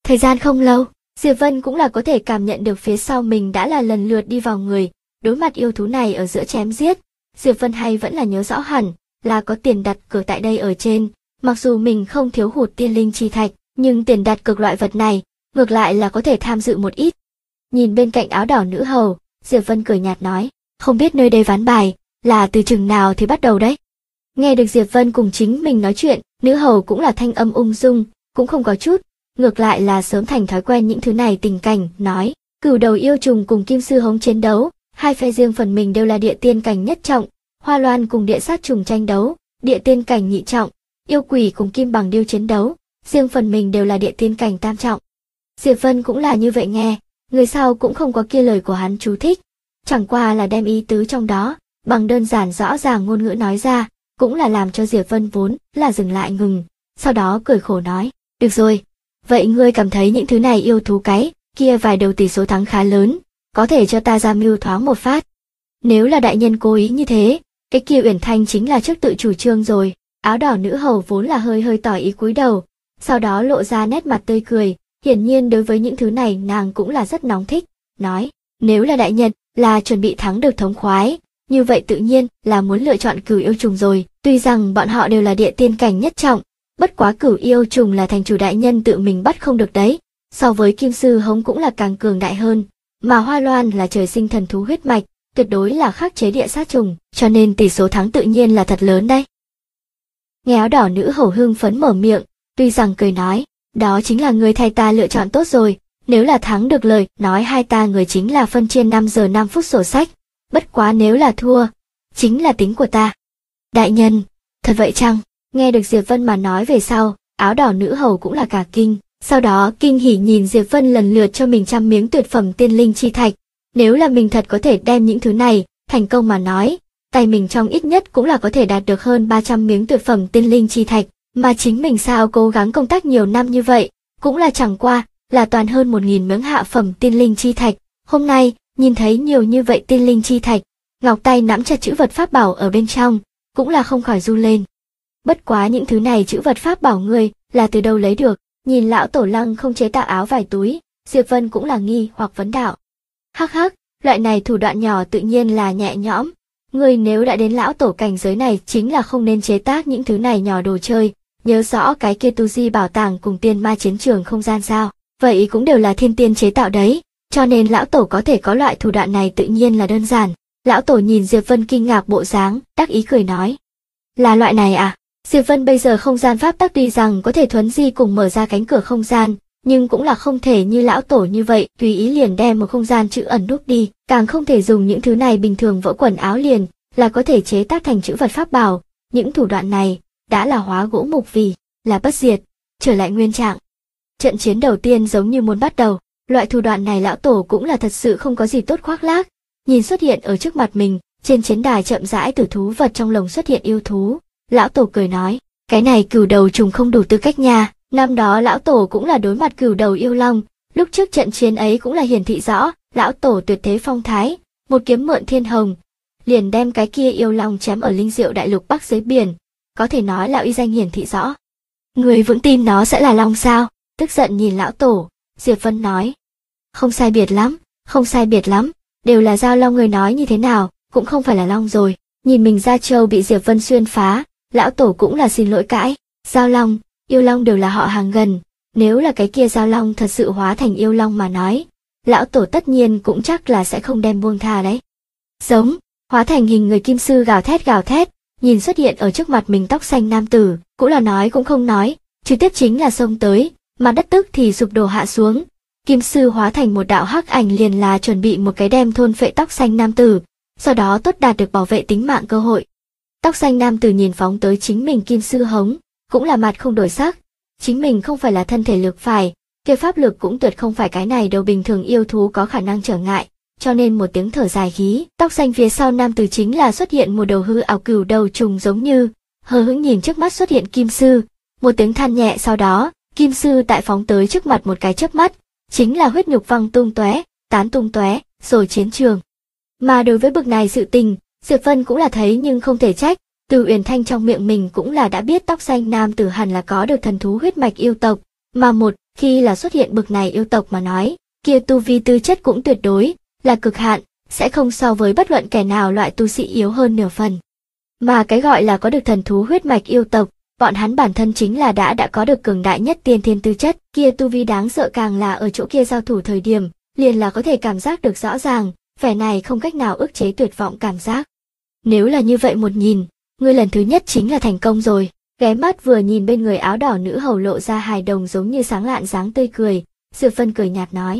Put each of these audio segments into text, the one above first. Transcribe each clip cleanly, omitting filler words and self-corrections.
Thời gian không lâu, Diệp Vân cũng là có thể cảm nhận được phía sau mình đã là lần lượt đi vào người, đối mặt yêu thú này ở giữa chém giết. Diệp Vân hay vẫn là nhớ rõ hẳn, là có tiền đặt cược tại đây ở trên, mặc dù mình không thiếu hụt tiên linh chi thạch, nhưng tiền đặt cược loại vật này, ngược lại là có thể tham dự một ít. Nhìn bên cạnh áo đỏ nữ hầu, Diệp Vân cười nhạt nói, không biết nơi đây ván bài, là từ chừng nào thì bắt đầu đấy. Nghe được Diệp Vân cùng chính mình nói chuyện, nữ hầu cũng là thanh âm ung dung, cũng không có chút, ngược lại là sớm thành thói quen những thứ này tình cảnh, nói, cửu đầu yêu trùng cùng kim sư hống chiến đấu, hai phe riêng phần mình đều là địa tiên cảnh nhất trọng, Hoa Loan cùng địa sát trùng tranh đấu, địa tiên cảnh nhị trọng, yêu quỷ cùng kim bằng điêu chiến đấu, riêng phần mình đều là địa tiên cảnh tam trọng. Diệp Vân cũng là như vậy nghe, người sau cũng không có kia lời của hắn chú thích, chẳng qua là đem ý tứ trong đó, bằng đơn giản rõ ràng ngôn ngữ nói ra, cũng là làm cho Diệp Vân vốn là dừng lại ngừng, sau đó cười khổ nói, được rồi, vậy ngươi cảm thấy những thứ này yêu thú cái, kia vài đầu tỷ số thắng khá lớn, có thể cho ta ra mưu thoáng một phát. Nếu là đại nhân cố ý như thế, cái kia Uyển Thanh chính là trước tự chủ trương rồi. Áo đỏ nữ hầu vốn là hơi tỏ ý cúi đầu, sau đó lộ ra nét mặt tươi cười, hiển nhiên đối với những thứ này nàng cũng là rất nóng thích, nói, nếu là đại nhân, là chuẩn bị thắng được thống khoái, như vậy tự nhiên là muốn lựa chọn cửu yêu trùng rồi, tuy rằng bọn họ đều là địa tiên cảnh nhất trọng, bất quá cửu yêu trùng là thành chủ đại nhân tự mình bắt không được đấy, so với kim sư hống cũng là càng cường đại hơn, mà Hoa Loan là trời sinh thần thú huyết mạch, tuyệt đối là khắc chế địa sát trùng, cho nên tỷ số thắng tự nhiên là thật lớn đấy. Nghe áo đỏ nữ hầu hưng phấn mở miệng, tuy rằng cười nói, đó chính là người thay ta lựa chọn tốt rồi, nếu là thắng được lời, nói hai ta người chính là phân chia 5 giờ 5 phút sổ sách, bất quá nếu là thua, chính là tính của ta. Đại nhân, thật vậy chăng? Nghe được Diệp Vân mà nói về sau, áo đỏ nữ hầu cũng là cả kinh, sau đó kinh hỉ nhìn Diệp Vân lần lượt cho mình 100 miếng tuyệt phẩm tiên linh chi thạch, nếu là mình thật có thể đem những thứ này, thành công mà nói, tay mình trong ít nhất cũng là có thể đạt được hơn 300 miếng tuyệt phẩm tiên linh chi thạch, mà chính mình sao cố gắng công tác nhiều năm như vậy, cũng là chẳng qua, là toàn hơn 1000 miếng hạ phẩm tiên linh chi thạch, hôm nay, nhìn thấy nhiều như vậy tiên linh chi thạch, ngọc tay nắm chặt chữ vật pháp bảo ở bên trong, cũng là không khỏi run lên. Bất quá những thứ này chữ vật pháp bảo ngươi, là từ đâu lấy được, nhìn lão tổ lăng không chế tạo áo vải túi, Diệp Vân cũng là nghi hoặc vấn đạo. Hắc hắc, loại này thủ đoạn nhỏ tự nhiên là nhẹ nhõm, ngươi nếu đã đến lão tổ cảnh giới này chính là không nên chế tác những thứ này nhỏ đồ chơi, nhớ rõ cái kia tu di bảo tàng cùng tiên ma chiến trường không gian sao, vậy cũng đều là thiên tiên chế tạo đấy, cho nên lão tổ có thể có loại thủ đoạn này tự nhiên là đơn giản. Lão tổ nhìn Diệp Vân kinh ngạc bộ dáng, đắc ý cười nói. Là loại này à? Diệp Vân bây giờ không gian pháp tắc tuy rằng có thể thuấn di cùng mở ra cánh cửa không gian, nhưng cũng là không thể như lão tổ như vậy tùy ý liền đem một không gian chữ ẩn núp đi, càng không thể dùng những thứ này bình thường vỡ quần áo liền, là có thể chế tác thành chữ vật pháp bảo, những thủ đoạn này đã là hóa gỗ mục vì là bất diệt, trở lại nguyên trạng. Trận chiến đầu tiên giống như muốn bắt đầu, loại thủ đoạn này lão tổ cũng là thật sự không có gì tốt khoác lác, nhìn xuất hiện ở trước mặt mình, trên chiến đài chậm rãi từ thú vật trong lồng xuất hiện yêu thú, lão tổ cười nói, cái này cửu đầu trùng không đủ tư cách nha. Năm đó lão tổ cũng là đối mặt cửu đầu yêu long, lúc trước trận chiến ấy cũng là hiển thị rõ, lão tổ tuyệt thế phong thái, một kiếm mượn thiên hồng, liền đem cái kia yêu long chém ở linh diệu đại lục bắc dưới biển, có thể nói là uy danh hiển thị rõ. Người vững tin nó sẽ là long sao? Tức giận nhìn lão tổ, Diệp Vân nói. Không sai biệt lắm, không sai biệt lắm, đều là giao long, người nói như thế nào, cũng không phải là long rồi. Nhìn mình Gia Châu bị Diệp Vân xuyên phá, lão tổ cũng là xin lỗi cãi, giao long, yêu long đều là họ hàng gần, nếu là cái kia giao long thật sự hóa thành yêu long mà nói, lão tổ tất nhiên cũng chắc là sẽ không đem buông tha đấy. Giống, hóa thành hình người kim sư gào thét, nhìn xuất hiện ở trước mặt mình tóc xanh nam tử, cũng là nói cũng không nói, trực tiếp chính là xông tới, mà đất tức thì sụp đổ hạ xuống. Kim sư hóa thành một đạo hắc ảnh liền là chuẩn bị một cái đem thôn phệ tóc xanh nam tử, sau đó tốt đạt được bảo vệ tính mạng cơ hội. Tóc xanh nam tử nhìn phóng tới chính mình kim sư hống, cũng là mặt không đổi sắc, chính mình không phải là thân thể lực phải, kia pháp lực cũng tuyệt không phải cái này đâu bình thường yêu thú có khả năng trở ngại, cho nên một tiếng thở dài khí, tóc xanh phía sau nam tử chính là xuất hiện một đầu hư ảo cửu đầu trùng giống như, hờ hững nhìn trước mắt xuất hiện kim sư, một tiếng than nhẹ sau đó, kim sư tại phóng tới trước mặt một cái chớp mắt, chính là huyết nhục văng tung tóe, tán tung tóe, rồi chiến trường. Mà đối với bực này sự tình, Diệp Vân cũng là thấy nhưng không thể trách, từ Uyển Thanh trong miệng mình cũng là đã biết tóc xanh nam tử hẳn là có được thần thú huyết mạch yêu tộc, mà một khi là xuất hiện bực này yêu tộc mà nói, kia tu vi tư chất cũng tuyệt đối là cực hạn, sẽ không so với bất luận kẻ nào loại tu sĩ yếu hơn nửa phần. Mà cái gọi là có được thần thú huyết mạch yêu tộc, bọn hắn bản thân chính là đã có được cường đại nhất tiên thiên tư chất, kia tu vi đáng sợ càng là ở chỗ kia giao thủ thời điểm, liền là có thể cảm giác được rõ ràng, vẻ này không cách nào ức chế tuyệt vọng cảm giác. Nếu là như vậy một nhìn, ngươi lần thứ nhất chính là thành công rồi. Ghé mắt vừa nhìn bên người áo đỏ nữ hầu lộ ra hài đồng giống như sáng lạn dáng tươi cười, Diệp Vân cười nhạt nói.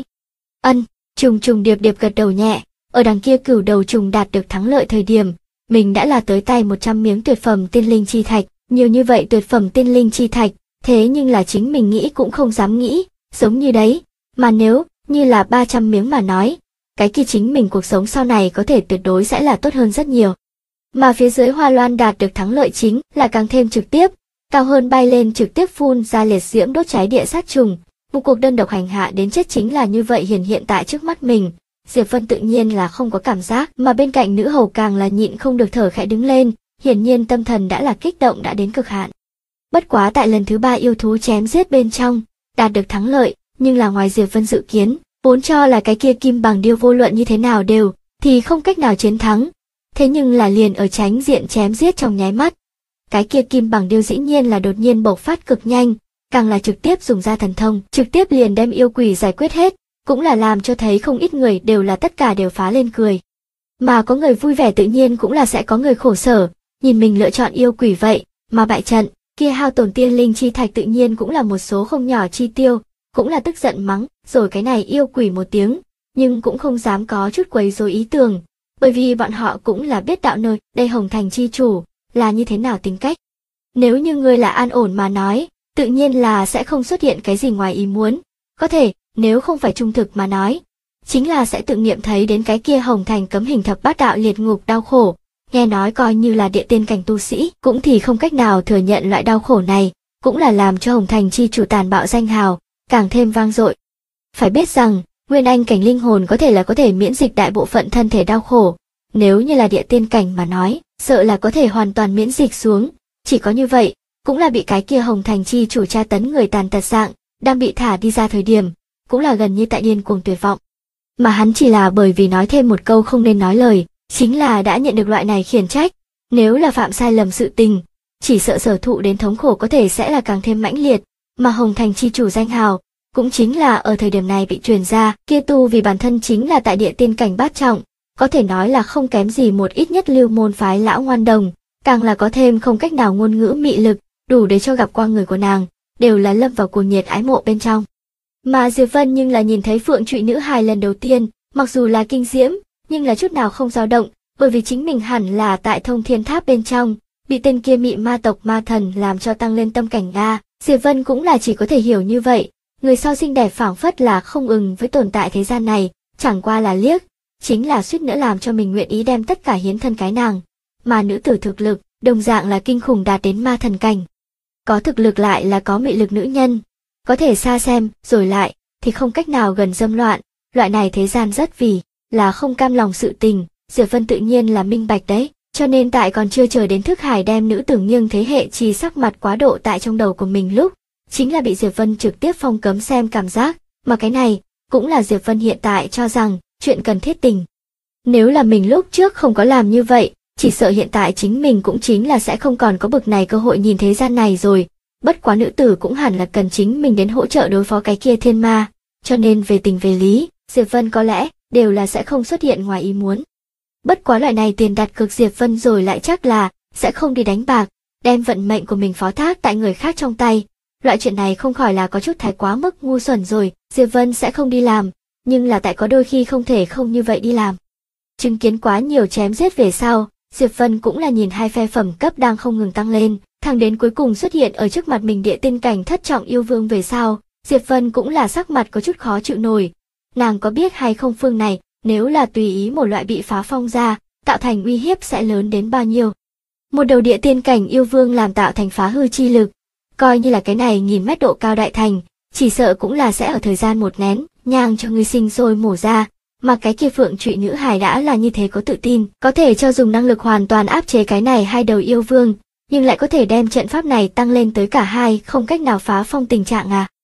Trùng trùng điệp điệp gật đầu nhẹ, ở đằng kia cửu đầu trùng đạt được thắng lợi thời điểm, mình đã là tới tay 100 miếng tuyệt phẩm tiên linh chi thạch, nhiều như vậy tuyệt phẩm tiên linh chi thạch, thế nhưng là chính mình nghĩ cũng không dám nghĩ, giống như đấy, mà nếu như là 300 miếng mà nói, cái kia chính mình cuộc sống sau này có thể tuyệt đối sẽ là tốt hơn rất nhiều. Mà phía dưới Hoa Loan đạt được thắng lợi chính là càng thêm trực tiếp, cao hơn bay lên trực tiếp phun ra liệt diễm đốt cháy địa sát trùng, một cuộc đơn độc hành hạ đến chết chính là như vậy hiện tại trước mắt mình. Diệp Vân tự nhiên là không có cảm giác, mà bên cạnh nữ hầu càng là nhịn không được thở khẽ đứng lên, hiển nhiên tâm thần đã là kích động đã đến cực hạn. Bất quá tại lần thứ 3 yêu thú chém giết bên trong, đạt được thắng lợi, nhưng là ngoài Diệp Vân dự kiến, vốn cho là cái kia kim bằng điêu vô luận như thế nào đều, thì không cách nào chiến thắng. Thế nhưng là liền ở tránh diện chém giết trong nháy mắt. Cái kia kim bằng điêu dĩ nhiên là đột nhiên bộc phát cực nhanh, càng là trực tiếp dùng ra thần thông, trực tiếp liền đem yêu quỷ giải quyết hết, cũng là làm cho thấy không ít người đều là tất cả đều phá lên cười. Mà có người vui vẻ tự nhiên cũng là sẽ có người khổ sở, nhìn mình lựa chọn yêu quỷ vậy, mà bại trận, kia hao tổn tiên linh chi thạch tự nhiên cũng là một số không nhỏ chi tiêu, cũng là tức giận mắng, rồi cái này yêu quỷ một tiếng, nhưng cũng không dám có chút quấy rối ý tưởng, bởi vì bọn họ cũng là biết đạo nơi đây Hồng Thành chi chủ, là như thế nào tính cách. Nếu như người là an ổn mà nói, tự nhiên là sẽ không xuất hiện cái gì ngoài ý muốn, có thể, nếu không phải trung thực mà nói, chính là sẽ tự nghiệm thấy đến cái kia Hồng Thành cấm hình thập bát đạo liệt ngục đau khổ, nghe nói coi như là địa tiên cảnh tu sĩ, cũng thì không cách nào thừa nhận loại đau khổ này, cũng là làm cho Hồng Thành chi chủ tàn bạo danh hào, càng thêm vang dội. Phải biết rằng, Nguyên Anh cảnh linh hồn có thể miễn dịch đại bộ phận thân thể đau khổ, nếu như là địa tiên cảnh mà nói, sợ là có thể hoàn toàn miễn dịch xuống, chỉ có như vậy, cũng là bị cái kia Hồng Thành chi chủ tra tấn người tàn tật dạng, đang bị thả đi ra thời điểm, cũng là gần như tại điên cuồng tuyệt vọng. Mà hắn chỉ là bởi vì nói thêm một câu không nên nói lời, chính là đã nhận được loại này khiển trách, nếu là phạm sai lầm sự tình, chỉ sợ sở thụ đến thống khổ có thể sẽ là càng thêm mãnh liệt, mà Hồng Thành chi chủ danh hào, cũng chính là ở thời điểm này bị truyền ra, kia tu vì bản thân chính là tại địa tiên cảnh bát trọng, có thể nói là không kém gì một ít nhất lưu môn phái lão ngoan đồng, càng là có thêm không cách nào ngôn ngữ mị lực, đủ để cho gặp qua người của nàng, đều là lâm vào cuồng nhiệt ái mộ bên trong. Mà Diệp Vân nhưng là nhìn thấy Phượng Trụy Nữ hài lần đầu tiên, mặc dù là kinh diễm, nhưng là chút nào không dao động, bởi vì chính mình hẳn là tại Thông Thiên Tháp bên trong, bị tên kia mị ma tộc ma thần làm cho tăng lên tâm cảnh a. Diệp Vân cũng là chỉ có thể hiểu như vậy, người sau xinh đẹp phảng phất là không ưng với tồn tại thế gian này, chẳng qua là liếc, chính là suýt nữa làm cho mình nguyện ý đem tất cả hiến thân cái nàng. Mà nữ tử thực lực, đồng dạng là kinh khủng đạt đến ma thần cảnh. Có thực lực lại là có mị lực nữ nhân, có thể xa xem, rồi lại, thì không cách nào gần dâm loạn, loại này thế gian rất vì, là không cam lòng sự tình, Diệp Vân tự nhiên là minh bạch đấy, cho nên tại còn chưa chờ đến thức hải đem nữ tử nghiêng thế hệ chi sắc mặt quá độ tại trong đầu của mình lúc, chính là bị Diệp Vân trực tiếp phong cấm xem cảm giác, mà cái này, cũng là Diệp Vân hiện tại cho rằng, chuyện cần thiết tình. Nếu là mình lúc trước không có làm như vậy, chỉ sợ hiện tại chính mình cũng chính là sẽ không còn có bực này cơ hội nhìn thế gian này rồi, bất quá nữ tử cũng hẳn là cần chính mình đến hỗ trợ đối phó cái kia thiên ma, cho nên về tình về lý, Diệp Vân có lẽ, đều là sẽ không xuất hiện ngoài ý muốn. Bất quá loại này tiền đặt cược Diệp Vân rồi lại chắc là, sẽ không đi đánh bạc, đem vận mệnh của mình phó thác tại người khác trong tay. Loại chuyện này không khỏi là có chút thái quá mức ngu xuẩn rồi, Diệp Vân sẽ không đi làm, nhưng là tại có đôi khi không thể không như vậy đi làm. Chứng kiến quá nhiều chém giết về sau, Diệp Vân cũng là nhìn hai phe phẩm cấp đang không ngừng tăng lên, thẳng đến cuối cùng xuất hiện ở trước mặt mình địa tiên cảnh thất trọng yêu vương về sau, Diệp Vân cũng là sắc mặt có chút khó chịu nổi. Nàng có biết hay không phương này, nếu là tùy ý một loại bị phá phong ra, tạo thành uy hiếp sẽ lớn đến bao nhiêu. Một đầu địa tiên cảnh yêu vương làm tạo thành phá hư chi lực, coi như là cái này 1000 mét độ cao đại thành, chỉ sợ cũng là sẽ ở thời gian một nén, nhang cho ngươi sinh sôi mổ ra, mà cái kia Phượng Trụy Nữ hài đã là như thế có tự tin, có thể cho dùng năng lực hoàn toàn áp chế cái này hai đầu yêu vương, nhưng lại có thể đem trận pháp này tăng lên tới cả hai không cách nào phá phong tình trạng à.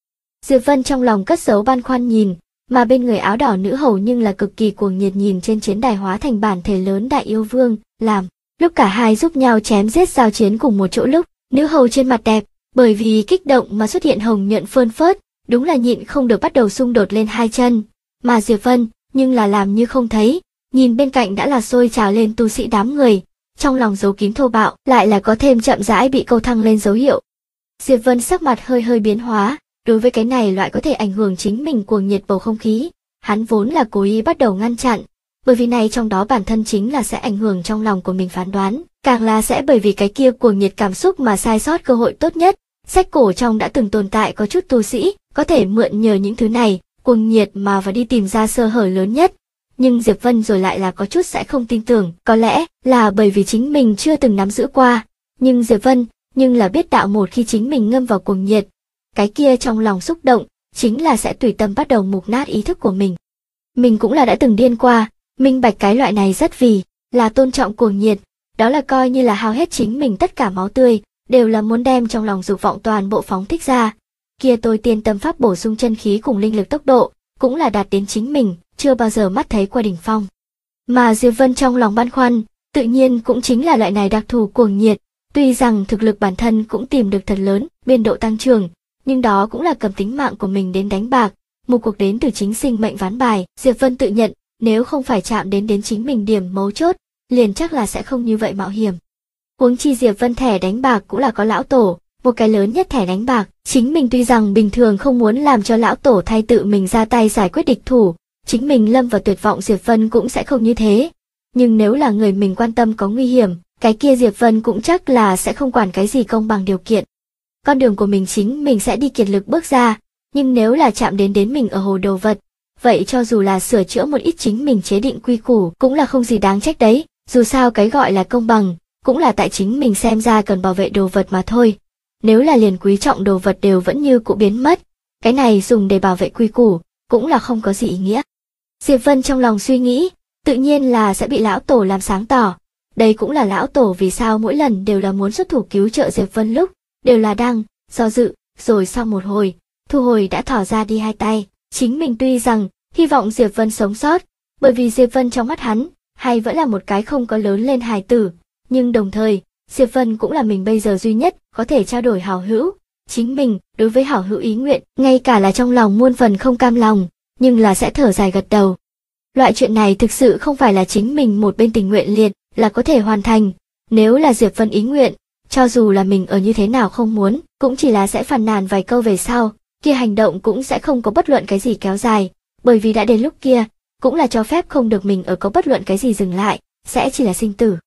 Diệp Vân trong lòng cất giấu băn khoăn nhìn, mà bên người áo đỏ nữ hầu nhưng là cực kỳ cuồng nhiệt nhìn trên chiến đài hóa thành bản thể lớn đại yêu vương, làm. Lúc cả hai giúp nhau chém giết giao chiến cùng một chỗ lúc, nữ hầu trên mặt đẹp, bởi vì kích động mà xuất hiện hồng nhuận phơn phớt, đúng là nhịn không được bắt đầu xung đột lên hai chân. Mà Diệp Vân, nhưng là làm như không thấy, nhìn bên cạnh đã là sôi trào lên tu sĩ đám người, trong lòng giấu kín thô bạo, lại là có thêm chậm rãi bị câu thăng lên dấu hiệu. Diệp Vân sắc mặt hơi hơi biến hóa, đối với cái này loại có thể ảnh hưởng chính mình cuồng nhiệt bầu không khí, hắn vốn là cố ý bắt đầu ngăn chặn, bởi vì này trong đó bản thân chính là sẽ ảnh hưởng trong lòng của mình phán đoán, càng là sẽ bởi vì cái kia cuồng nhiệt cảm xúc mà sai sót cơ hội tốt nhất. Sách cổ trong đã từng tồn tại có chút tu sĩ, có thể mượn nhờ những thứ này, cuồng nhiệt mà và đi tìm ra sơ hở lớn nhất. Nhưng Diệp Vân rồi lại là có chút sẽ không tin tưởng, có lẽ là bởi vì chính mình chưa từng nắm giữ qua. Nhưng Diệp Vân, nhưng là biết đạo một khi chính mình ngâm vào cuồng nhiệt, cái kia trong lòng xúc động, chính là sẽ tùy tâm bắt đầu mục nát ý thức của mình. Mình cũng là đã từng điên qua, minh bạch cái loại này rất vì là tôn trọng cuồng nhiệt, đó là coi như là hao hết chính mình tất cả máu tươi, đều là muốn đem trong lòng dục vọng toàn bộ phóng thích ra. Kia tôi tiên tâm pháp bổ sung chân khí cùng linh lực tốc độ, cũng là đạt đến chính mình chưa bao giờ mắt thấy qua đỉnh phong. Mà Diệp Vân trong lòng băn khoăn, tự nhiên cũng chính là loại này đặc thù cuồng nhiệt, tuy rằng thực lực bản thân cũng tìm được thật lớn biên độ tăng trưởng, nhưng đó cũng là cầm tính mạng của mình đến đánh bạc, một cuộc đến từ chính sinh mệnh ván bài. Diệp Vân tự nhận, nếu không phải chạm đến chính mình điểm mấu chốt, liền chắc là sẽ không như vậy mạo hiểm. Huống chi Diệp Vân thẻ đánh bạc cũng là có lão tổ, một cái lớn nhất thẻ đánh bạc, chính mình tuy rằng bình thường không muốn làm cho lão tổ thay tự mình ra tay giải quyết địch thủ, chính mình lâm vào tuyệt vọng Diệp Vân cũng sẽ không như thế. Nhưng nếu là người mình quan tâm có nguy hiểm, cái kia Diệp Vân cũng chắc là sẽ không quản cái gì công bằng điều kiện. Con đường của mình chính mình sẽ đi kiệt lực bước ra, nhưng nếu là chạm đến mình ở hồ đồ vật, vậy cho dù là sửa chữa một ít chính mình chế định quy củ cũng là không gì đáng trách đấy, dù sao cái gọi là công bằng, cũng là tại chính mình xem ra cần bảo vệ đồ vật mà thôi. Nếu là liền quý trọng đồ vật đều vẫn như cũ biến mất, cái này dùng để bảo vệ quy củ, cũng là không có gì ý nghĩa. Diệp Vân trong lòng suy nghĩ, tự nhiên là sẽ bị lão tổ làm sáng tỏ. Đây cũng là lão tổ vì sao mỗi lần đều là muốn xuất thủ cứu trợ Diệp Vân lúc, đều là đang do dự, rồi sau một hồi, thu hồi đã thỏ ra đi hai tay. Chính mình tuy rằng hy vọng Diệp Vân sống sót, bởi vì Diệp Vân trong mắt hắn, hay vẫn là một cái không có lớn lên hài tử, nhưng đồng thời, Diệp Vân cũng là mình bây giờ duy nhất có thể trao đổi hảo hữu. Chính mình, đối với hảo hữu ý nguyện, ngay cả là trong lòng muôn phần không cam lòng, nhưng là sẽ thở dài gật đầu. Loại chuyện này thực sự không phải là chính mình một bên tình nguyện liệt là có thể hoàn thành. Nếu là Diệp Vân ý nguyện, cho dù là mình ở như thế nào không muốn, cũng chỉ là sẽ phàn nàn vài câu về sau, kia hành động cũng sẽ không có bất luận cái gì kéo dài, bởi vì đã đến lúc kia, cũng là cho phép không được mình ở có bất luận cái gì dừng lại, sẽ chỉ là sinh tử.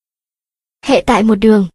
Hệ tại một đường.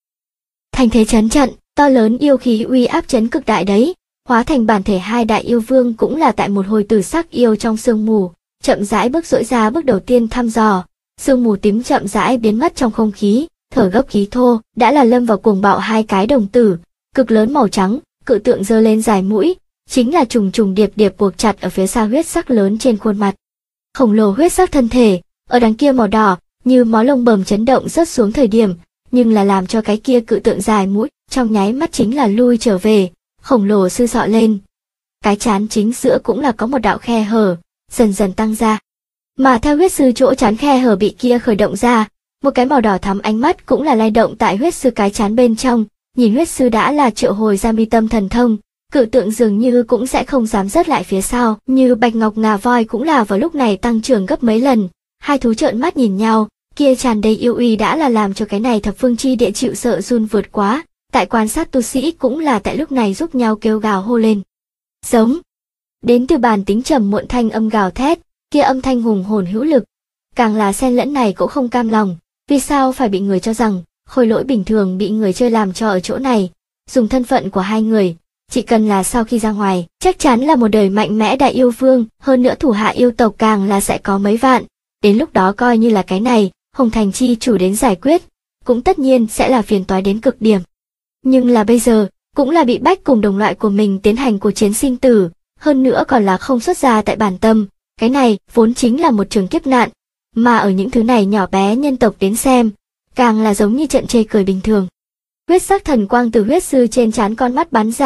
Thành thế chấn trận, to lớn yêu khí uy áp chấn cực đại đấy, hóa thành bản thể hai đại yêu vương cũng là tại một hồi tử sắc yêu trong sương mù, chậm rãi bước dỗi ra bước đầu tiên thăm dò, sương mù tím chậm rãi biến mất trong không khí, thở gấp khí thô, đã là lâm vào cuồng bạo hai cái đồng tử, cực lớn màu trắng, cự tượng giơ lên dài mũi, chính là trùng trùng điệp điệp buộc chặt ở phía xa huyết sắc lớn trên khuôn mặt. Khổng lồ huyết sắc thân thể, ở đằng kia màu đỏ, như máu lông bầm chấn động rớt xuống thời điểm, nhưng là làm cho cái kia cự tượng dài mũi, trong nháy mắt chính là lui trở về, khổng lồ sư sọ lên. Cái trán chính giữa cũng là có một đạo khe hở, dần dần tăng ra. Mà theo huyết sư chỗ trán khe hở bị kia khởi động ra, một cái màu đỏ thắm ánh mắt cũng là lay động tại huyết sư cái trán bên trong, nhìn huyết sư đã là triệu hồi ra mi tâm thần thông, cự tượng dường như cũng sẽ không dám rớt lại phía sau, như bạch ngọc ngà voi cũng là vào lúc này tăng trưởng gấp mấy lần, hai thú trợn mắt nhìn nhau, kia tràn đầy yêu uy đã là làm cho cái này thập phương chi địa chịu sợ run vượt quá, tại quan sát tu sĩ cũng là tại lúc này giúp nhau kêu gào hô lên. Giống. Đến từ bản tính trầm muộn thanh âm gào thét, kia âm thanh hùng hồn hữu lực, càng là xen lẫn này cũng không cam lòng, vì sao phải bị người cho rằng khôi lỗi bình thường bị người chơi làm cho ở chỗ này, dùng thân phận của hai người, chỉ cần là sau khi ra ngoài, chắc chắn là một đời mạnh mẽ đại yêu vương, hơn nữa thủ hạ yêu tộc càng là sẽ có mấy vạn, đến lúc đó coi như là cái này, Hồng Thành chi chủ đến giải quyết, cũng tất nhiên sẽ là phiền toái đến cực điểm. Nhưng là bây giờ, cũng là bị bách cùng đồng loại của mình tiến hành cuộc chiến sinh tử, hơn nữa còn là không xuất ra tại bản tâm, cái này vốn chính là một trường kiếp nạn, mà ở những thứ này nhỏ bé nhân tộc đến xem, càng là giống như trận chê cười bình thường. Huyết sắc thần quang từ huyết sư trên trán con mắt bắn ra,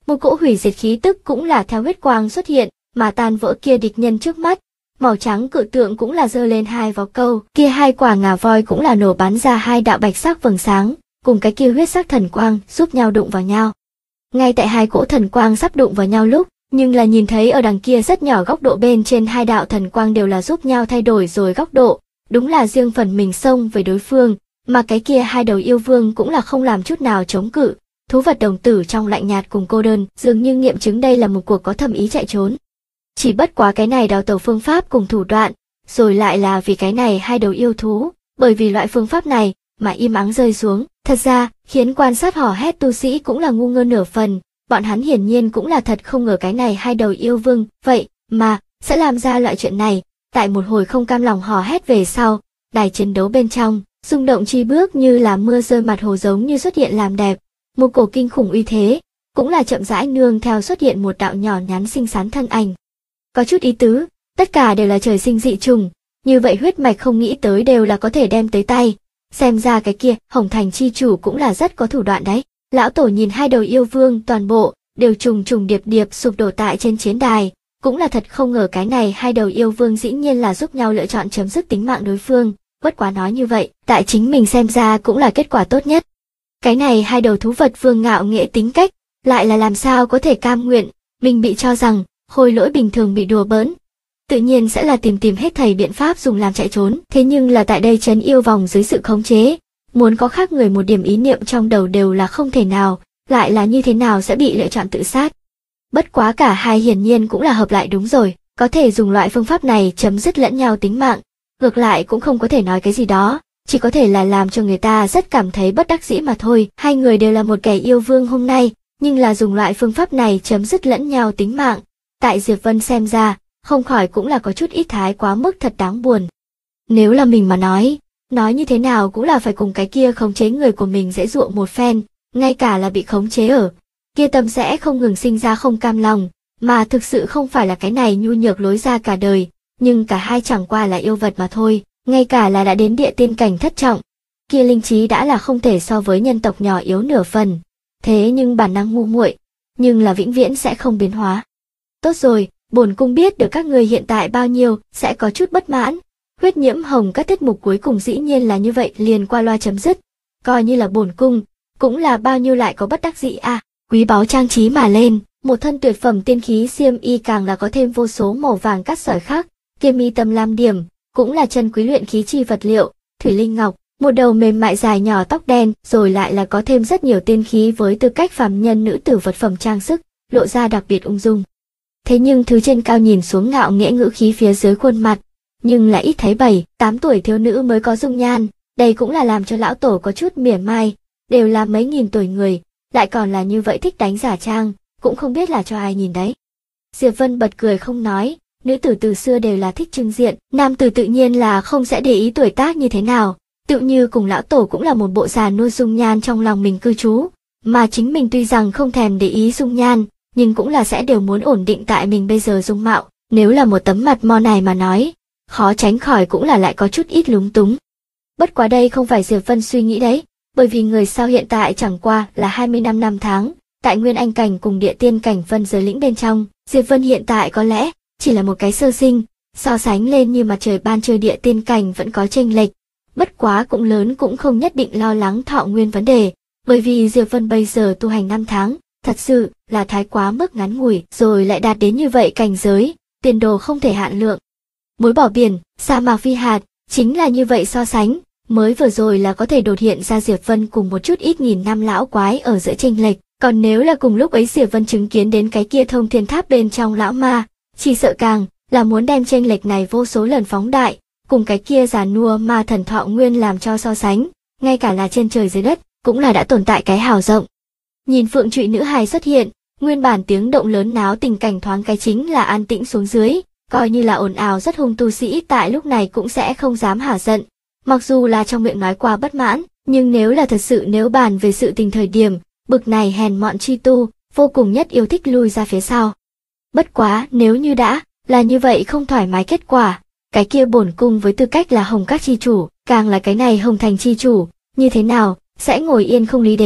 Một cỗ hủy diệt khí tức cũng là theo huyết quang xuất hiện, mà tan vỡ kia địch nhân trước mắt. Màu trắng cự tượng cũng là giơ lên hai vó câu, kia hai quả ngà voi cũng là nổ bắn ra hai đạo bạch sắc vầng sáng, cùng cái kia huyết sắc thần quang giúp nhau đụng vào nhau. Ngay tại hai cỗ thần quang sắp đụng vào nhau lúc, nhưng là nhìn thấy ở đằng kia rất nhỏ góc độ bên trên hai đạo thần quang đều là giúp nhau thay đổi rồi góc độ, đúng là riêng phần mình xông về đối phương, mà cái kia hai đầu yêu vương cũng là không làm chút nào chống cự. Thú vật đồng tử trong lạnh nhạt cùng cô đơn, dường như nghiệm chứng đây là một cuộc có thâm ý chạy trốn. Chỉ bất quá cái này đào tẩu phương pháp cùng thủ đoạn, rồi lại là vì cái này hai đầu yêu thú, bởi vì loại phương pháp này mà im ắng rơi xuống, thật ra khiến quan sát hò hét tu sĩ cũng là ngu ngơ nửa phần, bọn hắn hiển nhiên cũng là thật không ngờ cái này hai đầu yêu vương, vậy mà sẽ làm ra loại chuyện này. Tại một hồi không cam lòng hò hét về sau, đài chiến đấu bên trong, rung động chi bước như là mưa rơi mặt hồ giống như xuất hiện làm đẹp, một cổ kinh khủng uy thế, cũng là chậm rãi nương theo xuất hiện một đạo nhỏ nhắn xinh xắn thân ảnh. Có chút ý tứ, tất cả đều là trời sinh dị trùng, như vậy huyết mạch không nghĩ tới đều là có thể đem tới tay, xem ra cái kia Hồng Thành chi chủ cũng là rất có thủ đoạn đấy. Lão tổ nhìn hai đầu yêu vương toàn bộ đều trùng trùng điệp điệp sụp đổ tại trên chiến đài, cũng là thật không ngờ cái này hai đầu yêu vương dĩ nhiên là giúp nhau lựa chọn chấm dứt tính mạng đối phương, bất quá nói như vậy, tại chính mình xem ra cũng là kết quả tốt nhất. Cái này hai đầu thú vật vương ngạo nghễ tính cách, lại là làm sao có thể cam nguyện, mình bị cho rằng khôi lỗi bình thường bị đùa bỡn, tự nhiên sẽ là tìm hết thầy biện pháp dùng làm chạy trốn, thế nhưng là tại đây trấn yêu vòng dưới sự khống chế, muốn có khác người một điểm ý niệm trong đầu đều là không thể nào, lại là như thế nào sẽ bị lựa chọn tự sát. Bất quá cả hai hiển nhiên cũng là hợp lại đúng rồi, có thể dùng loại phương pháp này chấm dứt lẫn nhau tính mạng, ngược lại cũng không có thể nói cái gì đó, chỉ có thể là làm cho người ta rất cảm thấy bất đắc dĩ mà thôi. Hai người đều là một kẻ yêu vương hôm nay, nhưng là dùng loại phương pháp này chấm dứt lẫn nhau tính mạng. Tại Diệp Vân xem ra, không khỏi cũng là có chút ít thái quá mức thật đáng buồn. Nếu là mình mà nói như thế nào cũng là phải cùng cái kia khống chế người của mình dễ dụa một phen, ngay cả là bị khống chế ở kia tâm sẽ không ngừng sinh ra không cam lòng, mà thực sự không phải là cái này nhu nhược lối ra cả đời, nhưng cả hai chẳng qua là yêu vật mà thôi, ngay cả là đã đến địa tiên cảnh thất trọng, kia linh trí đã là không thể so với nhân tộc nhỏ yếu nửa phần, thế nhưng bản năng ngu muội, nhưng là vĩnh viễn sẽ không biến hóa. Tốt rồi, bổn cung biết được các người hiện tại bao nhiêu sẽ có chút bất mãn. Huyết nhiễm hồng các tiết mục cuối cùng dĩ nhiên là như vậy liền qua loa chấm dứt, coi như là bổn cung, cũng là bao nhiêu lại có bất đắc dĩ à. Quý báu trang trí mà lên, một thân tuyệt phẩm tiên khí xiêm y càng là có thêm vô số màu vàng cắt sỏi khác, kia mi tâm lam điểm, cũng là chân quý luyện khí chi vật liệu, thủy linh ngọc, một đầu mềm mại dài nhỏ tóc đen, rồi lại là có thêm rất nhiều tiên khí với tư cách phàm nhân nữ tử vật phẩm trang sức, lộ ra đặc biệt ung dung. Thế nhưng thứ trên cao nhìn xuống ngạo nghễ ngữ khí phía dưới khuôn mặt, nhưng là ít thấy 7-8 tuổi thiếu nữ mới có dung nhan, đây cũng là làm cho lão tổ có chút mỉa mai, đều là mấy nghìn tuổi người, lại còn là như vậy thích đánh giả trang, cũng không biết là cho ai nhìn đấy. Diệp Vân bật cười không nói, nữ tử từ xưa đều là thích trưng diện, nam tử tự nhiên là không sẽ để ý tuổi tác như thế nào, tựu như cùng lão tổ cũng là một bộ già nuôi dung nhan trong lòng mình cư trú, mà chính mình tuy rằng không thèm để ý dung nhan, nhưng cũng là sẽ đều muốn ổn định tại mình bây giờ dung mạo, nếu là một tấm mặt mo này mà nói, khó tránh khỏi cũng là lại có chút ít lúng túng. Bất quá đây không phải Diệp Vân suy nghĩ đấy, bởi vì người sao hiện tại chẳng qua là 25 năm tháng, tại Nguyên Anh cảnh cùng địa tiên cảnh phân giới lĩnh bên trong, Diệp Vân hiện tại có lẽ chỉ là một cái sơ sinh, so sánh lên như mặt trời ban trưa địa tiên cảnh vẫn có chênh lệch, bất quá cũng lớn cũng không nhất định lo lắng thọ nguyên vấn đề, bởi vì Diệp Vân bây giờ tu hành 5 tháng, thật sự là thái quá mức ngắn ngủi, rồi lại đạt đến như vậy cảnh giới, tiền đồ không thể hạn lượng. Muối bỏ biển, sa mạc phi hạt, chính là như vậy so sánh, mới vừa rồi là có thể đột hiện ra Diệp Vân cùng một chút ít nghìn năm lão quái ở giữa chênh lệch, còn nếu là cùng lúc ấy Diệp Vân chứng kiến đến cái kia thông thiên tháp bên trong lão ma, chỉ sợ càng là muốn đem chênh lệch này vô số lần phóng đại, cùng cái kia già nua ma thần thọ nguyên làm cho so sánh, ngay cả là trên trời dưới đất, cũng là đã tồn tại cái hào rộng. Nhìn phượng trụy nữ hài xuất hiện, nguyên bản tiếng động lớn náo tình cảnh thoáng cái chính là an tĩnh xuống dưới, coi như là ồn ào rất hung tu sĩ tại lúc này cũng sẽ không dám hả giận. Mặc dù là trong miệng nói qua bất mãn, nhưng nếu là thật sự nếu bàn về sự tình thời điểm, bực này hèn mọn chi tu, vô cùng nhất yêu thích lui ra phía sau. Bất quá nếu như đã là như vậy không thoải mái kết quả, cái kia bổn cung với tư cách là Hồng Các chi chủ, càng là cái này Hồng Thành chi chủ, như thế nào sẽ ngồi yên không lý đến,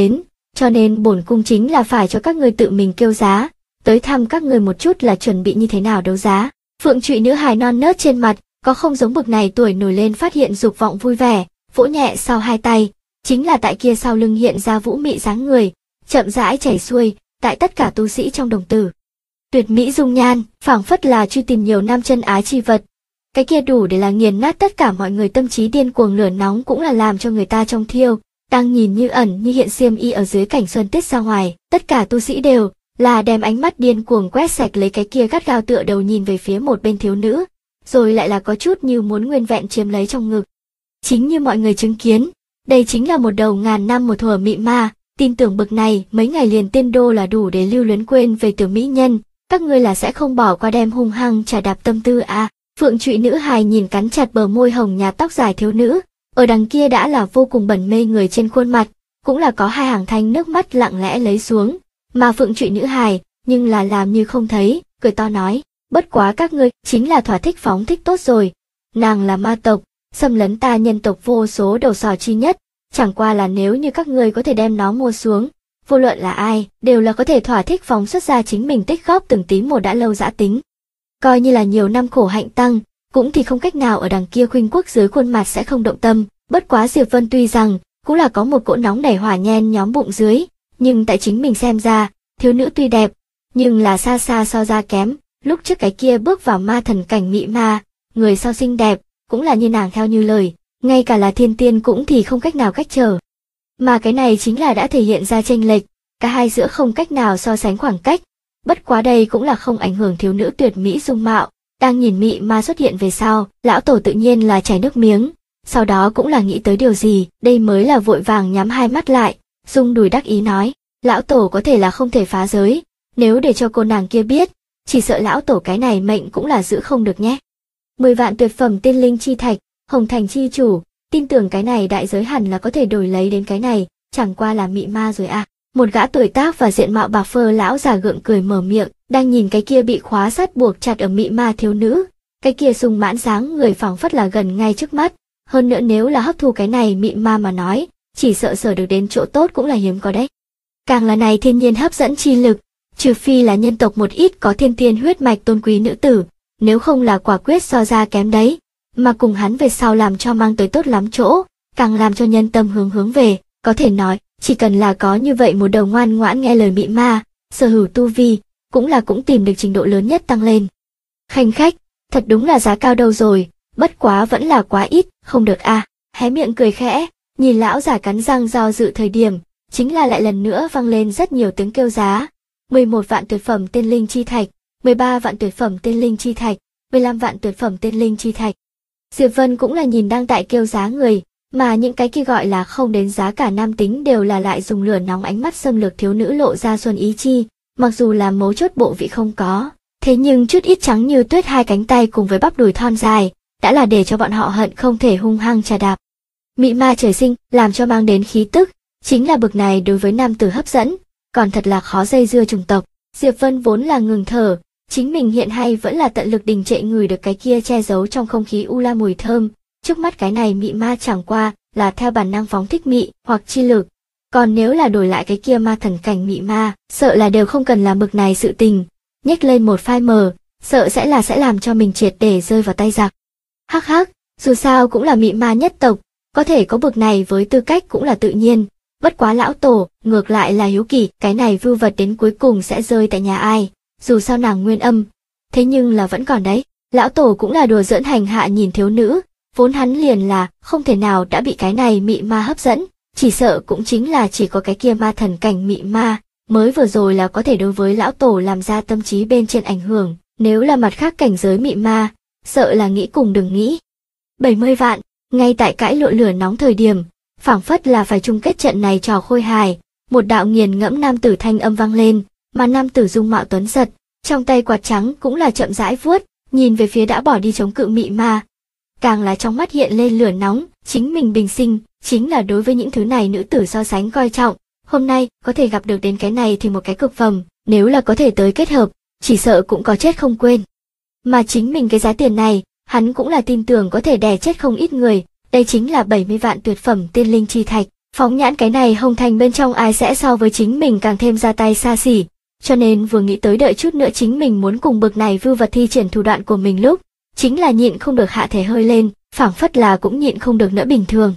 cho nên bổn cung chính là phải cho các ngươi tự mình kêu giá, tới thăm các ngươi một chút là chuẩn bị như thế nào đấu giá. Phượng Trụy nữ hài non nớt trên mặt, có không giống bực này tuổi nổi lên phát hiện dục vọng vui vẻ, vỗ nhẹ sau hai tay, chính là tại kia sau lưng hiện ra vũ mị dáng người, chậm rãi chảy xuôi, tại tất cả tu sĩ trong đồng tử. Tuyệt mỹ dung nhan, phảng phất là truy tìm nhiều năm chân ái chi vật. Cái kia đủ để là nghiền nát tất cả mọi người, tâm trí điên cuồng lửa nóng cũng là làm cho người ta trong thiêu, đang nhìn như ẩn như hiện xiêm y ở dưới cảnh xuân tiết ra ngoài, tất cả tu sĩ đều là đem ánh mắt điên cuồng quét sạch lấy cái kia gắt gao tựa đầu nhìn về phía một bên thiếu nữ, rồi lại là có chút như muốn nguyên vẹn chiếm lấy trong ngực. Chính như mọi người chứng kiến, đây chính là một đầu ngàn năm một thuở mị ma, tin tưởng bực này mấy ngày liền tiên đô là đủ để lưu luyến quên về tiểu mỹ nhân, các ngươi là sẽ không bỏ qua đem hung hăng trả đạp tâm tư à. Phượng Trụy nữ hài nhìn cắn chặt bờ môi hồng nhạt tóc dài thiếu nữ, ở đằng kia đã là vô cùng bẩn mê người trên khuôn mặt, cũng là có hai hàng thanh nước mắt lặng lẽ lấy xuống, mà Phượng Trụy nữ hài nhưng là làm như không thấy, cười to nói, bất quá các ngươi chính là thỏa thích phóng thích tốt rồi, nàng là ma tộc, xâm lấn ta nhân tộc vô số đầu sỏ chi nhất, chẳng qua là nếu như các ngươi có thể đem nó mua xuống, vô luận là ai, đều là có thể thỏa thích phóng xuất ra chính mình tích góp từng tí một đã lâu dã tính. Coi như là nhiều năm khổ hạnh tăng, cũng thì không cách nào ở đằng kia khuynh quốc dưới khuôn mặt sẽ không động tâm, bất quá Diệp Vân tuy rằng cũng là có một cỗ nóng nảy hỏa nhen nhóm bụng dưới, nhưng tại chính mình xem ra, thiếu nữ tuy đẹp, nhưng là xa xa so ra kém, lúc trước cái kia bước vào ma thần cảnh mị ma, người sau xinh đẹp, cũng là như nàng theo như lời, ngay cả là thiên tiên cũng thì không cách nào cách trở. Mà cái này chính là đã thể hiện ra chênh lệch, cả hai giữa không cách nào so sánh khoảng cách, bất quá đây cũng là không ảnh hưởng thiếu nữ tuyệt mỹ dung mạo, đang nhìn mị ma xuất hiện về sau, lão tổ tự nhiên là chảy nước miếng, sau đó cũng là nghĩ tới điều gì, đây mới là vội vàng nhắm hai mắt lại, rung đùi đắc ý nói, lão tổ có thể là không thể phá giới, nếu để cho cô nàng kia biết, chỉ sợ lão tổ cái này mệnh cũng là giữ không được nhé. 10 vạn tuyệt phẩm tiên linh chi thạch, Hồng Thành chi chủ, tin tưởng cái này đại giới hẳn là có thể đổi lấy đến cái này, chẳng qua là mị ma rồi à. Một gã tuổi tác và diện mạo bạc phơ lão già gượng cười mở miệng, đang nhìn cái kia bị khóa sắt buộc chặt ở mị ma thiếu nữ, cái kia sung mãn dáng người phảng phất là gần ngay trước mắt, hơn nữa nếu là hấp thu cái này mị ma mà nói, chỉ sợ sở được đến chỗ tốt cũng là hiếm có đấy. Càng là này thiên nhiên hấp dẫn chi lực, trừ phi là nhân tộc một ít có thiên tiên huyết mạch tôn quý nữ tử, nếu không là quả quyết so ra kém đấy, mà cùng hắn về sau làm cho mang tới tốt lắm chỗ, càng làm cho nhân tâm hướng về, có thể nói, chỉ cần là có như vậy một đầu ngoan ngoãn nghe lời mị ma, sở hữu tu vi, cũng tìm được trình độ lớn nhất tăng lên. Khanh khách, thật đúng là giá cao đâu rồi, bất quá vẫn là quá ít, không được à, hé miệng cười khẽ, nhìn lão giả cắn răng do dự thời điểm, chính là lại lần nữa vang lên rất nhiều tiếng kêu giá. 11 vạn tuyệt phẩm tiên linh chi thạch, 13 vạn tuyệt phẩm tiên linh chi thạch, 15 vạn tuyệt phẩm tiên linh chi thạch. Diệp Vân cũng là nhìn đang tại kêu giá người, mà những cái kia gọi là không đến giá cả nam tính đều là lại dùng lửa nóng ánh mắt xâm lược thiếu nữ lộ ra xuân ý chi, mặc dù là mấu chốt bộ vị không có, thế nhưng chút ít trắng như tuyết hai cánh tay cùng với bắp đùi thon dài, đã là để cho bọn họ hận không thể hung hăng trà đạp. Mị ma trời sinh, làm cho mang đến khí tức, chính là bực này đối với nam tử hấp dẫn, còn thật là khó dây dưa chủng tộc. Diệp Vân vốn là ngừng thở, chính mình hiện hay vẫn là tận lực đình trệ ngửi được cái kia che giấu trong không khí u la mùi thơm, trước mắt cái này mị ma chẳng qua là theo bản năng phóng thích mị hoặc chi lực, còn nếu là đổi lại cái kia ma thần cảnh mị ma, sợ là đều không cần làm bực này sự tình, nhếch lên một phai mờ, sợ sẽ làm cho mình triệt để rơi vào tay giặc. Hắc hắc, dù sao cũng là mị ma nhất tộc, có thể có bực này với tư cách cũng là tự nhiên. Bất quá lão tổ, ngược lại là hiếu kỳ, cái này vưu vật đến cuối cùng sẽ rơi tại nhà ai, dù sao nàng nguyên âm, thế nhưng là vẫn còn đấy. Lão tổ cũng là đùa giỡn hành hạ nhìn thiếu nữ, vốn hắn liền là không thể nào đã bị cái này mị ma hấp dẫn, chỉ sợ cũng chính là chỉ có cái kia ma thần cảnh mị ma, mới vừa rồi là có thể đối với lão tổ làm ra tâm trí bên trên ảnh hưởng, nếu là mặt khác cảnh giới mị ma, sợ là nghĩ cùng đừng nghĩ. 70 vạn, ngay tại cãi lộn lửa nóng thời điểm, phảng phất là phải chung kết trận này trò khôi hài, một đạo nghiền ngẫm nam tử thanh âm vang lên, mà nam tử dung mạo tuấn giật, trong tay quạt trắng cũng là chậm rãi vuốt, nhìn về phía đã bỏ đi chống cự mị ma. Càng là trong mắt hiện lên lửa nóng, chính mình bình sinh, chính là đối với những thứ này nữ tử so sánh coi trọng, hôm nay có thể gặp được đến cái này thì một cái cực phẩm, nếu là có thể tới kết hợp, chỉ sợ cũng có chết không quên. Mà chính mình cái giá tiền này, hắn cũng là tin tưởng có thể đè chết không ít người. Đây chính là 70 vạn tuyệt phẩm tiên linh chi thạch, Phóng nhãn cái này Hồng Thành bên trong ai sẽ so với chính mình càng thêm ra tay xa xỉ, cho nên vừa nghĩ tới đợi chút nữa chính mình muốn cùng bực này vưu vật thi triển thủ đoạn của mình lúc, chính là nhịn không được hạ thể hơi lên, phảng phất là cũng nhịn không được nữa bình thường.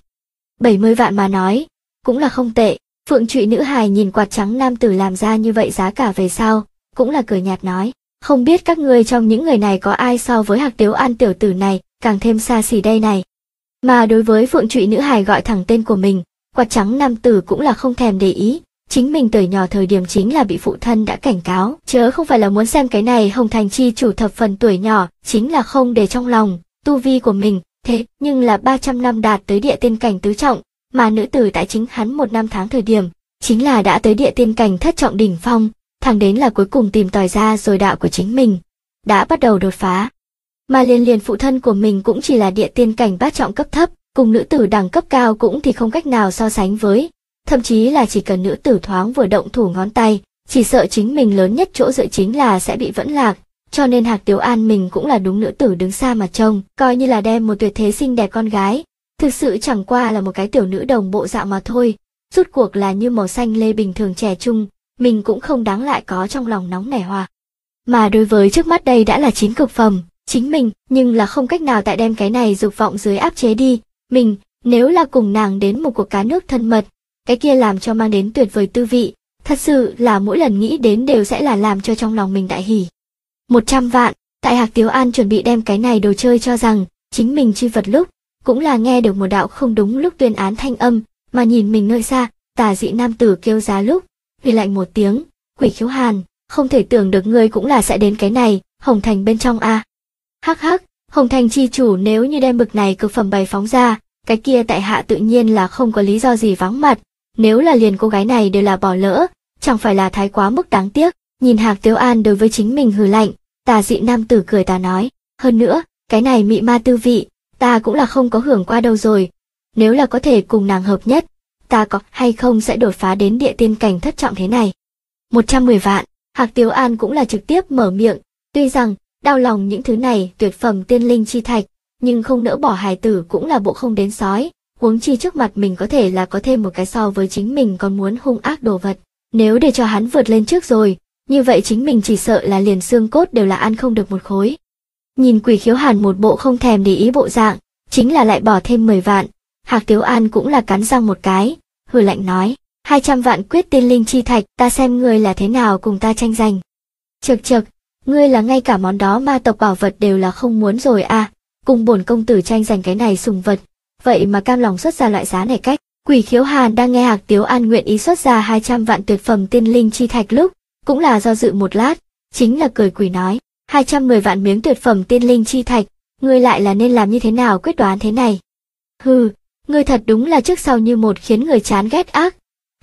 70 vạn mà nói, cũng là không tệ. Phượng Trụy nữ hài nhìn quạt trắng nam tử làm ra như vậy giá cả về sau, cũng là cười nhạt nói, không biết các ngươi trong những người này có ai so với Hạc Tiếu An tiểu tử này càng thêm xa xỉ đây này. Mà đối với Phượng Trụy nữ hài gọi thẳng tên của mình, quạt trắng nam tử cũng là không thèm để ý, chính mình tuổi nhỏ thời điểm chính là bị phụ thân đã cảnh cáo, chớ không phải là muốn xem cái này Hồng Thành chi chủ thập phần tuổi nhỏ, chính là không để trong lòng, tu vi của mình, thế nhưng là 300 năm đạt tới địa tiên cảnh tứ trọng, mà nữ tử tại chính hắn 1 năm tháng thời điểm, chính là đã tới địa tiên cảnh thất trọng đỉnh phong, thẳng đến là cuối cùng tìm tòi ra rồi đạo của chính mình, đã bắt đầu đột phá. Mà liền phụ thân của mình cũng chỉ là địa tiên cảnh bát trọng cấp thấp, cùng nữ tử đẳng cấp cao cũng thì không cách nào so sánh với, thậm chí là chỉ cần nữ tử thoáng vừa động thủ ngón tay, chỉ sợ chính mình lớn nhất chỗ dựa chính là sẽ bị vẫn lạc, cho nên Hạc Tiếu An mình cũng là đúng nữ tử đứng xa mà trông, coi như là đem một tuyệt thế xinh đẹp con gái, thực sự chẳng qua là một cái tiểu nữ đồng bộ dạng mà thôi, rút cuộc là như màu xanh lê bình thường trẻ trung, mình cũng không đáng lại có trong lòng nóng nảy hòa. Mà đối với trước mắt đây đã là chín cực phẩm, chính mình, nhưng là không cách nào tại đem cái này dục vọng dưới áp chế đi, mình, nếu là cùng nàng đến một cuộc cá nước thân mật, cái kia làm cho mang đến tuyệt vời tư vị, thật sự là mỗi lần nghĩ đến đều sẽ là làm cho trong lòng mình đại hỉ. 100 vạn, tại Hạc Tiếu An chuẩn bị đem cái này đồ chơi cho rằng, chính mình chi vật lúc, cũng là nghe được một đạo không đúng lúc tuyên án thanh âm, mà nhìn mình nơi xa, tà dị nam tử kêu giá lúc, vì lạnh một tiếng, Quỷ Khiếu Hàn, không thể tưởng được ngươi cũng là sẽ đến cái này, Hồng Thành bên trong a. Hắc hắc, Hồng Thành chi chủ nếu như đem bực này cực phẩm bày phóng ra, cái kia tại hạ tự nhiên là không có lý do gì vắng mặt, nếu là liền cô gái này đều là bỏ lỡ, chẳng phải là thái quá mức đáng tiếc. Nhìn Hạc Tiếu An đối với chính mình hừ lạnh, tà dị nam tử cười ta nói, hơn nữa, cái này mị ma tư vị, ta cũng là không có hưởng qua đâu rồi, nếu là có thể cùng nàng hợp nhất, ta có hay không sẽ đột phá đến địa tiên cảnh thất trọng thế này. 110 vạn, Hạc Tiếu An cũng là trực tiếp mở miệng, tuy rằng, đau lòng những thứ này tuyệt phẩm tiên linh chi thạch, nhưng không nỡ bỏ hài tử cũng là bộ không đến sói, huống chi trước mặt mình có thể là có thêm một cái so với chính mình còn muốn hung ác đồ vật, nếu để cho hắn vượt lên trước rồi, như vậy chính mình chỉ sợ là liền xương cốt đều là ăn không được một khối. Nhìn Quỷ Khiếu Hàn một bộ không thèm để ý bộ dạng, chính là lại bỏ thêm 10 vạn, Hạc Tiếu An cũng là cắn răng một cái, hừ lạnh nói, 200 vạn quyết tiên linh chi thạch, ta xem ngươi là thế nào cùng ta tranh giành. Chậc chậc, ngươi là ngay cả món đó ma tộc bảo vật đều là không muốn rồi à, cùng bổn công tử tranh giành cái này sùng vật, vậy mà cam lòng xuất ra loại giá này cách. Quỷ Khiếu Hàn đang nghe Hạc Tiếu An nguyện ý xuất ra 200 vạn tuyệt phẩm tiên linh chi thạch lúc, cũng là do dự một lát, chính là cười quỷ nói, 210 vạn miếng tuyệt phẩm tiên linh chi thạch, ngươi lại là nên làm như thế nào quyết đoán thế này. Hừ, ngươi thật đúng là trước sau như một khiến người chán ghét ác.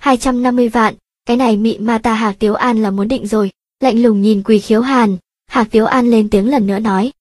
250 vạn, cái này mị ma ta Hạc Tiếu An là muốn định rồi, lạnh lùng nhìn Quỷ Khiếu Hàn, Hạc Tiếu An lên tiếng lần nữa nói.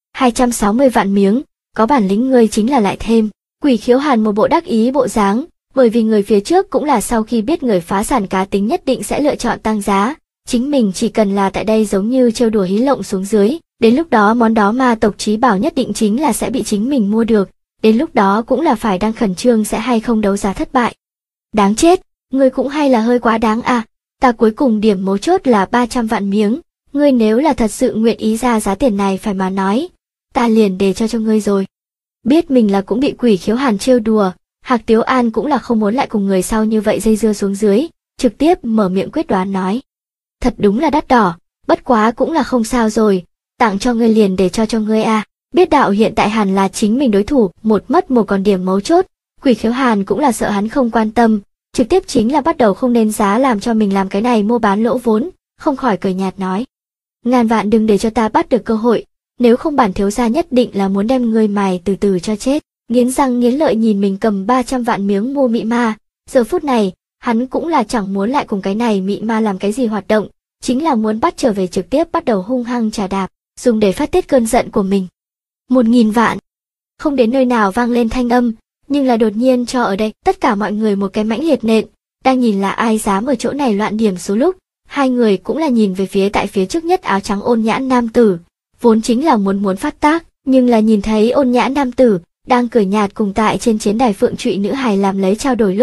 260 vạn miếng, có bản lĩnh ngươi chính là lại thêm. Quỷ Khiếu Hàn một bộ đắc ý bộ dáng, bởi vì người phía trước cũng là sau khi biết người phá sản cá tính nhất định sẽ lựa chọn tăng giá, chính mình chỉ cần là tại đây giống như trêu đùa hí lộng xuống dưới, đến lúc đó món đó ma tộc trí bảo nhất định chính là sẽ bị chính mình mua được, đến lúc đó cũng là phải đang khẩn trương sẽ hay không đấu giá thất bại. Đáng chết, ngươi cũng hay là hơi quá đáng à, ta cuối cùng điểm mấu chốt là 300 vạn miếng, ngươi nếu là thật sự nguyện ý ra giá tiền này phải mà nói, ta liền để cho ngươi rồi. Biết mình là cũng bị Quỷ Khiếu Hàn trêu đùa, Hạc Tiếu An cũng là không muốn lại cùng người sau như vậy dây dưa xuống dưới, trực tiếp mở miệng quyết đoán nói. Thật đúng là đắt đỏ, bất quá cũng là không sao rồi, tặng cho ngươi liền để cho ngươi à, biết đạo hiện tại hẳn là chính mình đối thủ, một mất một còn điểm mấu chốt, Quỷ Khiếu Hàn cũng là sợ hắn không quan tâm, trực tiếp chính là bắt đầu không nên giá làm cho mình làm cái này mua bán lỗ vốn, không khỏi cười nhạt nói. Ngàn vạn đừng để cho ta bắt được cơ hội, nếu không bản thiếu gia nhất định là muốn đem ngươi mài từ từ cho chết. Nghiến răng nghiến lợi nhìn mình cầm 300 vạn miếng mua mị ma, giờ phút này, hắn cũng là chẳng muốn lại cùng cái này mị ma làm cái gì hoạt động, chính là muốn bắt trở về trực tiếp bắt đầu hung hăng trà đạp, dùng để phát tiết cơn giận của mình. 1000 vạn. Không đến nơi nào vang lên thanh âm, nhưng là đột nhiên cho ở đây tất cả mọi người một cái mãnh liệt nện, đang nhìn là ai dám ở chỗ này loạn điểm số lúc, hai người cũng là nhìn về phía tại phía trước nhất áo trắng ôn nhãn nam tử, vốn chính là muốn phát tác, nhưng là nhìn thấy ôn nhãn nam tử đang cười nhạt cùng tại trên chiến đài Phượng Trụy nữ hài làm lấy trao đổi lúc,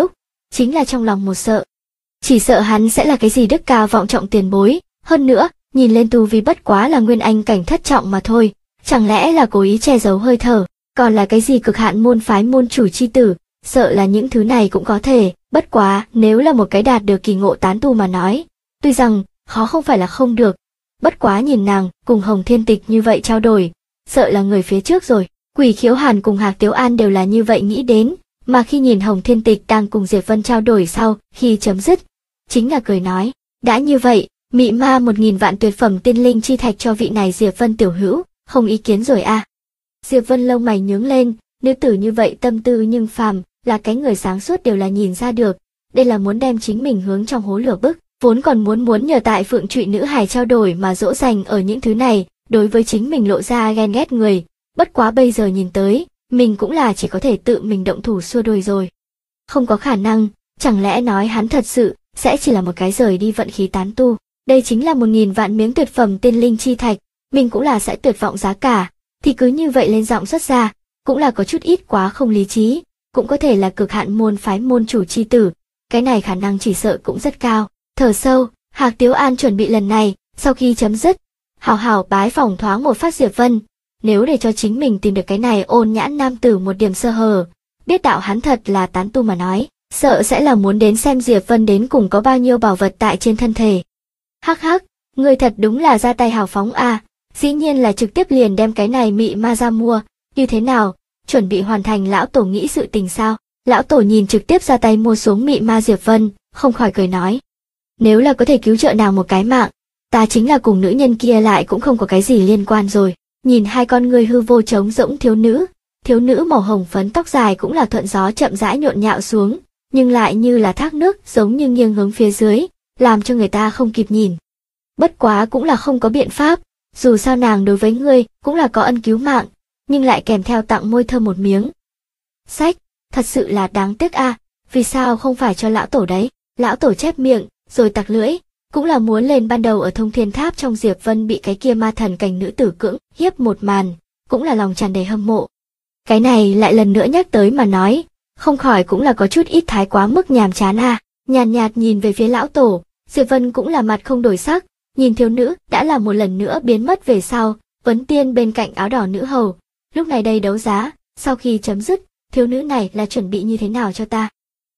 chính là trong lòng một sợ. Chỉ sợ hắn sẽ là cái gì đức cao vọng trọng tiền bối, hơn nữa, nhìn lên tu vi bất quá là nguyên anh cảnh thất trọng mà thôi, chẳng lẽ là cố ý che giấu hơi thở, còn là cái gì cực hạn môn phái môn chủ chi tử, sợ là những thứ này cũng có thể, bất quá, nếu là một cái đạt được kỳ ngộ tán tu mà nói, tuy rằng, khó không phải là không được, bất quá nhìn nàng, cùng Hồng Thiên Tịch như vậy trao đổi, sợ là người phía trước rồi, Quỷ Khiếu Hàn cùng Hạc Tiếu An đều là như vậy nghĩ đến, mà khi nhìn Hồng Thiên Tịch đang cùng Diệp Vân trao đổi sau, khi chấm dứt, chính là cười nói, đã như vậy, mị ma 1000 vạn tuyệt phẩm tiên linh chi thạch cho vị này Diệp Vân tiểu hữu, không ý kiến rồi à. Diệp Vân lông mày nhướng lên, nữ tử như vậy tâm tư nhưng phàm, là cái người sáng suốt đều là nhìn ra được, đây là muốn đem chính mình hướng trong hố lửa bức, vốn còn muốn nhờ tại Phượng Trụy nữ hài trao đổi mà dỗ dành ở những thứ này, đối với chính mình lộ ra ghen ghét người, bất quá bây giờ nhìn tới, mình cũng là chỉ có thể tự mình động thủ xua đuổi rồi. Không có khả năng, chẳng lẽ nói hắn thật sự sẽ chỉ là một cái rời đi vận khí tán tu, đây chính là 1000 vạn miếng tuyệt phẩm tiên linh chi thạch, mình cũng là sẽ tuyệt vọng giá cả, thì cứ như vậy lên giọng xuất ra, cũng là có chút ít quá không lý trí, cũng có thể là cực hạn môn phái môn chủ chi tử, cái này khả năng chỉ sợ cũng rất cao. Thở sâu, Hạc Tiếu An chuẩn bị lần này, sau khi chấm dứt, hào hào bái phỏng thoáng một phát Diệp Vân, nếu để cho chính mình tìm được cái này ôn nhãn nam tử một điểm sơ hở, biết đạo hắn thật là tán tu mà nói, sợ sẽ là muốn đến xem Diệp Vân đến cùng có bao nhiêu bảo vật tại trên thân thể. Hắc hắc, người thật đúng là ra tay hào phóng à, dĩ nhiên là trực tiếp liền đem cái này mị ma ra mua, như thế nào, chuẩn bị hoàn thành lão tổ nghĩ sự tình sao? Lão tổ nhìn trực tiếp ra tay mua xuống mị ma Diệp Vân, không khỏi cười nói. Nếu là có thể cứu trợ nàng một cái mạng, ta chính là cùng nữ nhân kia lại cũng không có cái gì liên quan rồi. Nhìn hai con người hư vô trống rỗng thiếu nữ màu hồng phấn tóc dài cũng là thuận gió chậm rãi nhộn nhạo xuống, nhưng lại như là thác nước giống như nghiêng hướng phía dưới, làm cho người ta không kịp nhìn. Bất quá cũng là không có biện pháp, dù sao nàng đối với ngươi cũng là có ân cứu mạng, nhưng lại kèm theo tặng môi thơm một miếng. Sách, thật sự là đáng tiếc a, vì sao không phải cho lão tổ đấy? Lão tổ chép miệng, rồi tặc lưỡi, cũng là muốn lên ban đầu ở Thông Thiên Tháp trong Diệp Vân bị cái kia ma thần cảnh nữ tử cưỡng hiếp một màn, cũng là lòng tràn đầy hâm mộ. Cái này lại lần nữa nhắc tới mà nói, không khỏi cũng là có chút ít thái quá mức nhàm chán a. Nhàn nhạt nhìn về phía lão tổ, Diệp Vân cũng là mặt không đổi sắc, nhìn thiếu nữ đã là một lần nữa biến mất về sau, vấn tiên bên cạnh áo đỏ nữ hầu. Lúc này đấu giá, sau khi chấm dứt, thiếu nữ này là chuẩn bị như thế nào cho ta?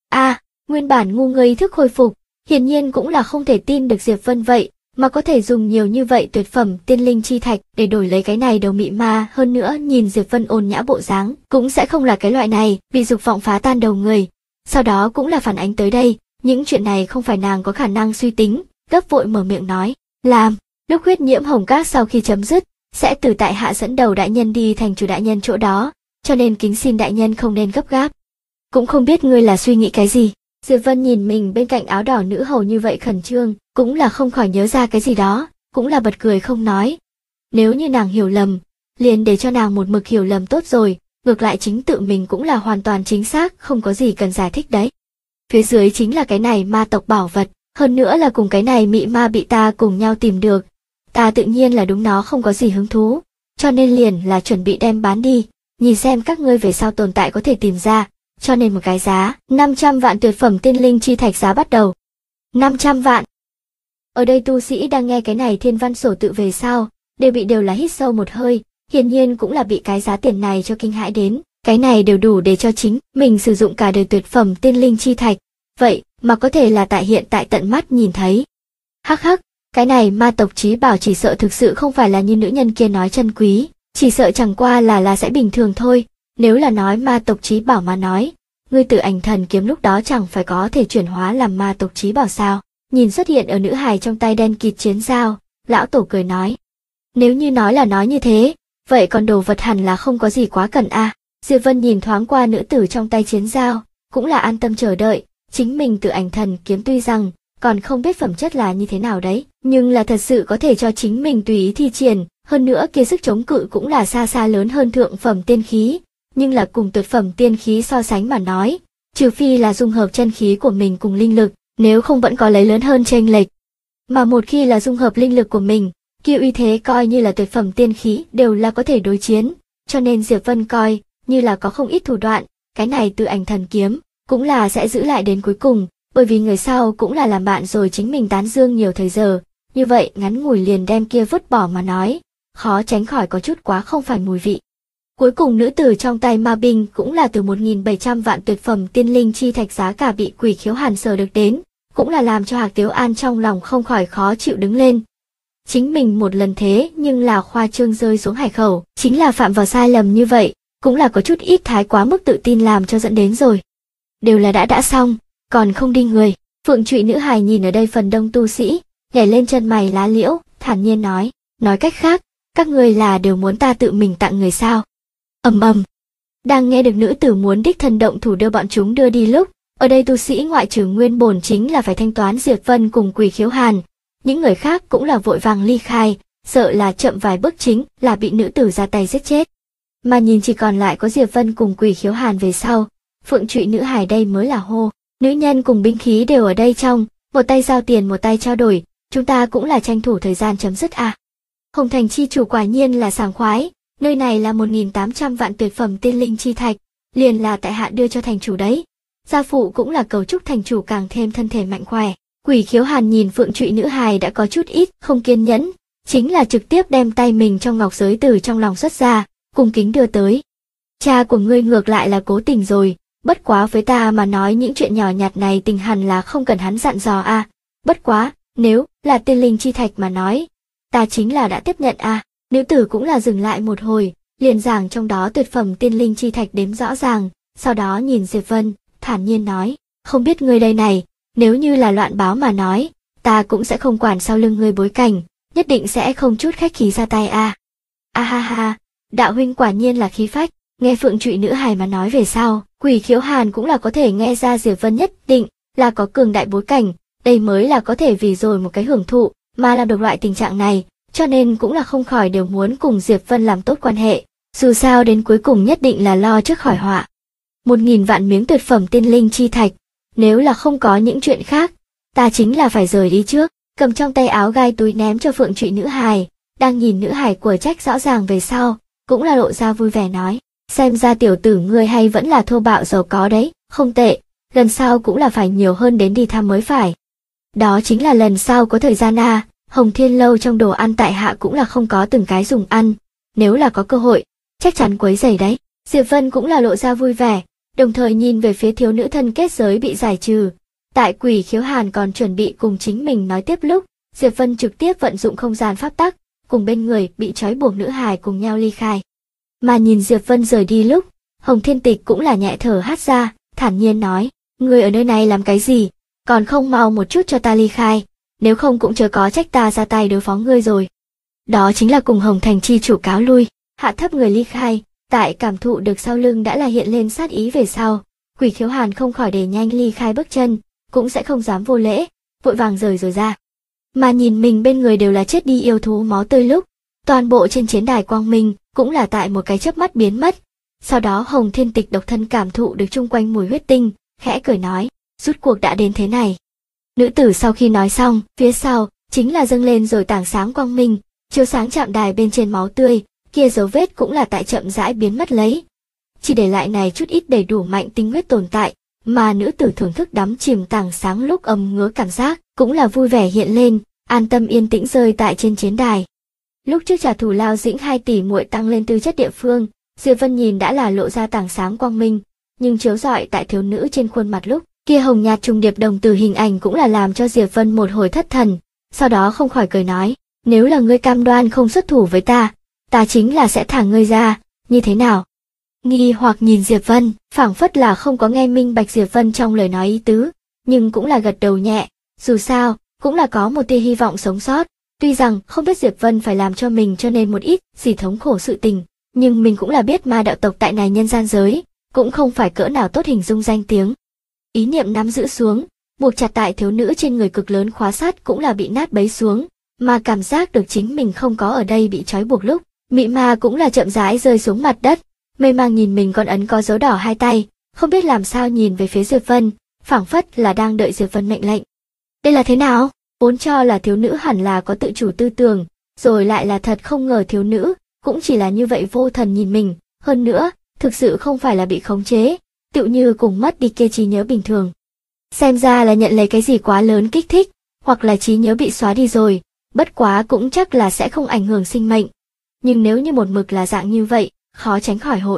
Nguyên bản ngu ngơ ý thức khôi phục, hiển nhiên cũng là không thể tin được Diệp Vân vậy, mà có thể dùng nhiều như vậy tuyệt phẩm tiên linh chi thạch để đổi lấy cái này đầu mị ma, hơn nữa nhìn Diệp Vân ôn nhã bộ dáng, cũng sẽ không là cái loại này, bị dục vọng phá tan đầu người. Sau đó cũng là phản ánh tới đây, những chuyện này không phải nàng có khả năng suy tính, gấp vội mở miệng nói, làm, lúc huyết nhiễm hồng các sau khi chấm dứt, sẽ từ tại hạ dẫn đầu đại nhân đi thành chủ đại nhân chỗ đó, cho nên kính xin đại nhân không nên gấp gáp. Cũng không biết ngươi là suy nghĩ cái gì. Diệp Vân nhìn mình bên cạnh áo đỏ nữ hầu như vậy khẩn trương, cũng là không khỏi nhớ ra cái gì đó, cũng là bật cười không nói. Nếu như nàng hiểu lầm, liền để cho nàng một mực hiểu lầm tốt rồi, ngược lại chính tự mình cũng là hoàn toàn chính xác, không có gì cần giải thích đấy. Phía dưới chính là cái này ma tộc bảo vật, hơn nữa là cùng cái này mị ma bị ta cùng nhau tìm được. Ta tự nhiên là đúng nó không có gì hứng thú, cho nên liền là chuẩn bị đem bán đi, nhìn xem các ngươi về sau tồn tại có thể tìm ra. Cho nên một cái giá, 500 vạn tuyệt phẩm tiên linh chi thạch giá bắt đầu. 500 vạn. Ở đây tu sĩ đang nghe cái này thiên văn sổ tự về sau, đều là hít sâu một hơi, hiển nhiên cũng là bị cái giá tiền này cho kinh hãi đến, cái này đều đủ để cho chính mình sử dụng cả đời tuyệt phẩm tiên linh chi thạch, vậy mà có thể là tại hiện tại tận mắt nhìn thấy. Hắc hắc, cái này ma tộc chí bảo chỉ sợ thực sự không phải là như nữ nhân kia nói chân quý, chỉ sợ chẳng qua là sẽ bình thường thôi. Nếu là nói ma tộc chí bảo mà nói, ngươi Tử Ảnh Thần kiếm lúc đó chẳng phải có thể chuyển hóa làm ma tộc chí bảo sao? Nhìn xuất hiện ở nữ hài trong tay đen kịt chiến dao, lão tổ cười nói. Nếu như nói là nói như thế, vậy còn đồ vật hẳn là không có gì quá cần a. Diệp Vân nhìn thoáng qua nữ tử trong tay chiến dao, cũng là an tâm chờ đợi, chính mình Tử Ảnh Thần kiếm tuy rằng còn không biết phẩm chất là như thế nào đấy, nhưng là thật sự có thể cho chính mình tùy ý thi triển, hơn nữa kia sức chống cự cũng là xa xa lớn hơn thượng phẩm tiên khí. Nhưng là cùng tuyệt phẩm tiên khí so sánh mà nói, trừ phi là dung hợp chân khí của mình cùng linh lực, nếu không vẫn có lấy lớn hơn chênh lệch. Mà một khi là dung hợp linh lực của mình, kia uy thế coi như là tuyệt phẩm tiên khí đều là có thể đối chiến, cho nên Diệp Vân coi như là có không ít thủ đoạn, cái này Tử Ảnh Thần kiếm, cũng là sẽ giữ lại đến cuối cùng, bởi vì người sau cũng là làm bạn rồi chính mình tán dương nhiều thời giờ, như vậy ngắn ngủi liền đem kia vứt bỏ mà nói, khó tránh khỏi có chút quá không phải mùi vị. Cuối cùng nữ tử trong tay Ma Binh cũng là từ 1.700 vạn tuyệt phẩm tiên linh chi thạch giá cả bị Quỷ Khiếu Hàn sờ được đến, cũng là làm cho Hạc Tiếu An trong lòng không khỏi khó chịu đứng lên. Chính mình một lần thế nhưng là khoa trương rơi xuống hải khẩu, chính là phạm vào sai lầm như vậy, cũng là có chút ít thái quá mức tự tin làm cho dẫn đến rồi. Đều là đã xong, còn không đi người. Phượng Trụy nữ hài nhìn ở đây phần đông tu sĩ, nhảy lên chân mày lá liễu, thản nhiên nói cách khác, các người là đều muốn ta tự mình tặng người sao? Ầm ầm. Đang nghe được nữ tử muốn đích thân động thủ đưa bọn chúng đưa đi lúc, ở đây tu sĩ ngoại trừ Nguyên Bổn chính là phải thanh toán Diệp Vân cùng Quỷ Khiếu Hàn, những người khác cũng là vội vàng ly khai, sợ là chậm vài bước chính là bị nữ tử ra tay giết chết. Mà nhìn chỉ còn lại có Diệp Vân cùng Quỷ Khiếu Hàn về sau, Phượng Trụy nữ hài đây mới là hô, nữ nhân cùng binh khí đều ở đây trong, một tay giao tiền một tay trao đổi, chúng ta cũng là tranh thủ thời gian chấm dứt à. Hồng Thành chi chủ quả nhiên là sảng khoái, nơi này là 1.800 vạn tuyệt phẩm tiên linh chi thạch, liền là tại hạ đưa cho thành chủ đấy. Gia phụ cũng là cầu chúc thành chủ càng thêm thân thể mạnh khỏe. Quỷ Khiếu Hàn nhìn Phượng Trụy nữ hài đã có chút ít không kiên nhẫn, chính là trực tiếp đem tay mình trong ngọc giới từ trong lòng xuất ra, cung kính đưa tới. Cha của ngươi ngược lại là cố tình rồi, bất quá với ta mà nói những chuyện nhỏ nhặt này tình hẳn là không cần hắn dặn dò à. Bất quá, nếu là tiên linh chi thạch mà nói, ta chính là đã tiếp nhận à. Nữ tử cũng là dừng lại một hồi, liền giảng trong đó tuyệt phẩm tiên linh chi thạch đếm rõ ràng, sau đó nhìn Diệp Vân, thản nhiên nói, không biết ngươi đây này, nếu như là loạn báo mà nói, ta cũng sẽ không quản sau lưng ngươi bối cảnh, nhất định sẽ không chút khách khí ra tay à. A ha ha, đạo huynh quả nhiên là khí phách, nghe Phượng Trụy nữ hài mà nói về sau, Quỷ Khiếu Hàn cũng là có thể nghe ra Diệp Vân nhất định là có cường đại bối cảnh, đây mới là có thể vì rồi một cái hưởng thụ, mà làm được loại tình trạng này, cho nên cũng là không khỏi đều muốn cùng Diệp Vân làm tốt quan hệ, dù sao đến cuối cùng nhất định là lo trước khỏi họa. 1.000 vạn miếng tuyệt phẩm tiên linh chi thạch, nếu là không có những chuyện khác, ta chính là phải rời đi trước, cầm trong tay áo gai túi ném cho Phượng Trụy nữ hài, đang nhìn nữ hài của trách rõ ràng về sau, cũng là lộ ra vui vẻ nói, xem ra tiểu tử ngươi hay vẫn là thô bạo giàu có đấy, không tệ, lần sau cũng là phải nhiều hơn đến đi thăm mới phải. Đó chính là lần sau có thời gian à, Hồng Thiên Lâu trong đồ ăn tại hạ cũng là không có từng cái dùng ăn, nếu là có cơ hội, chắc chắn quấy rầy đấy. Diệp Vân cũng là lộ ra vui vẻ, đồng thời nhìn về phía thiếu nữ thân kết giới bị giải trừ. Tại Quỷ Khiếu Hàn còn chuẩn bị cùng chính mình nói tiếp lúc, Diệp Vân trực tiếp vận dụng không gian pháp tắc, cùng bên người bị trói buộc nữ hài cùng nhau ly khai. Mà nhìn Diệp Vân rời đi lúc, Hồng Thiên Tịch cũng là nhẹ thở hắt ra, thản nhiên nói, ngươi ở nơi này làm cái gì, còn không mau một chút cho ta ly khai, nếu không cũng chớ có trách ta ra tay đối phó ngươi rồi. Đó chính là cùng Hồng Thành chi chủ cáo lui, hạ thấp người ly khai, tại cảm thụ được sau lưng đã là hiện lên sát ý về sau, Quỷ Khiếu Hàn không khỏi để nhanh ly khai bước chân, cũng sẽ không dám vô lễ, vội vàng rời rồi ra. Mà nhìn mình bên người đều là chết đi yêu thú máu tươi lúc, toàn bộ trên chiến đài quang minh cũng là tại một cái chớp mắt biến mất. Sau đó Hồng Thiên Tịch độc thân cảm thụ được chung quanh mùi huyết tinh, khẽ cười nói, rút cuộc đã đến thế này. Nữ tử sau khi nói xong, phía sau chính là dâng lên rồi tảng sáng quang minh, chiếu sáng chạm đài bên trên máu tươi, kia dấu vết cũng là tại chậm rãi biến mất lấy. Chỉ để lại này chút ít đầy đủ mạnh tinh huyết tồn tại, mà nữ tử thưởng thức đắm chìm tảng sáng lúc ngứa cảm giác, cũng là vui vẻ hiện lên, an tâm yên tĩnh rơi tại trên chiến đài. Lúc trước trả thù Lao Dĩnh 2 tỷ muội tăng lên tư chất địa phương, Diệp Vân nhìn đã là lộ ra tảng sáng quang minh, nhưng chiếu rọi tại thiếu nữ trên khuôn mặt lúc, kia hồng nhạt trùng điệp đồng tử hình ảnh cũng là làm cho Diệp Vân một hồi thất thần, sau đó không khỏi cười nói, nếu là ngươi cam đoan không xuất thủ với ta, ta chính là sẽ thả ngươi ra, như thế nào? Nghi hoặc nhìn Diệp Vân, phảng phất là không có nghe minh bạch Diệp Vân trong lời nói ý tứ, nhưng cũng là gật đầu nhẹ, dù sao, cũng là có một tia hy vọng sống sót, tuy rằng không biết Diệp Vân phải làm cho mình cho nên một ít gì thống khổ sự tình, nhưng mình cũng là biết ma đạo tộc tại này nhân gian giới, cũng không phải cỡ nào tốt hình dung danh tiếng. Ý niệm nắm giữ xuống, buộc chặt tại thiếu nữ trên người cực lớn khóa sắt cũng là bị nát bấy xuống, mà cảm giác được chính mình không có ở đây bị trói buộc lúc, mị ma cũng là chậm rãi rơi xuống mặt đất, mê mang nhìn mình còn ấn có dấu đỏ hai tay, không biết làm sao nhìn về phía Diệp Vân, phảng phất là đang đợi Diệp Vân mệnh lệnh. Đây là thế nào? Vốn cho là thiếu nữ hẳn là có tự chủ tư tưởng, rồi lại là thật không ngờ thiếu nữ cũng chỉ là như vậy vô thần nhìn mình, hơn nữa, thực sự không phải là bị khống chế, tựu như cùng mất đi kia trí nhớ bình thường. Xem ra là nhận lấy cái gì quá lớn kích thích, hoặc là trí nhớ bị xóa đi rồi, bất quá cũng chắc là sẽ không ảnh hưởng sinh mệnh. Nhưng nếu như một mực là dạng như vậy, khó tránh khỏi hội.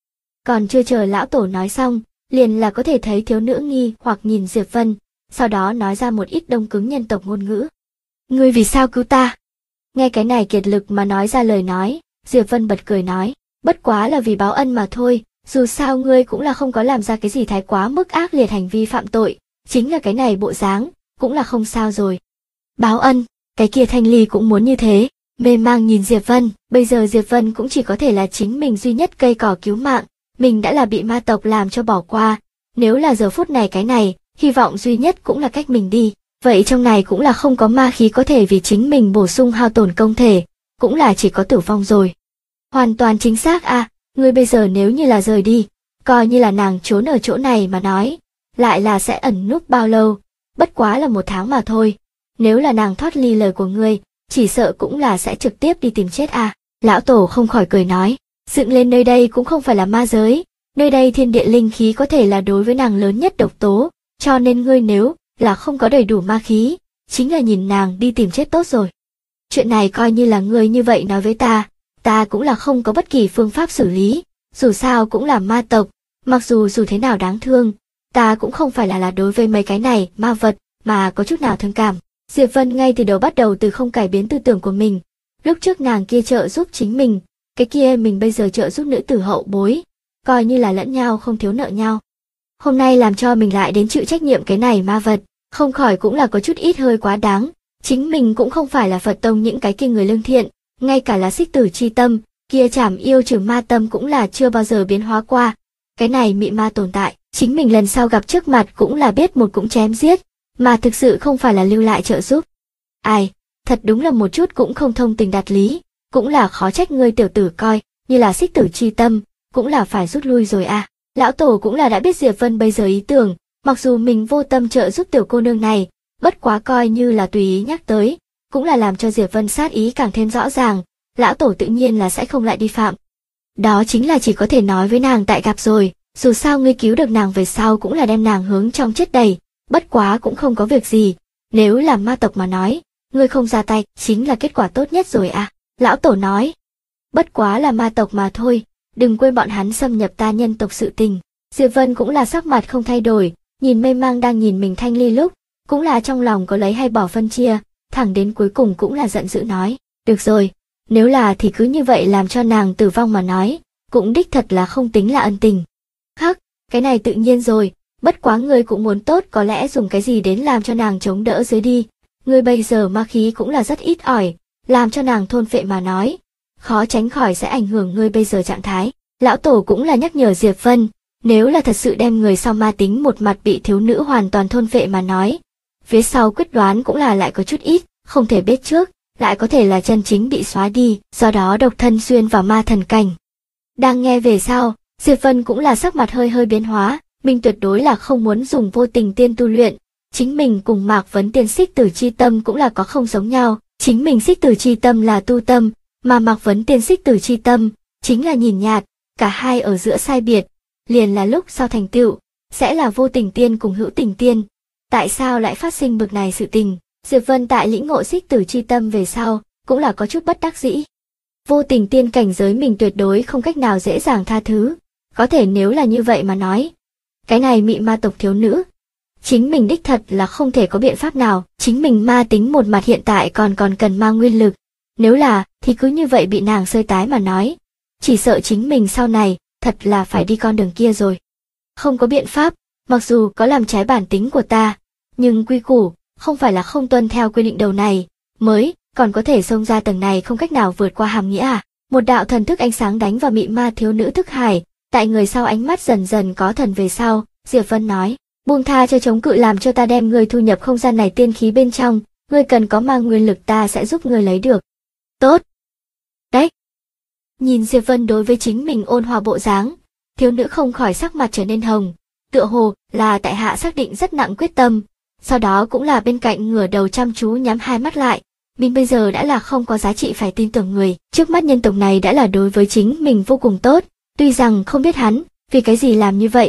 Còn chưa chờ lão tổ nói xong, liền là có thể thấy thiếu nữ nghi hoặc nhìn Diệp Vân, sau đó nói ra một ít đông cứng nhân tộc ngôn ngữ. Ngươi vì sao cứu ta? Nghe cái này kiệt lực mà nói ra lời nói, Diệp Vân bật cười nói, bất quá là vì báo ân mà thôi, dù sao ngươi cũng là không có làm ra cái gì thái quá mức ác liệt hành vi phạm tội, chính là cái này bộ dáng, cũng là không sao rồi. Báo ân, cái kia Thanh Ly cũng muốn như thế, mê mang nhìn Diệp Vân, bây giờ Diệp Vân cũng chỉ có thể là chính mình duy nhất cây cỏ cứu mạng, mình đã là bị ma tộc làm cho bỏ qua, nếu là giờ phút này cái này, hy vọng duy nhất cũng là cách mình đi, vậy trong này cũng là không có ma khí có thể vì chính mình bổ sung hao tổn công thể, cũng là chỉ có tử vong rồi. Hoàn toàn chính xác à, ngươi bây giờ nếu như là rời đi, coi như là nàng trốn ở chỗ này mà nói, lại là sẽ ẩn núp bao lâu, bất quá là 1 tháng mà thôi, nếu là nàng thoát ly lời của ngươi, chỉ sợ cũng là sẽ trực tiếp đi tìm chết à. Lão tổ không khỏi cười nói, dựng lên nơi đây cũng không phải là ma giới, nơi đây thiên địa linh khí có thể là đối với nàng lớn nhất độc tố, cho nên ngươi nếu là không có đầy đủ ma khí, chính là nhìn nàng đi tìm chết tốt rồi. Chuyện này coi như là ngươi như vậy nói với ta cũng là không có bất kỳ phương pháp xử lý, dù sao cũng là ma tộc, mặc dù thế nào đáng thương, ta cũng không phải là đối với mấy cái này ma vật mà có chút nào thương cảm. Diệp Vân ngay từ đầu bắt đầu từ không cải biến tư tưởng của mình, lúc trước nàng kia trợ giúp chính mình, cái kia mình bây giờ trợ giúp nữ tử hậu bối, coi như là lẫn nhau không thiếu nợ nhau. Hôm nay làm cho mình lại đến chịu trách nhiệm cái này ma vật, không khỏi cũng là có chút ít hơi quá đáng, chính mình cũng không phải là Phật tông những cái kia người lương thiện, ngay cả là xích tử chi tâm, kia trảm yêu trừ ma tâm cũng là chưa bao giờ biến hóa qua. Cái này mị ma tồn tại, chính mình lần sau gặp trước mặt cũng là biết một cũng chém giết, mà thực sự không phải là lưu lại trợ giúp. Ai, thật đúng là một chút cũng không thông tình đạt lý, cũng là khó trách ngươi tiểu tử coi, như là xích tử chi tâm, cũng là phải rút lui rồi à. Lão tổ cũng là đã biết Diệp Vân bây giờ ý tưởng, mặc dù mình vô tâm trợ giúp tiểu cô nương này, bất quá coi như là tùy ý nhắc tới, cũng là làm cho Diệp Vân sát ý càng thêm rõ ràng, lão tổ tự nhiên là sẽ không lại đi phạm. Đó chính là chỉ có thể nói với nàng tại gặp rồi, dù sao ngươi cứu được nàng về sau cũng là đem nàng hướng trong chết đầy, bất quá cũng không có việc gì, nếu là ma tộc mà nói, ngươi không ra tay, chính là kết quả tốt nhất rồi à, lão tổ nói. Bất quá là ma tộc mà thôi, đừng quên bọn hắn xâm nhập ta nhân tộc sự tình. Diệp Vân cũng là sắc mặt không thay đổi, nhìn mê mang đang nhìn mình Thanh Ly lúc, cũng là trong lòng có lấy hay bỏ phân chia, thẳng đến cuối cùng cũng là giận dữ nói, được rồi, nếu là thì cứ như vậy làm cho nàng tử vong mà nói, cũng đích thật là không tính là ân tình. Hắc, cái này tự nhiên rồi, bất quá ngươi cũng muốn tốt có lẽ dùng cái gì đến làm cho nàng chống đỡ dưới đi, ngươi bây giờ ma khí cũng là rất ít ỏi, làm cho nàng thôn phệ mà nói, khó tránh khỏi sẽ ảnh hưởng ngươi bây giờ trạng thái. Lão tổ cũng là nhắc nhở Diệp Vân, nếu là thật sự đem người sau ma tính một mặt bị thiếu nữ hoàn toàn thôn phệ mà nói, phía sau quyết đoán cũng là lại có chút ít, không thể biết trước, lại có thể là chân chính bị xóa đi, do đó độc thân xuyên vào ma thần cảnh. Đang nghe về sau, Diệp Vân cũng là sắc mặt hơi biến hóa, mình tuyệt đối là không muốn dùng vô tình tiên tu luyện, chính mình cùng Mạc Vấn Tiên xích tử chi tâm cũng là có không giống nhau, chính mình xích tử chi tâm là tu tâm, mà Mạc Vấn Tiên xích tử chi tâm chính là nhìn nhạt, cả hai ở giữa sai biệt, liền là lúc sau thành tựu sẽ là vô tình tiên cùng hữu tình tiên. Tại sao lại phát sinh bực này sự tình? Diệp Vân tại lĩnh ngộ xích tử chi tâm về sau, cũng là có chút bất đắc dĩ. Vô tình tiên cảnh giới mình tuyệt đối không cách nào dễ dàng tha thứ, có thể nếu là như vậy mà nói, cái này mị ma tộc thiếu nữ, chính mình đích thật là không thể có biện pháp nào, chính mình ma tính một mặt hiện tại còn cần ma nguyên lực, nếu là thì cứ như vậy bị nàng sơi tái mà nói, chỉ sợ chính mình sau này thật là phải đi con đường kia rồi. Không có biện pháp, mặc dù có làm trái bản tính của ta, nhưng quy củ không phải là không tuân theo quy định đầu này, mới còn có thể xông ra tầng này không cách nào vượt qua hàm nghĩa à. Một đạo thần thức ánh sáng đánh vào mị ma thiếu nữ thức hải, tại người sau ánh mắt dần dần có thần về sau, Diệp Vân nói, buông tha cho chống cự làm cho ta đem người thu nhập không gian này tiên khí bên trong, ngươi cần có mang nguyên lực ta sẽ giúp ngươi lấy được. Tốt. Đấy. Nhìn Diệp Vân đối với chính mình ôn hòa bộ dáng, thiếu nữ không khỏi sắc mặt trở nên hồng, tựa hồ là tại hạ xác định rất nặng quyết tâm, sau đó cũng là bên cạnh ngửa đầu chăm chú nhắm hai mắt lại, mình bây giờ đã là không có giá trị phải tin tưởng người, trước mắt nhân tộc này đã là đối với chính mình vô cùng tốt, tuy rằng không biết hắn vì cái gì làm như vậy,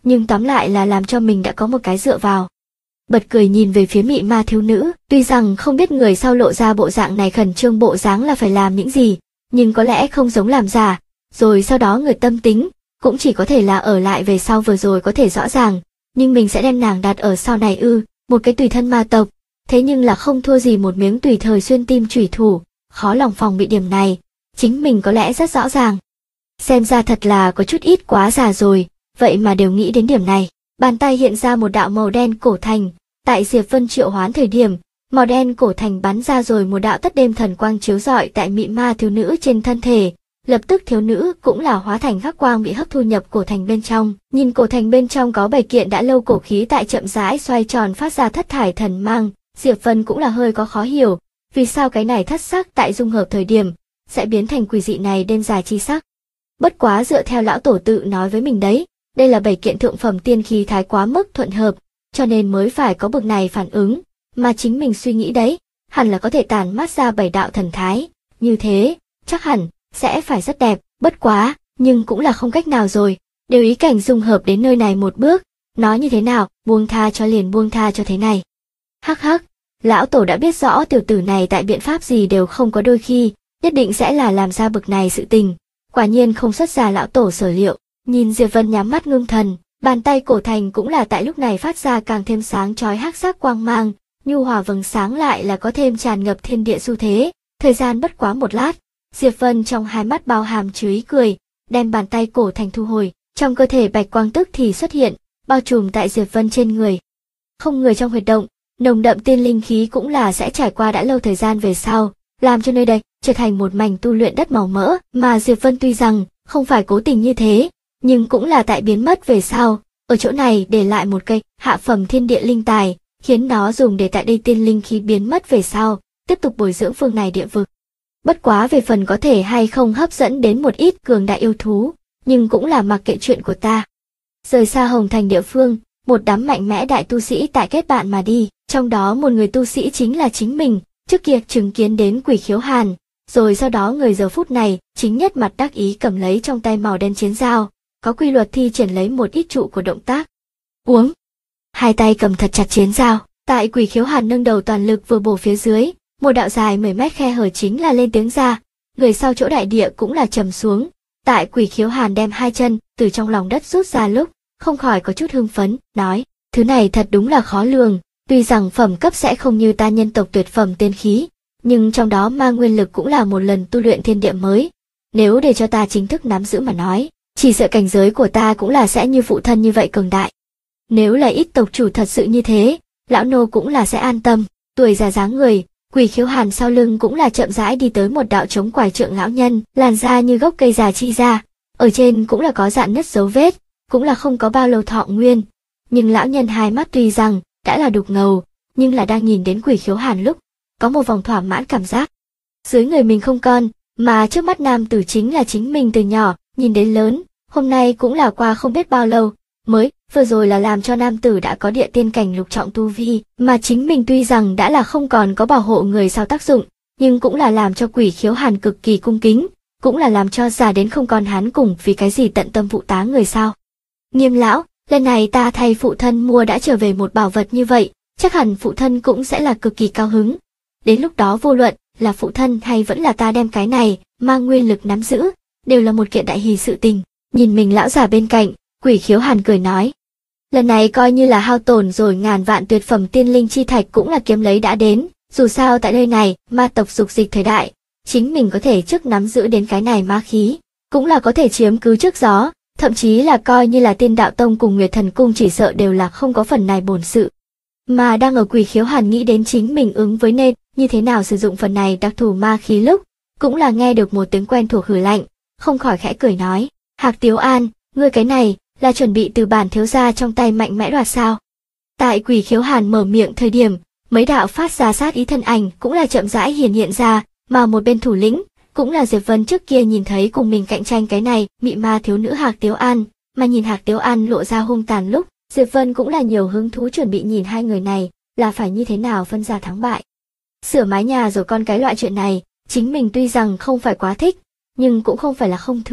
nhưng tóm lại là làm cho mình đã có một cái dựa vào. Bật cười nhìn về phía mị ma thiếu nữ, tuy rằng không biết người sau lộ ra bộ dạng này khẩn trương bộ dáng là phải làm những gì, nhưng có lẽ không giống làm giả, rồi sau đó người tâm tính, cũng chỉ có thể là ở lại về sau vừa rồi có thể rõ ràng, nhưng mình sẽ đem nàng đặt ở sau này một cái tùy thân ma tộc, thế nhưng là không thua gì một miếng tùy thời xuyên tim chủy thủ, khó lòng phòng bị điểm này, chính mình có lẽ rất rõ ràng. Xem ra thật là có chút ít quá già rồi, vậy mà đều nghĩ đến điểm này. Bàn tay hiện ra một đạo màu đen cổ thành, tại Diệp Vân triệu hoán thời điểm, màu đen cổ thành bắn ra rồi một đạo tất đêm thần quang chiếu rọi tại mị ma thiếu nữ trên thân thể, lập tức thiếu nữ cũng là hóa thành hắc quang bị hấp thu nhập cổ thành bên trong. Nhìn cổ thành bên trong có 7 kiện đã lâu cổ khí tại chậm rãi xoay tròn phát ra thất thải thần mang, Diệp Vân cũng là hơi có khó hiểu, vì sao cái này thất sắc tại dung hợp thời điểm sẽ biến thành quỷ dị này đêm dài chi sắc. Bất quá dựa theo lão tổ tự nói với mình đấy, đây là 7 kiện thượng phẩm tiên khí thái quá mức thuận hợp, cho nên mới phải có bực này phản ứng, mà chính mình suy nghĩ đấy, hẳn là có thể tản mát ra 7 đạo thần thái, như thế, chắc hẳn sẽ phải rất đẹp, bất quá, nhưng cũng là không cách nào rồi, đều ý cảnh dung hợp đến nơi này một bước, nói như thế nào, buông tha cho liền buông tha cho thế này. Hắc hắc, lão tổ đã biết rõ tiểu tử này tại biện pháp gì đều không có đôi khi, nhất định sẽ là làm ra bực này sự tình, quả nhiên không xuất ra lão tổ sở liệu. Nhìn Diệp Vân nhắm mắt ngưng thần, bàn tay cổ thành cũng là tại lúc này phát ra càng thêm sáng chói hắc sắc quang mang, nhu hòa vầng sáng lại là có thêm tràn ngập thiên địa xu thế. Thời gian bất quá một lát, Diệp Vân trong hai mắt bao hàm chứa ý cười, đem bàn tay cổ thành thu hồi, trong cơ thể bạch quang tức thì xuất hiện, bao trùm tại Diệp Vân trên người. Không người trong huyệt động, nồng đậm tiên linh khí cũng là sẽ trải qua đã lâu thời gian về sau, làm cho nơi đây trở thành một mảnh tu luyện đất màu mỡ, mà Diệp Vân tuy rằng không phải cố tình như thế, nhưng cũng là tại biến mất về sau, ở chỗ này để lại một cây hạ phẩm thiên địa linh tài, khiến nó dùng để tại đây tiên linh khí biến mất về sau, tiếp tục bồi dưỡng phương này địa vực. Bất quá về phần có thể hay không hấp dẫn đến một ít cường đại yêu thú, nhưng cũng là mặc kệ chuyện của ta. Rời xa Hồng Thành địa phương, một đám mạnh mẽ đại tu sĩ tại kết bạn mà đi, trong đó một người tu sĩ chính là chính mình, trước kia chứng kiến đến Quỷ Khiếu Hàn, rồi sau đó người giờ phút này chính nhất mặt đắc ý cầm lấy trong tay màu đen chiến dao, có quy luật thi triển lấy một ít trụ của động tác. Uống. Hai tay cầm thật chặt chiến dao, tại Quỷ Khiếu Hàn nâng đầu toàn lực vừa bổ phía dưới, một đạo dài 10 mét khe hở chính là lên tiếng ra, người sau chỗ đại địa cũng là trầm xuống. Tại Quỷ Khiếu Hàn đem hai chân từ trong lòng đất rút ra lúc, không khỏi có chút hưng phấn, nói, thứ này thật đúng là khó lường, tuy rằng phẩm cấp sẽ không như ta nhân tộc tuyệt phẩm tiên khí, nhưng trong đó mang nguyên lực cũng là một lần tu luyện thiên địa mới. Nếu để cho ta chính thức nắm giữ mà nói, chỉ sợ cảnh giới của ta cũng là sẽ như phụ thân như vậy cường đại. Nếu là ít tộc chủ thật sự như thế, lão nô cũng là sẽ an tâm. Tuổi già dáng người, Quỷ Khiếu Hàn sau lưng cũng là chậm rãi đi tới một đạo chống quải trượng lão nhân, làn da như gốc cây già chi ra, ở trên cũng là có rạn nứt dấu vết, cũng là không có bao lâu thọ nguyên. Nhưng lão nhân hai mắt tuy rằng đã là đục ngầu, nhưng là đang nhìn đến Quỷ Khiếu Hàn lúc, có một vòng thỏa mãn cảm giác. Dưới người mình không con, mà trước mắt nam tử chính là chính mình từ nhỏ, nhìn đến lớn, hôm nay cũng là qua không biết bao lâu, mới, vừa rồi là làm cho nam tử đã có địa tiên cảnh lục trọng tu vi, mà chính mình tuy rằng đã là không còn có bảo hộ người sau tác dụng, nhưng cũng là làm cho Quỷ Khiếu Hàn cực kỳ cung kính, cũng là làm cho già đến không còn hắn cùng vì cái gì tận tâm phụ tá người sao. Nghiêm lão, lần này ta thay phụ thân mua đã trở về một bảo vật như vậy, chắc hẳn phụ thân cũng sẽ là cực kỳ cao hứng. Đến lúc đó vô luận là phụ thân hay vẫn là ta đem cái này mang nguyên lực nắm giữ, đều là một kiện đại hỷ sự tình. Nhìn mình lão già bên cạnh, Quỷ Khiếu Hàn cười nói, lần này coi như là hao tổn rồi, ngàn vạn tuyệt phẩm tiên linh chi thạch cũng là kiếm lấy đã đến, dù sao tại nơi này ma tộc dục dịch thời đại, chính mình có thể trước nắm giữ đến cái này ma khí, cũng là có thể chiếm cứ trước gió, thậm chí là coi như là Tiên Đạo Tông cùng Nguyệt Thần Cung chỉ sợ đều là không có phần này bổn sự. Mà đang ở Quỷ Khiếu Hàn nghĩ đến chính mình ứng với nên như thế nào sử dụng phần này đặc thù ma khí lúc, cũng là nghe được một tiếng quen thuộc hừ lạnh, không khỏi khẽ cười nói, Hạc Tiếu An, ngươi cái này là chuẩn bị từ bản thiếu gia trong tay mạnh mẽ đoạt sao? Tại Quỷ Khiếu Hàn mở miệng thời điểm, mấy đạo phát ra sát ý thân ảnh cũng là chậm rãi hiện ra, mà một bên thủ lĩnh cũng là Diệp Vân trước kia nhìn thấy cùng mình cạnh tranh cái này mị ma thiếu nữ Hạc Tiếu An, mà nhìn Hạc Tiếu An lộ ra hung tàn lúc, Diệp Vân cũng là nhiều hứng thú chuẩn bị nhìn hai người này là phải như thế nào phân ra thắng bại. Sửa mái nhà rồi con cái loại chuyện này, chính mình tuy rằng không phải quá thích, nhưng cũng không phải là không thương,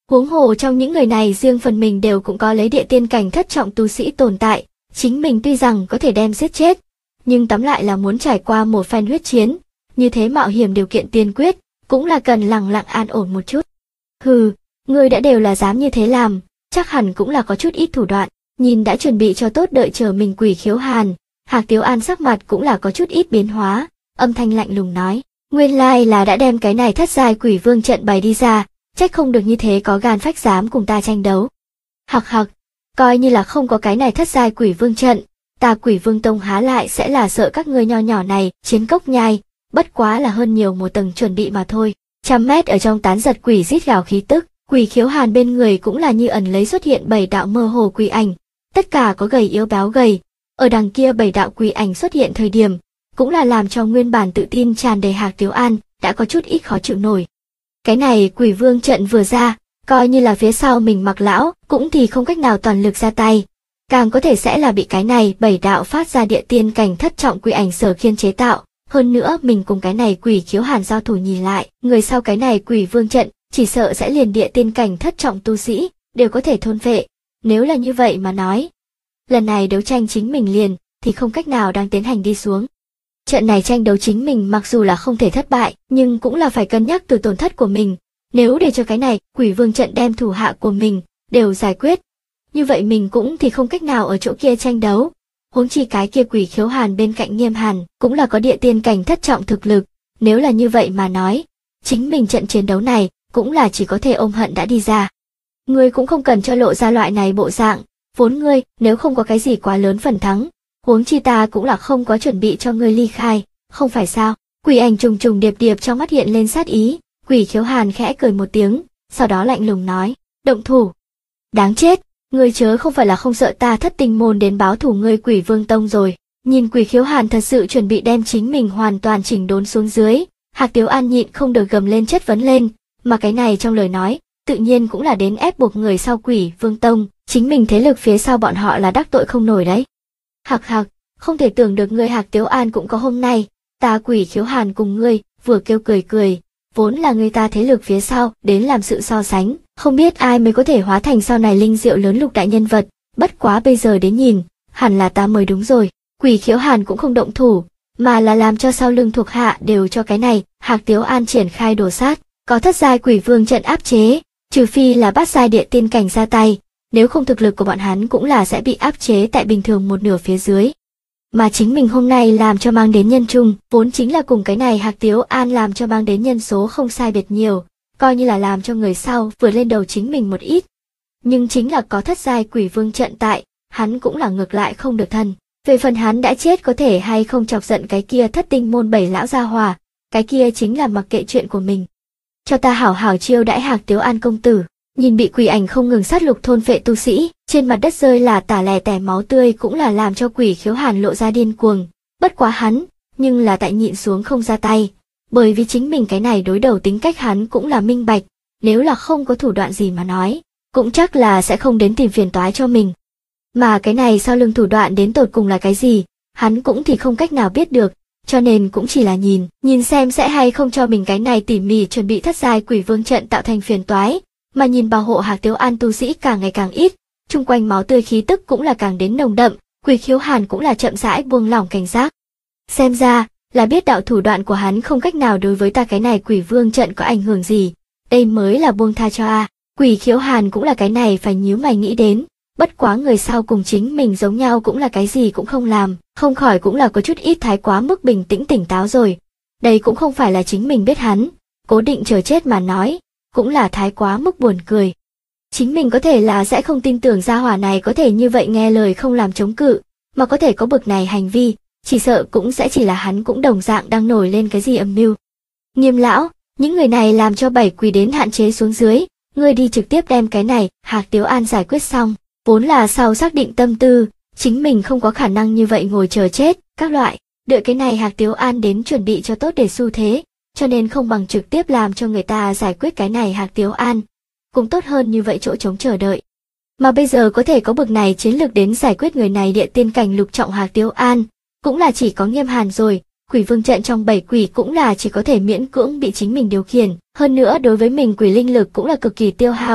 Huống hồ trong những người này riêng phần mình đều cũng có lấy địa tiên cảnh thất trọng tu sĩ tồn tại, chính mình tuy rằng có thể đem giết chết, nhưng tóm lại là muốn trải qua một phen huyết chiến, như thế mạo hiểm điều kiện tiên quyết, cũng là cần lặng lặng an ổn một chút. Hừ, ngươi đã đều là dám như thế làm, chắc hẳn cũng là có chút ít thủ đoạn, nhìn đã chuẩn bị cho tốt đợi chờ mình Quỷ Khiếu Hàn, Hạc Tiếu An sắc mặt cũng là có chút ít biến hóa, âm thanh lạnh lùng nói, nguyên lai là đã đem cái này thất giai Quỷ Vương trận bày đi ra, trách không được như thế có gan phách dám cùng ta tranh đấu. Hặc hặc, coi như là không có cái này thất giai Quỷ Vương trận, ta Quỷ Vương Tông há lại sẽ là sợ các ngươi nho nhỏ này, chiến cốc nhai, bất quá là hơn nhiều một tầng chuẩn bị mà thôi. Trăm mét ở trong tán giật quỷ rít gào khí tức, Quỷ Khiếu Hàn bên người cũng là như ẩn lấy xuất hiện 7 đạo mơ hồ quỷ ảnh, tất cả có gầy yếu béo gầy. Ở đằng kia 7 đạo quỷ ảnh xuất hiện thời điểm, cũng là làm cho nguyên bản tự tin tràn đầy Hạc Tiếu An đã có chút ít khó chịu nổi. Cái này Quỷ Vương trận vừa ra, coi như là phía sau mình Mặc lão cũng thì không cách nào toàn lực ra tay, càng có thể sẽ là bị cái này 7 đạo phát ra địa tiên cảnh thất trọng quỷ ảnh sở khiên chế tạo. Hơn nữa mình cùng cái này Quỷ Khiếu Hàn giao thủ nhìn lại, người sau cái này Quỷ Vương trận, chỉ sợ sẽ liền địa tiên cảnh thất trọng tu sĩ, đều có thể thôn phệ. Nếu là như vậy mà nói, lần này đấu tranh chính mình liền, thì không cách nào đang tiến hành đi xuống. Trận này tranh đấu chính mình mặc dù là không thể thất bại, nhưng cũng là phải cân nhắc từ tổn thất của mình. Nếu để cho cái này Quỷ Vương trận đem thủ hạ của mình, đều giải quyết, như vậy mình cũng thì không cách nào ở chỗ kia tranh đấu. Huống chi cái kia Quỷ Khiếu Hàn bên cạnh Nghiêm Hàn cũng là có địa tiên cảnh thất trọng thực lực, nếu là như vậy mà nói, chính mình trận chiến đấu này cũng là chỉ có thể ôm hận đã đi ra. Ngươi cũng không cần cho lộ ra loại này bộ dạng, vốn ngươi nếu không có cái gì quá lớn phần thắng, huống chi ta cũng là không có chuẩn bị cho ngươi ly khai, không phải sao? Quỷ ảnh trùng trùng điệp điệp trong mắt hiện lên sát ý, Quỷ Khiếu Hàn khẽ cười một tiếng, sau đó lạnh lùng nói, động thủ. Đáng chết! Ngươi chớ không phải là không sợ ta Thất Tinh môn đến báo thủ ngươi Quỷ Vương Tông rồi. Nhìn Quỷ Khiếu Hàn thật sự chuẩn bị đem chính mình hoàn toàn chỉnh đốn xuống dưới, Hạc Tiếu An nhịn không được gầm lên chất vấn lên, mà cái này trong lời nói, tự nhiên cũng là đến ép buộc người sau Quỷ Vương Tông, chính mình thế lực phía sau bọn họ là đắc tội không nổi đấy. Hạc hạc, không thể tưởng được ngươi Hạc Tiếu An cũng có hôm nay, ta Quỷ Khiếu Hàn cùng ngươi, vừa kêu cười cười, vốn là người ta thế lực phía sau đến làm sự so sánh. Không biết ai mới có thể hóa thành sau này linh diệu lớn lục đại nhân vật, bất quá bây giờ đến nhìn, hẳn là ta mới đúng rồi. Quỷ Khiếu Hàn cũng không động thủ, mà là làm cho sau lưng thuộc hạ đều cho cái này, Hạc Tiếu An triển khai đổ sát, có thất giai Quỷ Vương trận áp chế, trừ phi là bát giai địa tiên cảnh ra tay, nếu không thực lực của bọn hắn cũng là sẽ bị áp chế tại bình thường một nửa phía dưới. Mà chính mình hôm nay làm cho mang đến nhân trung, vốn chính là cùng cái này Hạc Tiếu An làm cho mang đến nhân số không sai biệt nhiều. Coi như là làm cho người sau vừa lên đầu chính mình một ít. Nhưng chính là có thất giai Quỷ Vương trận tại, hắn cũng là ngược lại không được thân. Về phần hắn đã chết có thể hay không chọc giận cái kia Thất Tinh môn 7 lão gia hòa, cái kia chính là mặc kệ chuyện của mình. Cho ta hảo hảo chiêu đãi Hạc Tiếu An công tử. Nhìn bị quỷ ảnh không ngừng sát lục thôn phệ tu sĩ, trên mặt đất rơi là tả lẻ tẻ máu tươi cũng là làm cho Quỷ Khiếu Hàn lộ ra điên cuồng. Bất quá hắn, nhưng là tại nhịn xuống không ra tay. Bởi vì chính mình cái này đối đầu tính cách hắn cũng là minh bạch, nếu là không có thủ đoạn gì mà nói, cũng chắc là sẽ không đến tìm phiền toái cho mình. Mà cái này sau lưng thủ đoạn đến tột cùng là cái gì, hắn cũng thì không cách nào biết được, cho nên cũng chỉ là nhìn xem sẽ hay không cho mình cái này tỉ mỉ chuẩn bị thất giai Quỷ Vương trận tạo thành phiền toái, mà nhìn bảo hộ Hạc Tiếu An tu sĩ càng ngày càng ít, chung quanh máu tươi khí tức cũng là càng đến nồng đậm, Quỷ Khiếu Hàn cũng là chậm rãi buông lỏng cảnh giác. Xem ra là biết đạo thủ đoạn của hắn không cách nào đối với ta cái này Quỷ Vương trận có ảnh hưởng gì, đây mới là buông tha cho a. Quỷ Khiếu Hàn cũng là cái này phải nhíu mày nghĩ đến, bất quá người sau cùng chính mình giống nhau cũng là cái gì cũng không làm, không khỏi cũng là có chút ít thái quá mức bình tĩnh tỉnh táo rồi. Đây cũng không phải là chính mình biết hắn, cố định chờ chết mà nói, cũng là thái quá mức buồn cười. Chính mình có thể là sẽ không tin tưởng gia hỏa này có thể như vậy nghe lời không làm chống cự, mà có thể có bực này hành vi, chỉ sợ cũng sẽ chỉ là hắn cũng đồng dạng đang nổi lên cái gì âm mưu. Nghiêm lão, những người này làm cho 7 quỷ đến hạn chế xuống dưới, ngươi đi trực tiếp đem cái này, Hạc Tiếu An giải quyết xong, vốn là sau xác định tâm tư, chính mình không có khả năng như vậy ngồi chờ chết, các loại, đợi cái này Hạc Tiếu An đến chuẩn bị cho tốt để xu thế, cho nên không bằng trực tiếp làm cho người ta giải quyết cái này Hạc Tiếu An, cũng tốt hơn như vậy chỗ trống chờ đợi. Mà bây giờ có thể có bực này chiến lược đến giải quyết người này địa tiên cảnh lục trọng Hạc Tiếu An, cũng là chỉ có Nghiêm Hàn rồi, Quỷ Vương trận trong 7 quỷ cũng là chỉ có thể miễn cưỡng bị chính mình điều khiển, hơn nữa đối với mình quỷ linh lực cũng là cực kỳ tiêu hao,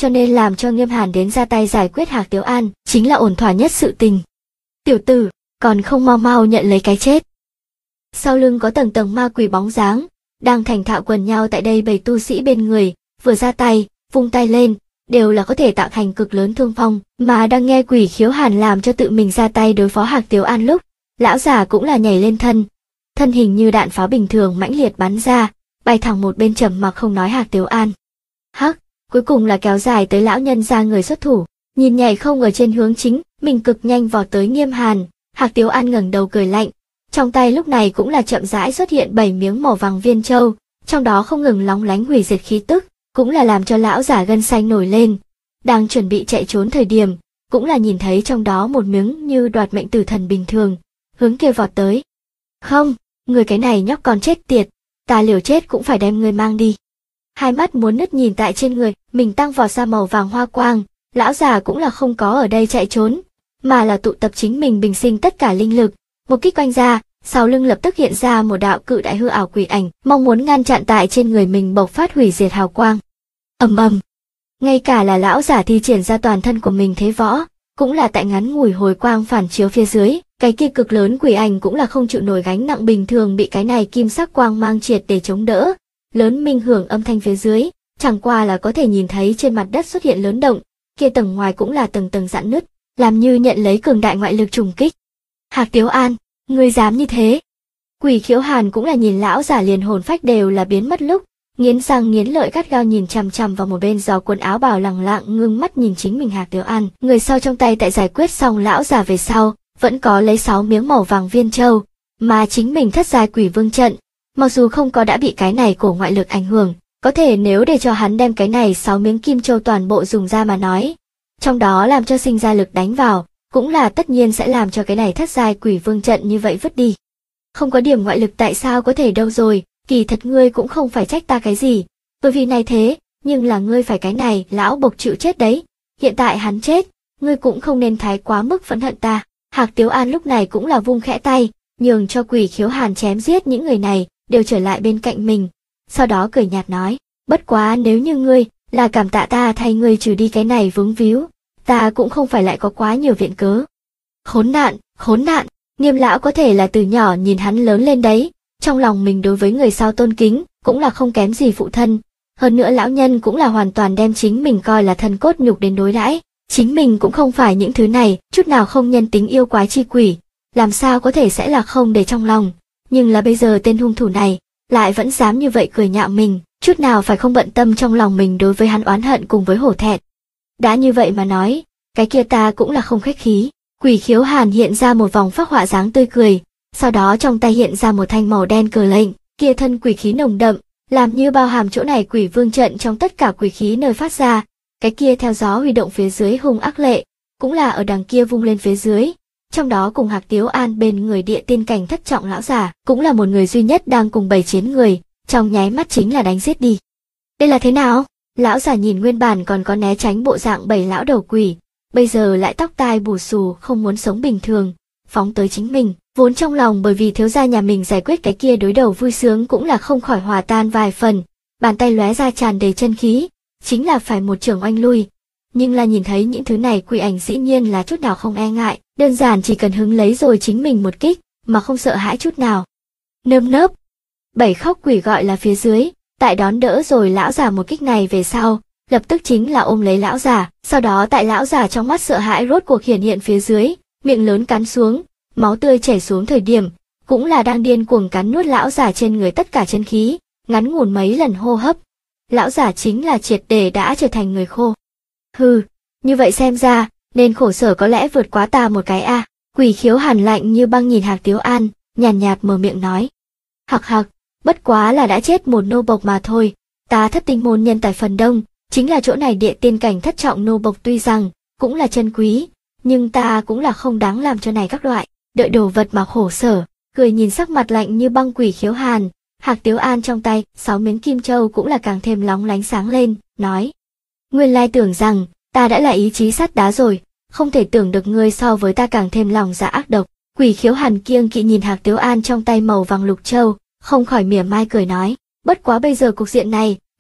cho nên làm cho Nghiêm Hàn đến ra tay giải quyết Hạc Tiếu An, chính là ổn thỏa nhất sự tình. Tiểu tử, còn không mau mau nhận lấy cái chết. Sau lưng có tầng tầng ma quỷ bóng dáng, đang thành thạo quần nhau tại đây bầy tu sĩ bên người, vừa ra tay, vung tay lên, đều là có thể tạo thành cực lớn thương phong, mà đang nghe Quỷ Khiếu Hàn làm cho tự mình ra tay đối phó Hạc Tiếu An lúc, lão già cũng là nhảy lên thân hình như đạn pháo bình thường mãnh liệt bắn ra, bay thẳng một bên trầm mặc không nói Hạc Tiếu An. Hắc, cuối cùng là kéo dài tới lão nhân ra người xuất thủ, nhìn nhảy không ở trên hướng chính, mình cực nhanh vọt tới Nghiêm Hàn, Hạc Tiếu An ngẩng đầu cười lạnh, trong tay lúc này cũng là chậm rãi xuất hiện 7 miếng màu vàng viên châu, trong đó không ngừng lóng lánh hủy diệt khí tức, cũng là làm cho lão giả gân xanh nổi lên. Đang chuẩn bị chạy trốn thời điểm, cũng là nhìn thấy trong đó một miếng như đoạt mệnh tử thần bình thường, hướng kia vọt tới. Không, người cái này nhóc còn chết tiệt, ta liều chết cũng phải đem người mang đi. Hai mắt muốn nứt nhìn tại trên người, mình tăng vọt ra màu vàng hoa quang, lão già cũng là không có ở đây chạy trốn, mà là tụ tập chính mình bình sinh tất cả linh lực, một kích quanh ra, sau lưng lập tức hiện ra một đạo cự đại hư ảo quỷ ảnh, mong muốn ngăn chặn tại trên người mình bộc phát hủy diệt hào quang. Ầm ầm. Ngay cả là lão giả thi triển ra toàn thân của mình thế võ, cũng là tại ngắn ngủi hồi quang phản chiếu phía dưới, cái kia cực lớn quỷ ảnh cũng là không chịu nổi gánh nặng bình thường bị cái này kim sắc quang mang triệt để chống đỡ. Lớn minh hưởng âm thanh phía dưới, chẳng qua là có thể nhìn thấy trên mặt đất xuất hiện lớn động, kia tầng ngoài cũng là tầng tầng rạn nứt, làm như nhận lấy cường đại ngoại lực trùng kích. Hạc Tiếu An, ngươi dám như thế? Quỷ Khiếu Hàn cũng là nhìn lão giả liền hồn phách đều là biến mất lúc, nghiến răng nghiến lợi gắt gao nhìn chằm chằm vào một bên gió quần áo bào lẳng lặng ngưng mắt nhìn chính mình Hạc Tiếu An. Người sau trong tay tại giải quyết xong lão giả về sau, vẫn có lấy 6 miếng màu vàng viên châu, mà chính mình thất giai quỷ vương trận, mặc dù không có đã bị cái này cổ ngoại lực ảnh hưởng, có thể nếu để cho hắn đem cái này 6 miếng kim châu toàn bộ dùng ra mà nói, trong đó làm cho sinh ra lực đánh vào, cũng là tất nhiên sẽ làm cho cái này thất giai quỷ vương trận như vậy vứt đi. Không có điểm ngoại lực tại sao có thể đâu rồi, kỳ thật ngươi cũng không phải trách ta cái gì, bởi vì này thế, nhưng là ngươi phải cái này, lão bộc chịu chết đấy, hiện tại hắn chết, ngươi cũng không nên thái quá mức phẫn hận ta. Hạc Tiếu An lúc này cũng là vung khẽ tay, nhường cho Quỷ Khiếu Hàn chém giết những người này, đều trở lại bên cạnh mình, sau đó cười nhạt nói, bất quá nếu như ngươi là cảm tạ ta thay ngươi trừ đi cái này vướng víu, ta cũng không phải lại có quá nhiều viện cớ. Khốn nạn, Nghiêm lão có thể là từ nhỏ nhìn hắn lớn lên đấy, trong lòng mình đối với người sau tôn kính, cũng là không kém gì phụ thân, hơn nữa lão nhân cũng là hoàn toàn đem chính mình coi là thân cốt nhục đến đối đãi, chính mình cũng không phải những thứ này, chút nào không nhân tính yêu quái chi quỷ, làm sao có thể sẽ là không để trong lòng, nhưng là bây giờ tên hung thủ này, lại vẫn dám như vậy cười nhạo mình, chút nào phải không bận tâm trong lòng mình đối với hắn oán hận cùng với hổ thẹn. Đã như vậy mà nói, cái kia ta cũng là không khách khí. Quỷ Khiếu Hàn hiện ra một vòng phác họa dáng tươi cười, sau đó trong tay hiện ra một thanh màu đen cờ lệnh, kia thân quỷ khí nồng đậm, làm như bao hàm chỗ này quỷ vương trận trong tất cả quỷ khí nơi phát ra, cái kia theo gió huy động phía dưới hung ác lệ, cũng là ở đằng kia vung lên phía dưới, trong đó cùng Hạc Tiếu An bên người địa tiên cảnh thất trọng lão giả, cũng là một người duy nhất đang cùng bầy chiến người, trong nháy mắt chính là đánh giết đi. Đây là thế nào? Lão giả nhìn nguyên bản còn có né tránh bộ dạng bầy lão đầu quỷ, bây giờ lại tóc tai bù xù không muốn sống bình thường, phóng tới chính mình, vốn trong lòng bởi vì thiếu gia nhà mình giải quyết cái kia đối đầu vui sướng cũng là không khỏi hòa tan vài phần, bàn tay lóe ra tràn đầy chân khí, chính là phải một chưởng oanh lui. Nhưng là nhìn thấy những thứ này quỷ ảnh dĩ nhiên là chút nào không e ngại, đơn giản chỉ cần hứng lấy rồi chính mình một kích, mà không sợ hãi chút nào. Nơm nớp, 7 khóc quỷ gọi là phía dưới, tại đón đỡ rồi lão giả một kích này về sau, lập tức chính là ôm lấy lão giả, sau đó tại lão giả trong mắt sợ hãi rốt cuộc hiện phía dưới, miệng lớn cắn xuống, máu tươi chảy xuống thời điểm, cũng là đang điên cuồng cắn nuốt lão giả trên người tất cả chân khí, ngắn ngủn mấy lần hô hấp. Lão giả chính là triệt để đã trở thành người khô. Hừ, như vậy xem ra, nên khổ sở có lẽ vượt quá ta một cái a. Quỷ Khiếu Hàn lạnh như băng nhìn Hạc Tiếu An, nhàn nhạt mở miệng nói. Hạc hạc, bất quá là đã chết một nô bộc mà thôi, ta Thất Tinh môn nhân tài phần đông, chính là chỗ này địa tiên cảnh thất trọng nô bộc tuy rằng, cũng là chân quý, nhưng ta cũng là không đáng làm cho này các loại, đợi đồ vật mà khổ sở, cười nhìn sắc mặt lạnh như băng Quỷ Khiếu Hàn, Hạc Tiếu An trong tay, 6 miếng kim châu cũng là càng thêm lóng lánh sáng lên, nói. Nguyên lai tưởng rằng, ta đã là ý chí sắt đá rồi, không thể tưởng được ngươi so với ta càng thêm lòng dạ ác độc. Quỷ Khiếu Hàn kiêng kỵ nhìn Hạc Tiếu An trong tay màu vàng lục châu, không khỏi mỉa mai cười nói, bất quá bây giờ cục diện này,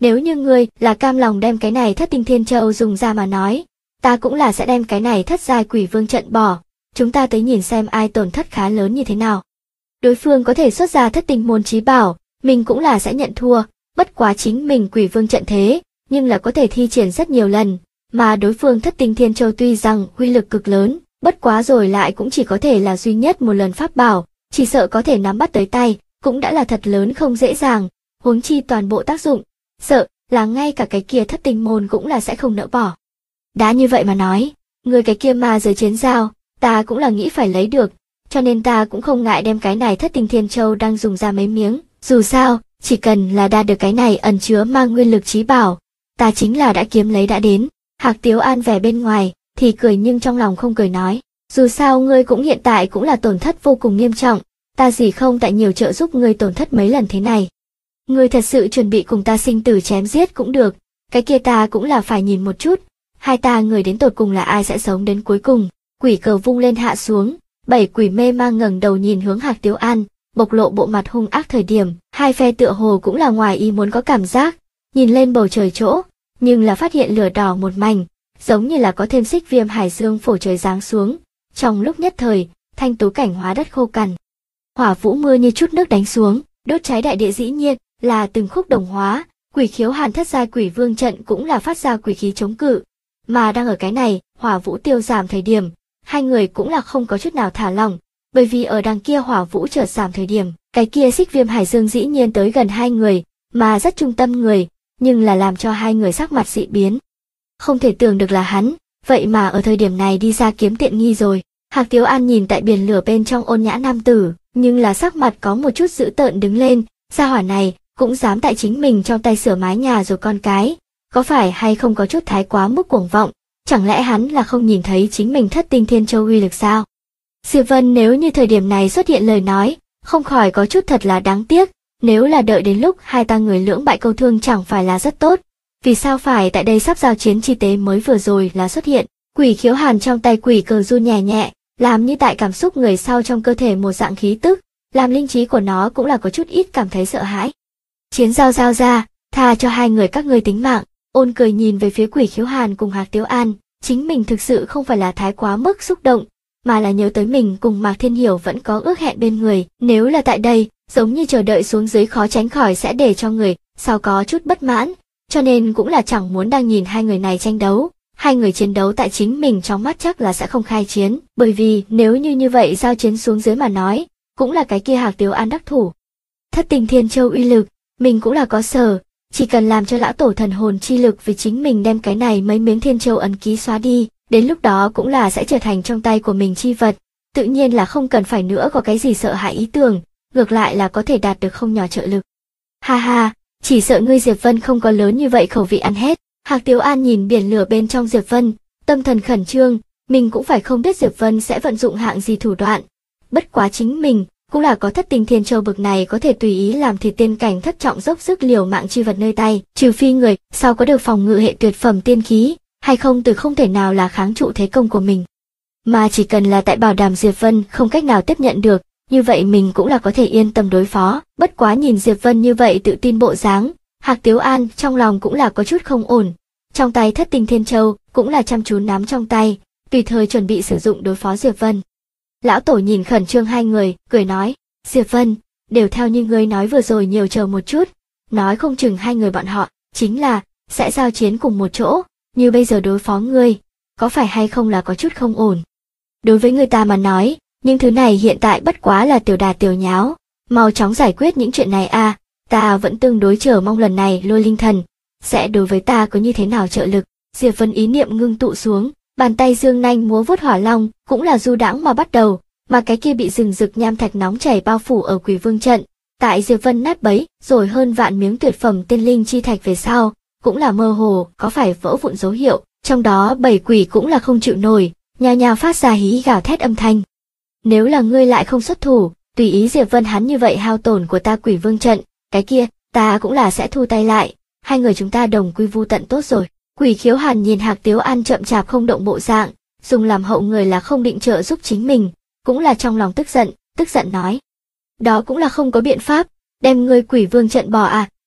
Nếu như ngươi là cam lòng đem cái này thất tinh thiên châu dùng ra mà nói, ta cũng là sẽ đem cái này thất giai quỷ vương trận bỏ, chúng ta tới nhìn xem ai tổn thất khá lớn như thế nào. Đối phương có thể xuất ra thất tinh môn chí bảo, mình cũng là sẽ nhận thua, bất quá chính mình quỷ vương trận thế, nhưng là có thể thi triển rất nhiều lần, mà đối phương thất tinh thiên châu tuy rằng uy lực cực lớn, bất quá rồi lại cũng chỉ có thể là duy nhất một lần pháp bảo, chỉ sợ có thể nắm bắt tới tay, cũng đã là thật lớn không dễ dàng, huống chi toàn bộ tác dụng, sợ là ngay cả cái kia thất tinh môn cũng là sẽ không nỡ bỏ. Đã như vậy mà nói, người cái kia ma giới chiến giao, ta cũng là nghĩ phải lấy được, cho nên ta cũng không ngại đem cái này thất tinh thiên châu đang dùng ra mấy miếng, dù sao, chỉ cần là đạt được cái này ẩn chứa mang nguyên lực chí bảo, ta chính là đã kiếm lấy đã đến. Hạc Tiếu An vẻ bên ngoài thì cười nhưng trong lòng không cười nói, dù sao ngươi cũng hiện tại cũng là tổn thất vô cùng nghiêm trọng, ta gì không tại nhiều trợ giúp ngươi tổn thất mấy lần thế này. Ngươi thật sự chuẩn bị cùng ta sinh tử chém giết cũng được, cái kia ta cũng là phải nhìn một chút, hai ta người đến tột cùng là ai sẽ sống đến cuối cùng. Quỷ cờ vung lên hạ xuống, 7 quỷ mê mang ngẩng đầu nhìn hướng Hạc Tiếu An, bộc lộ bộ mặt hung ác thời điểm, hai phe tựa hồ cũng là ngoài ý muốn có cảm giác, nhìn lên bầu trời chỗ, nhưng là phát hiện lửa đỏ một mảnh, giống như là có thêm xích viêm hải dương phổ trời giáng xuống, trong lúc nhất thời, thanh tú cảnh hóa đất khô cằn. Hỏa vũ mưa như chút nước đánh xuống, đốt cháy đại địa dĩ nhiên là từng khúc đồng hóa, quỷ khiếu hàn thất giai quỷ vương trận cũng là phát ra quỷ khí chống cự, mà đang ở cái này, hỏa vũ tiêu giảm thời điểm, hai người cũng là không có chút nào thả lỏng, bởi vì ở đằng kia hỏa vũ chợt giảm thời điểm, cái kia xích viêm hải dương dĩ nhiên tới gần hai người, mà rất trung tâm người, nhưng là làm cho hai người sắc mặt dị biến. Không thể tưởng được là hắn, vậy mà ở thời điểm này đi ra kiếm tiện nghi rồi. Hạc Tiếu An nhìn tại biển lửa bên trong ôn nhã nam tử, nhưng là sắc mặt có một chút dữ tợn đứng lên, gia hỏa này cũng dám tại chính mình trong tay sửa mái nhà rồi con cái, có phải hay không có chút thái quá mức cuồng vọng, chẳng lẽ hắn là không nhìn thấy chính mình thất tinh thiên châu uy lực sao? Diệp Vân nếu như thời điểm này xuất hiện lời nói, không khỏi có chút thật là đáng tiếc, nếu là đợi đến lúc hai ta người lưỡng bại câu thương chẳng phải là rất tốt, vì sao phải tại đây sắp giao chiến chi tế mới vừa rồi là xuất hiện. Quỷ khiếu hàn trong tay quỷ cờ run nhẹ nhẹ, làm như tại cảm xúc người sau trong cơ thể một dạng khí tức, làm linh trí của nó cũng là có chút ít cảm thấy sợ hãi. Chiến giao giao ra, tha cho hai người các ngươi tính mạng. Ôn cười nhìn về phía quỷ khiếu hàn cùng Hạc Tiếu An, chính mình thực sự không phải là thái quá mức xúc động, mà là nhớ tới mình cùng Mạc Thiên Hiểu vẫn có ước hẹn bên người, nếu là tại đây, giống như chờ đợi xuống dưới khó tránh khỏi sẽ để cho người sau có chút bất mãn, cho nên cũng là chẳng muốn đang nhìn hai người này tranh đấu. Hai người chiến đấu tại chính mình trong mắt chắc là sẽ không khai chiến, bởi vì nếu như vậy giao chiến xuống dưới mà nói, cũng là cái kia Hạc Tiếu An đắc thủ. Thất tinh thiên châu uy lực, mình cũng là có sở, chỉ cần làm cho lão tổ thần hồn chi lực vì chính mình đem cái này mấy miếng thiên châu ấn ký xóa đi, đến lúc đó cũng là sẽ trở thành trong tay của mình chi vật, tự nhiên là không cần phải nữa có cái gì sợ hãi ý tưởng, ngược lại là có thể đạt được không nhỏ trợ lực. Ha ha, chỉ sợ ngươi Diệp Vân không có lớn như vậy khẩu vị ăn hết. Hạc Tiếu An nhìn biển lửa bên trong Diệp Vân, tâm thần khẩn trương, mình cũng phải không biết Diệp Vân sẽ vận dụng hạng gì thủ đoạn. Bất quá chính mình, cũng là có thất tinh thiên châu bực này có thể tùy ý làm thịt tiên cảnh thất trọng dốc sức liều mạng chi vật nơi tay, trừ phi người sau có được phòng ngự hệ tuyệt phẩm tiên khí, hay không từ không thể nào là kháng trụ thế công của mình. Mà chỉ cần là tại bảo đảm Diệp Vân không cách nào tiếp nhận được, như vậy mình cũng là có thể yên tâm đối phó. Bất quá nhìn Diệp Vân như vậy tự tin bộ dáng, Hạc Tiếu An trong lòng cũng là có chút không ổn. Trong tay thất tinh thiên châu cũng là chăm chú nắm trong tay, tùy thời chuẩn bị sử dụng đối phó Diệp Vân. Lão tổ nhìn khẩn trương hai người, cười nói, Diệp Vân, đều theo như ngươi nói vừa rồi nhiều chờ một chút, nói không chừng hai người bọn họ, chính là, sẽ giao chiến cùng một chỗ, như bây giờ đối phó ngươi, có phải hay không là có chút không ổn. Đối với người ta mà nói, những thứ này hiện tại bất quá là tiểu đà tiểu nháo, mau chóng giải quyết những chuyện này a, ta vẫn tương đối chờ mong lần này Lôi Linh Thần sẽ đối với ta có như thế nào trợ lực. Diệp Vân ý niệm ngưng tụ xuống, bàn tay dương nanh múa vuốt hỏa long, cũng là du đãng mà bắt đầu, mà cái kia bị rừng rực nham thạch nóng chảy bao phủ ở Quỷ Vương trận, tại Diệp Vân nát bấy, rồi hơn vạn miếng tuyệt phẩm tiên linh chi thạch về sau, cũng là mơ hồ, có phải vỡ vụn dấu hiệu, trong đó 7 quỷ cũng là không chịu nổi, nhao nhao phát ra hí gào thét âm thanh. Nếu là ngươi lại không xuất thủ, tùy ý Diệp Vân hắn như vậy hao tổn của ta Quỷ Vương trận, cái kia, ta cũng là sẽ thu tay lại, hai người chúng ta đồng quy vu tận tốt rồi. Quỷ khiếu hàn nhìn Hạc Tiếu An chậm chạp không động bộ dạng, dùng làm hậu người là không định trợ giúp chính mình, cũng là trong lòng tức giận nói. Đó cũng là không có biện pháp, đem ngươi Quỷ Vương trận bỏ à,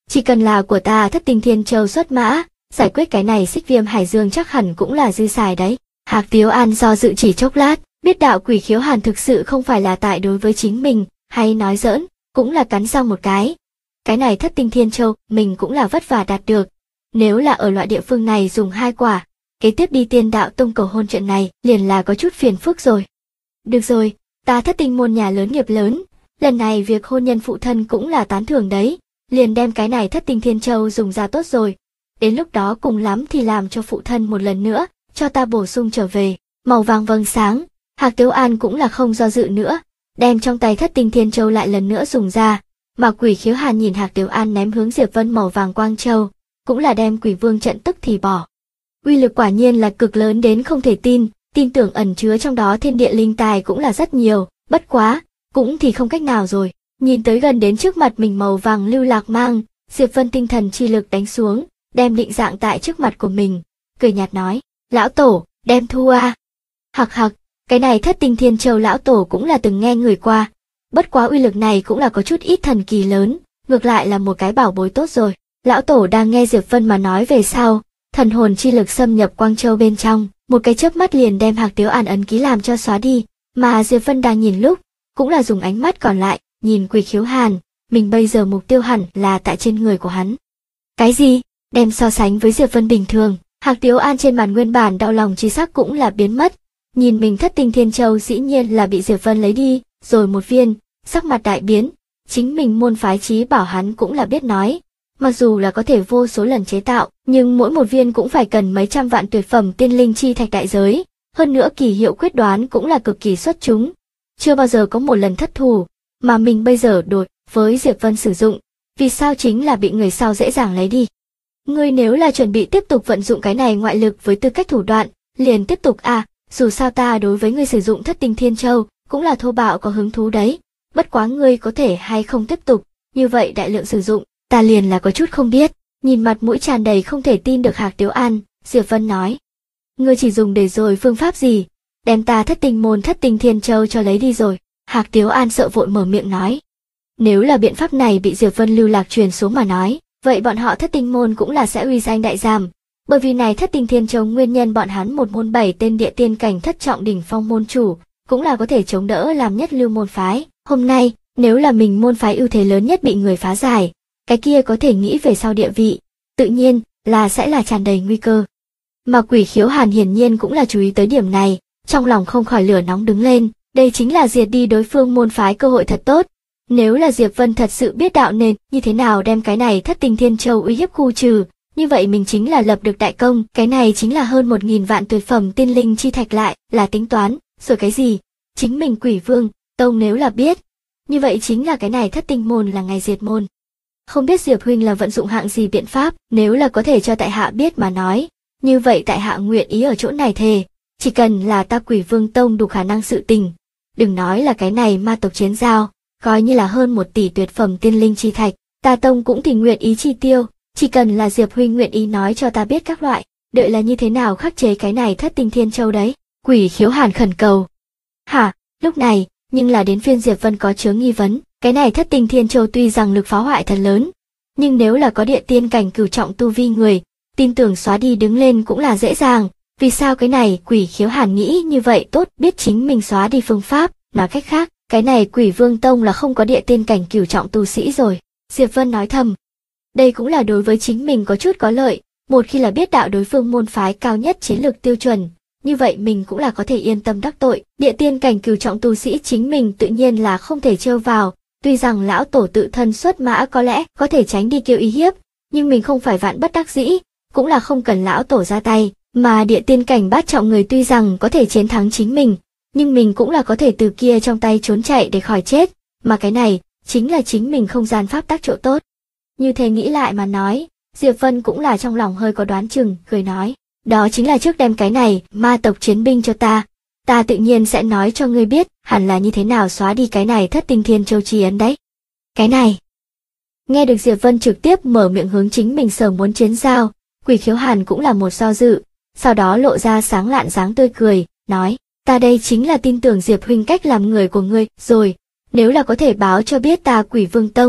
Chỉ cần là của ta Thất Tinh Thiên Châu xuất mã, giải quyết cái này Xích Viêm Hải Dương chắc hẳn cũng là dư xài đấy. Hạc Tiếu An do dự chỉ chốc lát, biết đạo Quỷ Khiếu Hàn thực sự không phải là tại đối với chính mình, hay nói giỡn, cũng là cắn răng một cái. Cái này Thất Tinh Thiên Châu, mình cũng là vất vả đạt được. Nếu là ở loại địa phương này dùng 2 quả, kế tiếp đi Tiên Đạo Tông cầu hôn trận này liền là có chút phiền phức rồi. Được rồi, ta Thất Tinh môn nhà lớn nghiệp lớn, lần này việc hôn nhân phụ thân cũng là tán thưởng đấy, liền đem cái này Thất Tinh Thiên Châu dùng ra tốt rồi. Đến lúc đó cùng lắm thì làm cho phụ thân một lần nữa, cho ta bổ sung trở về, màu vàng vầng sáng. Hạc Tiếu An cũng là không do dự nữa, đem trong tay Thất Tinh Thiên Châu lại lần nữa dùng ra, mà Quỷ Khiếu Hàn nhìn Hạc Tiếu An ném hướng Diệp Vân màu vàng quang châu, cũng là đem Quỷ Vương trận tức thì bỏ. Uy lực quả nhiên là cực lớn đến không thể tin tưởng ẩn chứa trong đó thiên địa linh tài cũng là rất nhiều, bất quá, cũng thì không cách nào rồi. Nhìn tới gần đến trước mặt mình màu vàng lưu lạc mang, Diệp Vân tinh thần chi lực đánh xuống, đem định dạng tại trước mặt của mình, cười nhạt nói, lão tổ, đem thu a. Hặc hặc, cái này Thất Tinh Thiên Châu lão tổ cũng là từng nghe người qua, bất quá uy lực này cũng là có chút ít thần kỳ lớn, ngược lại là một cái bảo bối tốt rồi. Lão tổ đang nghe Diệp Vân mà nói về sau, thần hồn chi lực xâm nhập quang châu bên trong, một cái chớp mắt liền đem Hạc Tiếu An ấn ký làm cho xóa đi, mà Diệp Vân đang nhìn lúc, cũng là dùng ánh mắt còn lại, nhìn Quỷ Khiếu Hàn, mình bây giờ mục tiêu hẳn là tại trên người của hắn. Cái gì? Đem so sánh với Diệp Vân bình thường, Hạc Tiếu An trên màn nguyên bản đau lòng chi sắc cũng là biến mất, nhìn mình Thất Tinh Thiên Châu dĩ nhiên là bị Diệp Vân lấy đi, rồi một viên, sắc mặt đại biến, chính mình môn phái chí bảo hắn cũng là biết nói. Mặc dù là có thể vô số lần chế tạo, nhưng mỗi một viên cũng phải cần mấy trăm vạn tuyệt phẩm tiên linh chi thạch đại giới, hơn nữa kỳ hiệu quyết đoán cũng là cực kỳ xuất chúng. Chưa bao giờ có một lần thất thủ, mà mình bây giờ đổi với Diệp Vân sử dụng, vì sao chính là bị người sau dễ dàng lấy đi. Ngươi nếu là chuẩn bị tiếp tục vận dụng cái này ngoại lực với tư cách thủ đoạn, liền tiếp tục dù sao ta đối với ngươi sử dụng Thất Tinh Thiên Châu, cũng là thô bạo có hứng thú đấy, bất quá ngươi có thể hay không tiếp tục, như vậy đại lượng sử dụng. Ta liền là có chút không biết, nhìn mặt mũi tràn đầy không thể tin được Hạc Tiếu An, Diệp Vân nói. Ngươi chỉ dùng để rồi phương pháp gì, đem ta Thất Tinh môn Thất Tinh Thiên Châu cho lấy đi rồi, Hạc Tiếu An sợ vội mở miệng nói. Nếu là biện pháp này bị Diệp Vân lưu lạc truyền xuống mà nói, vậy bọn họ Thất Tinh môn cũng là sẽ uy danh đại giảm, bởi vì này Thất Tinh Thiên Châu nguyên nhân bọn hắn một môn 7 tên địa tiên cảnh thất trọng đỉnh phong môn chủ, cũng là có thể chống đỡ làm nhất lưu môn phái. Hôm nay, nếu là mình môn phái ưu thế lớn nhất bị người phá giải, cái kia có thể nghĩ về sau địa vị, tự nhiên là sẽ là tràn đầy nguy cơ. Mà Quỷ Khiếu Hàn hiển nhiên cũng là chú ý tới điểm này, trong lòng không khỏi lửa nóng đứng lên, đây chính là diệt đi đối phương môn phái cơ hội thật tốt. Nếu là Diệp Vân thật sự biết đạo nên như thế nào đem cái này Thất Tinh Thiên Châu uy hiếp khu trừ, như vậy mình chính là lập được đại công, cái này chính là hơn 1000 vạn tuyệt phẩm tiên linh chi thạch lại, là tính toán, rồi cái gì? Chính mình Quỷ Vương Tông nếu là biết, như vậy chính là cái này Thất Tinh môn là ngày diệt môn. Không biết Diệp huynh là vận dụng hạng gì biện pháp, nếu là có thể cho tại hạ biết mà nói, như vậy tại hạ nguyện ý ở chỗ này thề, chỉ cần là ta Quỷ Vương Tông đủ khả năng sự tình, đừng nói là cái này ma tộc chiến giao, coi như là hơn 1 tỷ tuyệt phẩm tiên linh chi thạch, ta Tông cũng thì nguyện ý chi tiêu, chỉ cần là Diệp huynh nguyện ý nói cho ta biết các loại, đợi là như thế nào khắc chế cái này Thất Tinh Thiên Châu đấy. Quỷ Khiếu Hàn khẩn cầu. Hả, lúc này, nhưng là đến phiên Diệp Vân có chứa nghi vấn. Cái này Thất Tinh Thiên Châu tuy rằng lực phá hoại thật lớn, nhưng nếu là có địa tiên cảnh cửu trọng tu vi người, tin tưởng xóa đi đứng lên cũng là dễ dàng. Vì sao cái này Quỷ Khiếu Hàn nghĩ như vậy tốt biết chính mình xóa đi phương pháp, nói cách khác, cái này Quỷ Vương Tông là không có địa tiên cảnh cửu trọng tu sĩ rồi. Diệp Vân nói thầm, đây cũng là đối với chính mình có chút có lợi, một khi là biết đạo đối phương môn phái cao nhất chiến lược tiêu chuẩn, như vậy mình cũng là có thể yên tâm đắc tội. Địa tiên cảnh cửu trọng tu sĩ chính mình tự nhiên là không thể trêu vào. Tuy rằng lão tổ tự thân xuất mã có lẽ có thể tránh đi kêu uy hiếp, nhưng mình không phải vạn bất đắc dĩ, cũng là không cần lão tổ ra tay, mà địa tiên cảnh bát trọng người tuy rằng có thể chiến thắng chính mình, nhưng mình cũng là có thể từ kia trong tay trốn chạy để khỏi chết, mà cái này chính là chính mình không gian pháp tắc chỗ tốt. Như thế nghĩ lại mà nói, Diệp Vân cũng là trong lòng hơi có đoán chừng, cười nói, đó chính là trước đem cái này ma tộc chiến binh cho ta tự nhiên sẽ nói cho ngươi biết, hẳn là như thế nào xóa đi cái này Thất Tinh Thiên Châu chi ấn đấy. Cái này. Nghe được Diệp Vân trực tiếp mở miệng hướng chính mình sở muốn chiến giao, Quỷ Khiếu Hàn cũng là một do dự, sau đó lộ ra sáng lạn dáng tươi cười, nói, ta đây chính là tin tưởng Diệp huynh cách làm người của ngươi, rồi, nếu là có thể báo cho biết ta Quỷ Vương Tông,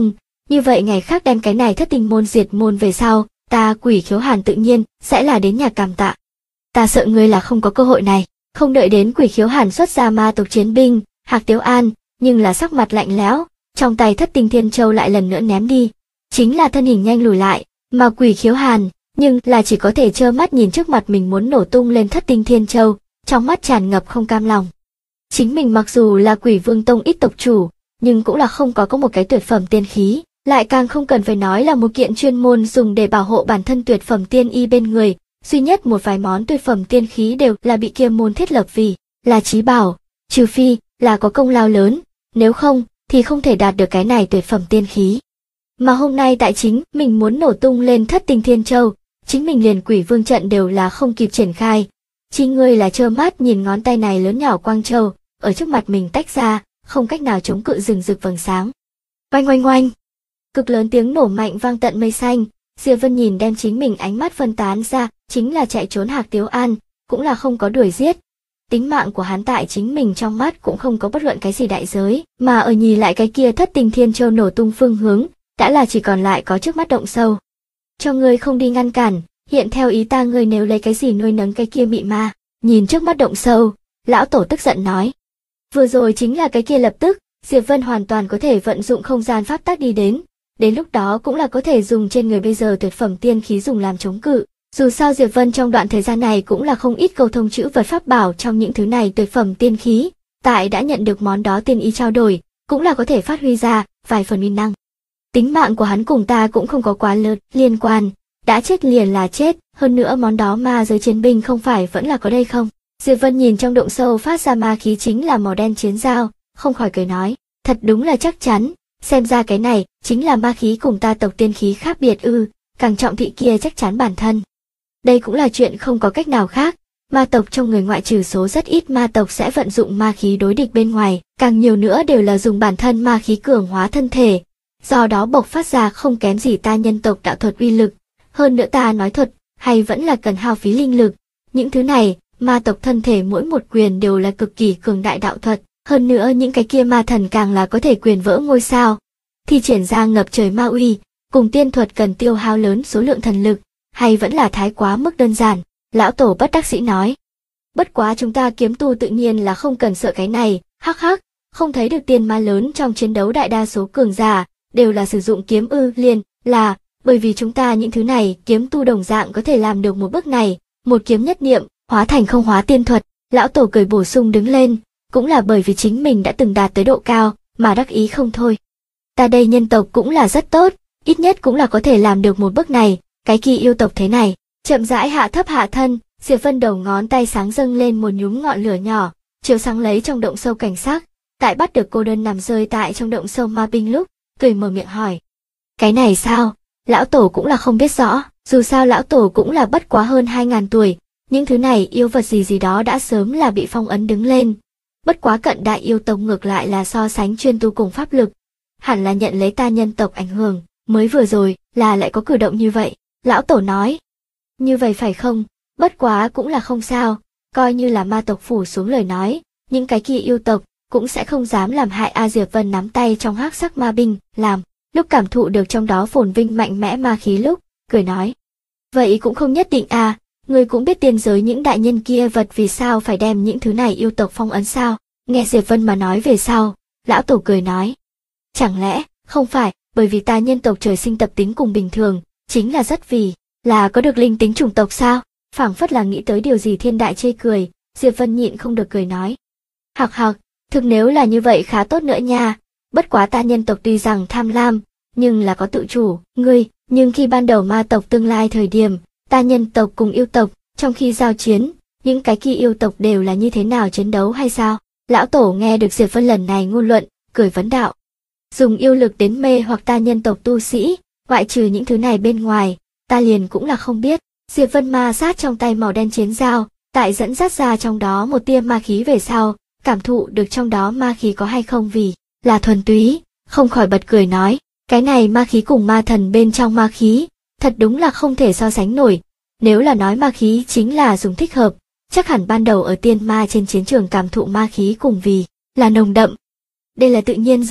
Như vậy ngày khác đem cái này thất tinh môn diệt môn về sau, ta Quỷ Khiếu Hàn tự nhiên sẽ là đến nhà cảm tạ. Ta sợ ngươi là không có cơ hội này. Không đợi đến Quỷ Khiếu Hàn xuất ra ma tộc chiến binh, Hạc Tiếu An, nhưng là sắc mặt lạnh lẽo, trong tay thất tinh thiên châu lại lần nữa ném đi. Chính là thân hình nhanh lùi lại, mà Quỷ Khiếu Hàn, nhưng là chỉ có thể trơ mắt nhìn trước mặt mình muốn nổ tung lên thất tinh thiên châu, trong mắt tràn ngập không cam lòng. Chính mình mặc dù là Quỷ Vương Tông ít tộc chủ, nhưng cũng là không có một cái tuyệt phẩm tiên khí, lại càng không cần phải nói là một kiện chuyên môn dùng để bảo hộ bản thân tuyệt phẩm tiên y bên người, duy nhất một vài món tuyệt phẩm tiên khí đều là bị kia môn thiết lập vì là chí bảo, trừ phi là có công lao lớn, nếu không thì không thể đạt được cái này tuyệt phẩm tiên khí. Mà hôm nay tại chính mình muốn nổ tung lên thất tinh thiên châu, chính mình liền Quỷ Vương trận đều là không kịp triển khai. Chỉ ngươi là trơ mắt nhìn ngón tay này lớn nhỏ quang châu, ở trước mặt mình tách ra, không cách nào chống cự rừng rực vầng sáng. Oanh oanh oanh! Cực lớn tiếng nổ mạnh vang tận mây xanh, Diệp Vân nhìn đem chính mình ánh mắt phân tán ra, chính là chạy trốn Hạc Tiếu An, cũng là không có đuổi giết. Tính mạng của hắn tại chính mình trong mắt cũng không có bất luận cái gì đại giới, mà ở nhìn lại cái kia thất tinh thiên châu nổ tung phương hướng, đã là chỉ còn lại có trước mắt động sâu. Cho ngươi không đi ngăn cản, hiện theo ý ta ngươi nếu lấy cái gì nuôi nấng cái kia mị ma. Nhìn trước mắt động sâu, lão tổ tức giận nói. Vừa rồi chính là cái kia lập tức, Diệp Vân hoàn toàn có thể vận dụng không gian pháp tắc đi đến lúc đó cũng là có thể dùng trên người bây giờ tuyệt phẩm tiên khí dùng làm chống cự. Dù sao Diệp Vân trong đoạn thời gian này cũng là không ít cầu thông chữ vật pháp bảo trong những thứ này tuyệt phẩm tiên khí, tại đã nhận được món đó tiên ý trao đổi, cũng là có thể phát huy ra vài phần uy năng. Tính mạng của hắn cùng ta cũng không có quá lớn liên quan, đã chết liền là chết, hơn nữa món đó ma giới chiến binh không phải vẫn là có đây không? Diệp Vân nhìn trong động sâu phát ra ma khí chính là màu đen chiến dao, không khỏi cười nói, thật đúng là chắc chắn, xem ra cái này chính là ma khí cùng ta tộc tiên khí khác biệt càng trọng thị kia chắc chắn bản thân. Đây cũng là chuyện không có cách nào khác, ma tộc trong người ngoại trừ số rất ít ma tộc sẽ vận dụng ma khí đối địch bên ngoài, càng nhiều nữa đều là dùng bản thân ma khí cường hóa thân thể, do đó bộc phát ra không kém gì ta nhân tộc đạo thuật uy lực, hơn nữa ta nói thuật, hay vẫn là cần hao phí linh lực. Những thứ này, ma tộc thân thể mỗi một quyền đều là cực kỳ cường đại đạo thuật, hơn nữa những cái kia ma thần càng là có thể quyền vỡ ngôi sao, thi triển ra ngập trời ma uy, cùng tiên thuật cần tiêu hao lớn số lượng thần lực, hay vẫn là thái quá mức đơn giản, lão tổ bất đắc dĩ nói. Bất quá chúng ta kiếm tu tự nhiên là không cần sợ cái này, hắc hắc, không thấy được tiên ma lớn trong chiến đấu đại đa số cường giả, đều là sử dụng kiếm liền, là, bởi vì chúng ta những thứ này kiếm tu đồng dạng có thể làm được một bước này, một kiếm nhất niệm, hóa thành không hóa tiên thuật, lão tổ cười bổ sung đứng lên, cũng là bởi vì chính mình đã từng đạt tới độ cao, mà đắc ý không thôi. Ta đây nhân tộc cũng là rất tốt, ít nhất cũng là có thể làm được một bước này, cái kỳ yêu tộc thế này, chậm rãi hạ thấp hạ thân, Diệp Vân đầu ngón tay sáng dâng lên một nhúm ngọn lửa nhỏ, chiếu sáng lấy trong động sâu cảnh sắc, tại bắt được cô đơn nằm rơi tại trong động sâu ma binh lúc, cười mở miệng hỏi. Cái này sao? Lão tổ cũng là không biết rõ, dù sao lão tổ cũng là bất quá hơn 2000 tuổi, những thứ này yêu vật gì đó đã sớm là bị phong ấn đứng lên. Bất quá cận đại yêu tộc ngược lại là so sánh chuyên tu cùng pháp lực, hẳn là nhận lấy ta nhân tộc ảnh hưởng, mới vừa rồi là lại có cử động như vậy. Lão tổ nói, như vậy phải không, bất quá cũng là không sao, coi như là ma tộc phủ xuống lời nói, những cái kia yêu tộc cũng sẽ không dám làm hại. A Diệp Vân nắm tay trong hắc sắc ma binh, làm, lúc cảm thụ được trong đó phồn vinh mạnh mẽ ma khí lúc, cười nói. Vậy cũng không nhất định người cũng biết tiên giới những đại nhân kia vật vì sao phải đem những thứ này yêu tộc phong ấn sao, nghe Diệp Vân mà nói về sau, lão tổ cười nói. Chẳng lẽ, không phải, bởi vì ta nhân tộc trời sinh tập tính cùng bình thường, chính là rất vì, là có được linh tính chủng tộc sao, phảng phất là nghĩ tới điều gì thiên đại chê cười, Diệp Vân nhịn không được cười nói. Hạc hạc, thực nếu là như vậy khá tốt nữa nha, bất quá ta nhân tộc tuy rằng tham lam, nhưng là có tự chủ, nhưng khi ban đầu ma tộc tương lai thời điểm, ta nhân tộc cùng yêu tộc, trong khi giao chiến, những cái kia yêu tộc đều là như thế nào chiến đấu hay sao? Lão tổ nghe được Diệp Vân lần này ngôn luận, cười vấn đạo. Dùng yêu lực đến mê hoặc ta nhân tộc tu sĩ, ngoại trừ những thứ này bên ngoài, ta liền cũng là không biết. Diệp Vân ma sát trong tay màu đen chiến dao, tại dẫn dắt ra trong đó một tia ma khí về sau, cảm thụ được trong đó ma khí có hay không vì là thuần túy, không khỏi bật cười nói, cái này ma khí cùng ma thần bên trong ma khí, thật đúng là không thể so sánh nổi. Nếu là nói ma khí chính là dùng thích hợp, chắc hẳn ban đầu ở tiên ma trên chiến trường cảm thụ ma khí cùng vì là nồng đậm. Đây là tự nhiên rồi,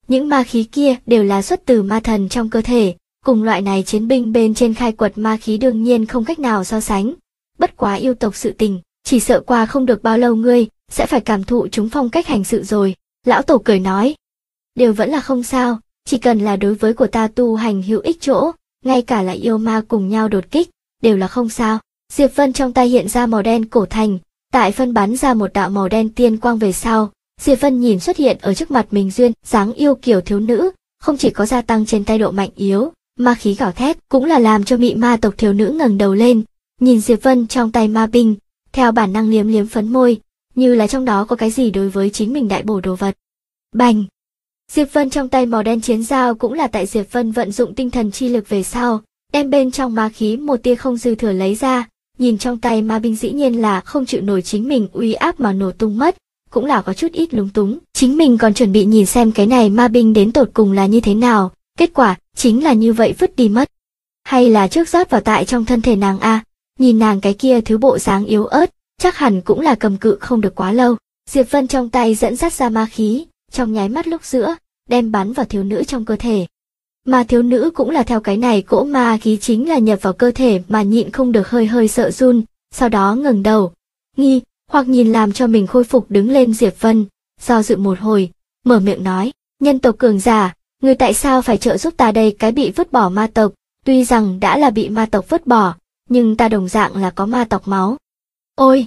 Những ma khí kia đều là xuất từ ma thần trong cơ thể, cùng loại này chiến binh bên trên khai quật ma khí đương nhiên không cách nào so sánh. Bất quá yêu tộc sự tình, chỉ sợ qua không được bao lâu ngươi sẽ phải cảm thụ chúng phong cách hành sự rồi. Lão tổ cười nói, đều vẫn là không sao, chỉ cần là đối với của ta tu hành hữu ích chỗ, ngay cả là yêu ma cùng nhau đột kích, đều là không sao. Diệp Vân trong tay hiện ra màu đen cổ thành, tại phân bắn ra một đạo màu đen tiên quang về sau, Diệp Vân nhìn xuất hiện ở trước mặt mình duyên dáng yêu kiểu thiếu nữ, không chỉ có gia tăng trên tay độ mạnh yếu, ma khí gào thét cũng là làm cho mị ma tộc thiếu nữ ngẩng đầu lên, nhìn Diệp Vân trong tay ma binh, theo bản năng liếm liếm phấn môi, như là trong đó có cái gì đối với chính mình đại bổ đồ vật. Bành! Diệp Vân trong tay màu đen chiến dao cũng là tại Diệp Vân vận dụng tinh thần chi lực về sau, đem bên trong ma khí một tia không dư thừa lấy ra, nhìn trong tay ma binh dĩ nhiên là không chịu nổi chính mình uy áp mà nổ tung mất, cũng là có chút ít lúng túng. Chính mình còn chuẩn bị nhìn xem cái này ma binh đến tột cùng là như thế nào, kết quả chính là như vậy vứt đi mất. Hay là trước rót vào tại trong thân thể nàng a, nhìn nàng cái kia thứ bộ dáng yếu ớt, chắc hẳn cũng là cầm cự không được quá lâu. Diệp Vân trong tay dẫn dắt ra ma khí, trong nháy mắt lúc giữa, đem bắn vào thiếu nữ trong cơ thể. Mà thiếu nữ cũng là theo cái này cỗ ma khí chính là nhập vào cơ thể mà nhịn không được hơi hơi sợ run, sau đó ngẩng đầu, nghi hoặc nhìn làm cho mình khôi phục đứng lên Diệp Vân, do dự một hồi, mở miệng nói, nhân tộc cường giả, người tại sao phải trợ giúp ta đây cái bị vứt bỏ ma tộc, tuy rằng đã là bị ma tộc vứt bỏ, nhưng ta đồng dạng là có ma tộc máu. Ôi!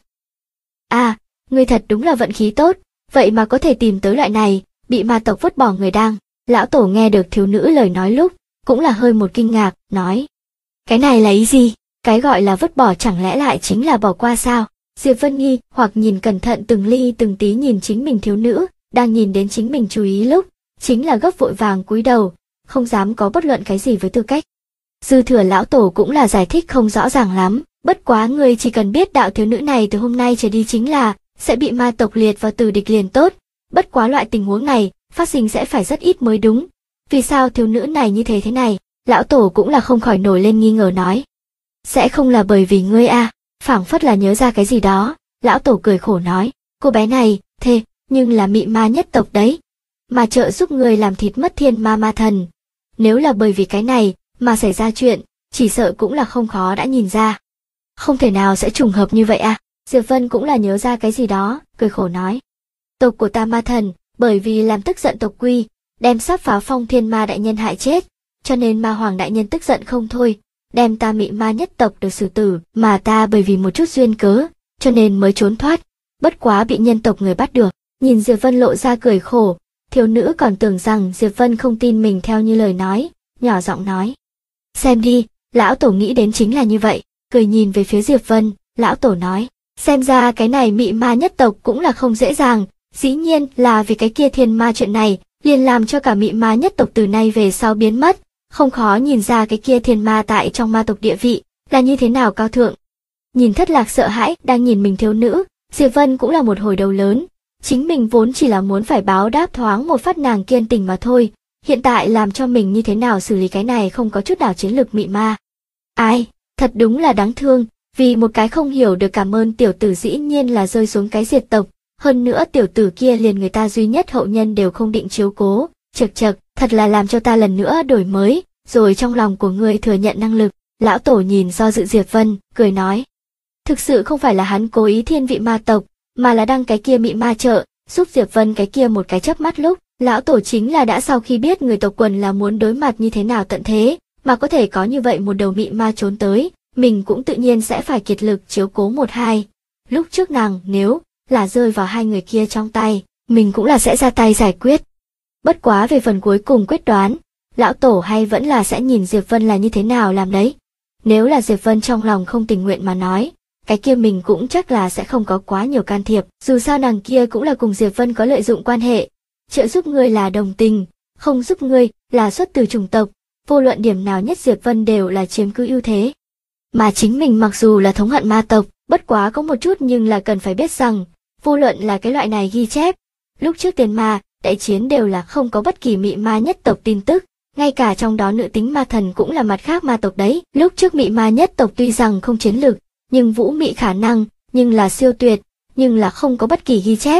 À, ngươi thật đúng là vận khí tốt, vậy mà có thể tìm tới loại này, bị ma tộc vứt bỏ người đang. Lão tổ nghe được thiếu nữ lời nói lúc, cũng là hơi một kinh ngạc, nói. Cái này là ý gì? Cái gọi là vứt bỏ chẳng lẽ lại chính là bỏ qua sao? Diệp Vân nghi hoặc nhìn cẩn thận từng ly từng tí nhìn chính mình thiếu nữ, đang nhìn đến chính mình chú ý lúc, chính là gấp vội vàng cúi đầu, không dám có bất luận cái gì với tư cách. Dư thừa lão tổ cũng là giải thích không rõ ràng lắm, bất quá người chỉ cần biết đạo thiếu nữ này từ hôm nay trở đi chính là sẽ bị ma tộc liệt vào từ địch liền tốt, bất quá loại tình huống này phát sinh sẽ phải rất ít mới đúng. Vì sao thiếu nữ này như thế này? Lão tổ cũng là không khỏi nổi lên nghi ngờ nói. Sẽ không là bởi vì ngươi a? Phảng phất là nhớ ra cái gì đó, lão tổ cười khổ nói, cô bé này, thề, nhưng là mị ma nhất tộc đấy, mà trợ giúp ngươi làm thịt mất thiên ma ma thần. Nếu là bởi vì cái này mà xảy ra chuyện, chỉ sợ cũng là không khó đã nhìn ra. Không thể nào sẽ trùng hợp như vậy à? Diệp Vân cũng là nhớ ra cái gì đó, cười khổ nói. Tộc của ta ma thần, bởi vì làm tức giận tộc quy, đem sắp phá phong thiên ma đại nhân hại chết, cho nên ma hoàng đại nhân tức giận không thôi, đem ta mị ma nhất tộc được xử tử, mà ta bởi vì một chút duyên cớ, cho nên mới trốn thoát, bất quá bị nhân tộc người bắt được. Nhìn Diệp Vân lộ ra cười khổ, thiếu nữ còn tưởng rằng Diệp Vân không tin mình theo như lời nói, nhỏ giọng nói. Xem đi, lão tổ nghĩ đến chính là như vậy, cười nhìn về phía Diệp Vân, lão tổ nói, xem ra cái này mị ma nhất tộc cũng là không dễ dàng, dĩ nhiên là vì cái kia thiên ma chuyện này, liền làm cho cả mị ma nhất tộc từ nay về sau biến mất, không khó nhìn ra cái kia thiên ma tại trong ma tộc địa vị, là như thế nào cao thượng. Nhìn thất lạc sợ hãi đang nhìn mình thiếu nữ, Diệp Vân cũng là một hồi đầu lớn, chính mình vốn chỉ là muốn phải báo đáp thoáng một phát nàng kiên tình mà thôi, hiện tại làm cho mình như thế nào xử lý cái này không có chút nào chiến lược mị ma. Ai, thật đúng là đáng thương, vì một cái không hiểu được cảm ơn tiểu tử dĩ nhiên là rơi xuống cái diệt tộc, hơn nữa tiểu tử kia liền người ta duy nhất hậu nhân đều không định chiếu cố, chật chật, thật là làm cho ta lần nữa đổi mới, rồi trong lòng của ngươi thừa nhận năng lực. Lão tổ nhìn do dự Diệp Vân, cười nói. Thực sự không phải là hắn cố ý thiên vị ma tộc, mà là đăng cái kia mị ma trợ, giúp Diệp Vân cái kia một cái chớp mắt lúc, lão tổ chính là đã sau khi biết người tộc quần là muốn đối mặt như thế nào tận thế, mà có thể có như vậy một đầu mị ma trốn tới, mình cũng tự nhiên sẽ phải kiệt lực chiếu cố một hai. Lúc trước nàng nếu là rơi vào hai người kia trong tay, mình cũng là sẽ ra tay giải quyết. Bất quá về phần cuối cùng quyết đoán, lão tổ hay vẫn là sẽ nhìn Diệp Vân là như thế nào làm đấy. Nếu là Diệp Vân trong lòng không tình nguyện mà nói, cái kia mình cũng chắc là sẽ không có quá nhiều can thiệp, dù sao nàng kia cũng là cùng Diệp Vân có lợi dụng quan hệ. Trợ giúp ngươi là đồng tình, không giúp ngươi là xuất từ chủng tộc, vô luận điểm nào nhất Diệp Vân đều là chiếm cứ ưu thế. Mà chính mình mặc dù là thống hận ma tộc, bất quá có một chút nhưng là cần phải biết rằng, vô luận là cái loại này ghi chép, lúc trước tiền ma, đại chiến đều là không có bất kỳ mị ma nhất tộc tin tức, ngay cả trong đó nữ tính ma thần cũng là mặt khác ma tộc đấy. Lúc trước mị ma nhất tộc tuy rằng không chiến lực, nhưng vũ mị khả năng, nhưng là siêu tuyệt, nhưng là không có bất kỳ ghi chép.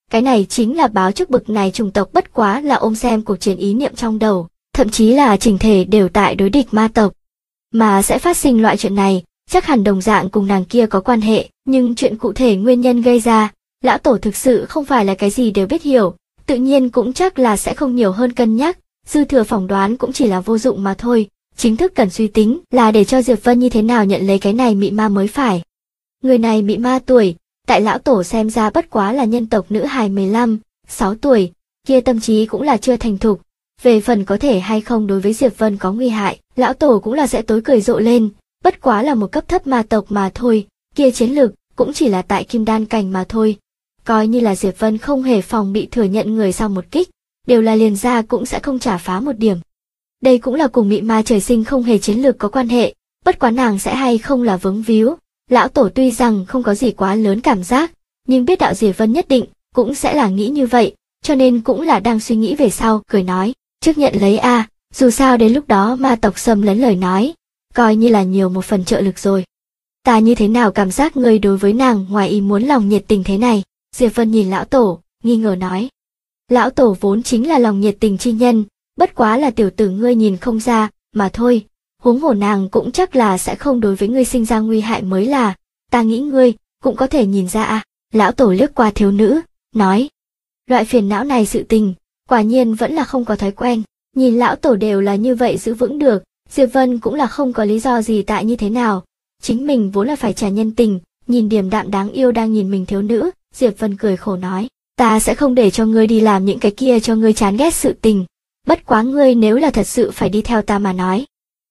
Cái này chính là báo trước bực này chủng tộc bất quá là ôm xem cuộc chiến ý niệm trong đầu, thậm chí là chỉnh thể đều tại đối địch ma tộc. Mà sẽ phát sinh loại chuyện này, chắc hẳn đồng dạng cùng nàng kia có quan hệ, nhưng chuyện cụ thể nguyên nhân gây ra, lão tổ thực sự không phải là cái gì đều biết hiểu, tự nhiên cũng chắc là sẽ không nhiều hơn cân nhắc, dư thừa phỏng đoán cũng chỉ là vô dụng mà thôi, chính thức cần suy tính là để cho Diệp Vân như thế nào nhận lấy cái này mị ma mới phải. Người này mị ma tuổi, tại lão tổ xem ra bất quá là nhân tộc nữ hài 15, 6 tuổi, kia tâm trí cũng là chưa thành thục. Về phần có thể hay không đối với Diệp Vân có nguy hại, lão tổ cũng là sẽ tối cười rộ lên, bất quá là một cấp thấp ma tộc mà thôi, kia chiến lực cũng chỉ là tại kim đan cảnh mà thôi. Coi như là Diệp Vân không hề phòng bị thừa nhận người sau một kích, đều là liền ra cũng sẽ không trả phá một điểm. Đây cũng là cùng mị ma trời sinh không hề chiến lược có quan hệ, bất quá nàng sẽ hay không là vướng víu. Lão tổ tuy rằng không có gì quá lớn cảm giác, nhưng biết đạo Diệp Vân nhất định cũng sẽ là nghĩ như vậy, cho nên cũng là đang suy nghĩ về sau, cười nói, trước nhận lấy a, dù sao đến lúc đó ma tộc xâm lấn lời nói, coi như là nhiều một phần trợ lực rồi. Ta như thế nào cảm giác ngươi đối với nàng ngoài ý muốn lòng nhiệt tình thế này? Diệp Vân nhìn lão tổ, nghi ngờ nói. Lão tổ vốn chính là lòng nhiệt tình chi nhân, bất quá là tiểu tử ngươi nhìn không ra, mà thôi. Huống hồ nàng cũng chắc là sẽ không đối với ngươi sinh ra nguy hại mới là, ta nghĩ ngươi cũng có thể nhìn ra à. Lão tổ liếc qua thiếu nữ, nói. Loại phiền não này sự tình, quả nhiên vẫn là không có thói quen. Nhìn lão tổ đều là như vậy giữ vững được, Diệp Vân cũng là không có lý do gì tại như thế nào. Chính mình vốn là phải trả nhân tình, nhìn điềm đạm đáng yêu đang nhìn mình thiếu nữ, Diệp Vân cười khổ nói, ta sẽ không để cho ngươi đi làm những cái kia cho ngươi chán ghét sự tình, bất quá ngươi nếu là thật sự phải đi theo ta mà nói.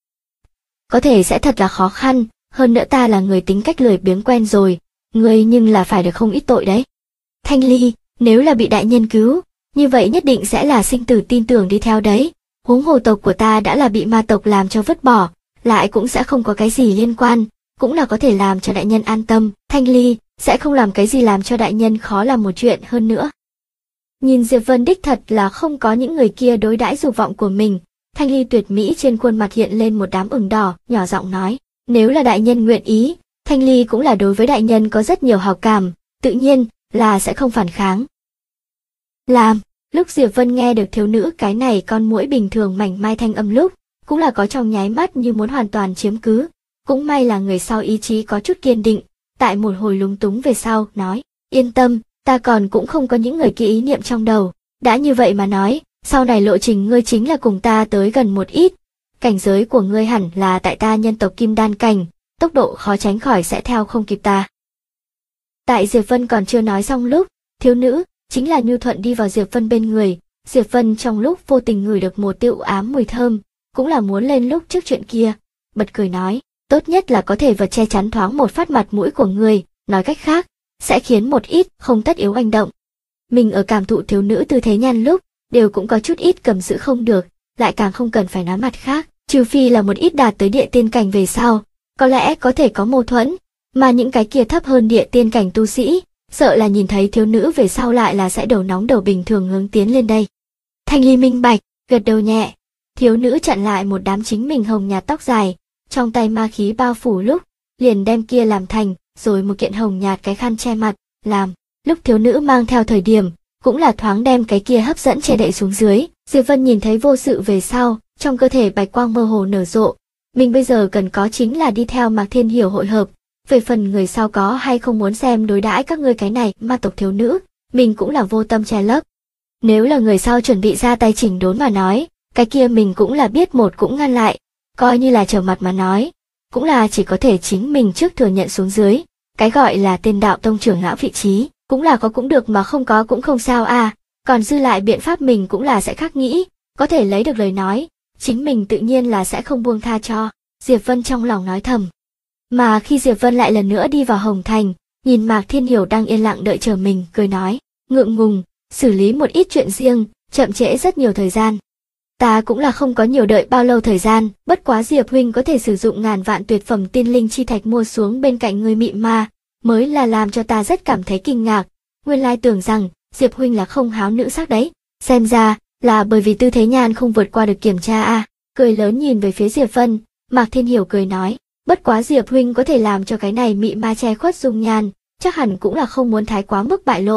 Có thể sẽ thật là khó khăn, hơn nữa ta là người tính cách lười biếng quen rồi, ngươi nhưng là phải được không ít tội đấy. Thanh Ly, nếu là bị đại nhân cứu, như vậy nhất định sẽ là sinh tử tin tưởng đi theo đấy, huống hồ tộc của ta đã là bị ma tộc làm cho vứt bỏ, lại cũng sẽ không có cái gì liên quan, cũng là có thể làm cho đại nhân an tâm, Thanh Ly sẽ không làm cái gì làm cho đại nhân khó làm một chuyện hơn nữa. Nhìn Diệp Vân đích thật là không có những người kia đối đãi dục vọng của mình, Thanh Ly tuyệt mỹ trên khuôn mặt hiện lên một đám ửng đỏ, nhỏ giọng nói, nếu là đại nhân nguyện ý, Thanh Ly cũng là đối với đại nhân có rất nhiều hào cảm, tự nhiên là sẽ không phản kháng. Làm, lúc Diệp Vân nghe được thiếu nữ cái này con muỗi bình thường mảnh mai thanh âm lúc, cũng là có trong nháy mắt như muốn hoàn toàn chiếm cứ, cũng may là người sau ý chí có chút kiên định, tại một hồi lúng túng về sau, nói, yên tâm, ta còn cũng không có những người kia ý niệm trong đầu, đã như vậy mà nói, sau này lộ trình ngươi chính là cùng ta tới gần một ít, cảnh giới của ngươi hẳn là tại ta nhân tộc kim đan cảnh, tốc độ khó tránh khỏi sẽ theo không kịp ta. Tại Diệp Vân còn chưa nói xong lúc, thiếu nữ, chính là Nhu Thuận đi vào Diệp Vân bên người, Diệp Vân trong lúc vô tình ngửi được một tia ám mùi thơm, cũng là muốn lên lúc trước chuyện kia, bật cười nói, tốt nhất là có thể vật che chắn thoáng một phát mặt mũi của người, nói cách khác, sẽ khiến một ít không tất yếu hành động. Mình ở cảm thụ thiếu nữ tư thế nhăn lúc, đều cũng có chút ít cầm giữ không được, lại càng không cần phải nói mặt khác, trừ phi là một ít đạt tới địa tiên cảnh về sau, có lẽ có thể có mâu thuẫn, mà những cái kia thấp hơn địa tiên cảnh tu sĩ, sợ là nhìn thấy thiếu nữ về sau lại là sẽ đầu nóng đầu bình thường hướng tiến lên đây. Thanh Ly minh bạch, gật đầu nhẹ, thiếu nữ chặn lại một đám chính mình hồng nhạt tóc dài, trong tay ma khí bao phủ lúc, liền đem kia làm thành, rồi một kiện hồng nhạt cái khăn che mặt, làm, lúc thiếu nữ mang theo thời điểm, cũng là thoáng đem cái kia hấp dẫn che đậy xuống dưới, Diệp Vân nhìn thấy vô sự về sau, trong cơ thể bạch quang mơ hồ nở rộ, mình bây giờ cần có chính là đi theo Mạc Thiên Hiểu hội hợp, về phần người sau có hay không muốn xem đối đãi các ngươi cái này ma tộc thiếu nữ, mình cũng là vô tâm che lấp. Nếu là người sau chuẩn bị ra tay chỉnh đốn mà nói, cái kia mình cũng là biết một cũng ngăn lại, coi như là trở mặt mà nói, cũng là chỉ có thể chính mình trước thừa nhận xuống dưới, cái gọi là tên đạo tông trưởng lão vị trí, cũng là có cũng được mà không có cũng không sao à, còn dư lại biện pháp mình cũng là sẽ khắc nghĩ, có thể lấy được lời nói, chính mình tự nhiên là sẽ không buông tha cho, Diệp Vân trong lòng nói thầm. Mà khi Diệp Vân lại lần nữa đi vào Hồng Thành, nhìn Mạc Thiên Hiểu đang yên lặng đợi chờ mình, cười nói, ngượng ngùng, xử lý một ít chuyện riêng, chậm trễ rất nhiều thời gian. Ta cũng là không có nhiều đợi bao lâu thời gian, bất quá Diệp huynh có thể sử dụng ngàn vạn tuyệt phẩm tiên linh chi thạch mua xuống bên cạnh người mị ma, mới là làm cho ta rất cảm thấy kinh ngạc. Nguyên lai tưởng rằng Diệp huynh là không háo nữ sắc đấy, xem ra là bởi vì tư thế nhan không vượt qua được kiểm tra à. Cười lớn nhìn về phía Diệp Vân, Mạc Thiên Hiểu cười nói, bất quá Diệp huynh có thể làm cho cái này mị ma che khuất dung nhan, chắc hẳn cũng là không muốn thái quá mức bại lộ.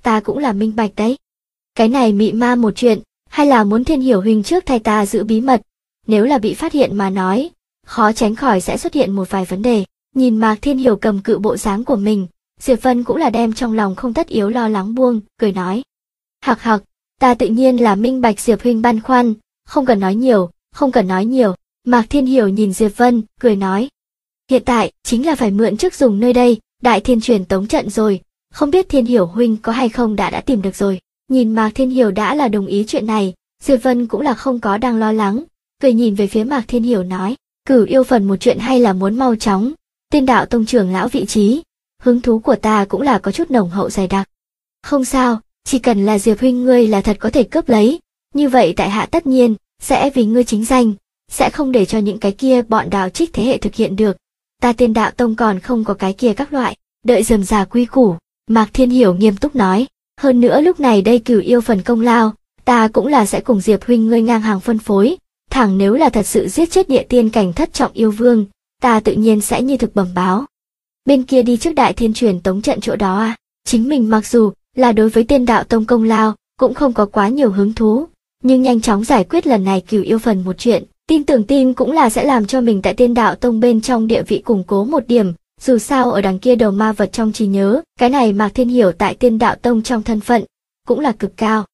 ta cũng là minh bạch đấy. Cái này mị ma một chuyện, hay là muốn Thiên Hiểu huynh trước thay ta giữ bí mật, nếu là bị phát hiện mà nói, khó tránh khỏi sẽ xuất hiện một vài vấn đề. Nhìn Mạc Thiên Hiểu cầm cự bộ dáng của mình, Diệp Vân cũng là đem trong lòng không tất yếu lo lắng buông, cười nói. Hặc hặc, ta tự nhiên là minh bạch Diệp huynh băn khoăn, không cần nói nhiều, không cần nói nhiều. Mạc Thiên Hiểu nhìn Diệp Vân, cười nói. Hiện tại, chính là phải mượn chức dùng nơi đây, Đại Thiên Truyền Tống trận rồi, không biết Thiên Hiểu huynh có hay không đã tìm được rồi. Nhìn Mạc Thiên Hiểu đã là đồng ý chuyện này, Diệp Vân cũng là không có đang lo lắng, cười nhìn về phía Mạc Thiên Hiểu nói, Cửu Yêu Phần một chuyện hay là muốn mau chóng, Tiên Đạo Tông trưởng lão vị trí, hứng thú của ta cũng là có chút nồng hậu dày đặc. Không sao, chỉ cần là Diệp huynh ngươi là thật có thể cướp lấy, như vậy tại hạ tất nhiên sẽ vì ngươi chính danh, sẽ không để cho những cái kia bọn Đạo Trích thế hệ thực hiện được. Ta Tiên Đạo Tông còn không có cái kia các loại, đợi rườm rà quy củ. Mạc Thiên Hiểu nghiêm túc nói, hơn nữa lúc này đây Cửu Yêu Phần công lao, ta cũng là sẽ cùng Diệp huynh ngươi ngang hàng phân phối, thẳng nếu là thật sự giết chết Địa Tiên cảnh thất trọng yêu vương, ta tự nhiên sẽ như thực bẩm báo. Bên kia đi trước Đại Thiên Truyền Tống trận chỗ đó à, chính mình mặc dù là đối với Tiên Đạo Tông công lao, cũng không có quá nhiều hứng thú, nhưng nhanh chóng giải quyết lần này Cửu Yêu Phần một chuyện, tin cũng là sẽ làm cho mình tại Tiên Đạo Tông bên trong địa vị củng cố một điểm, dù sao ở đằng kia đầu ma vật trong trí nhớ, cái này Mạc Thiên Hiểu tại Tiên Đạo Tông trong thân phận, cũng là cực cao.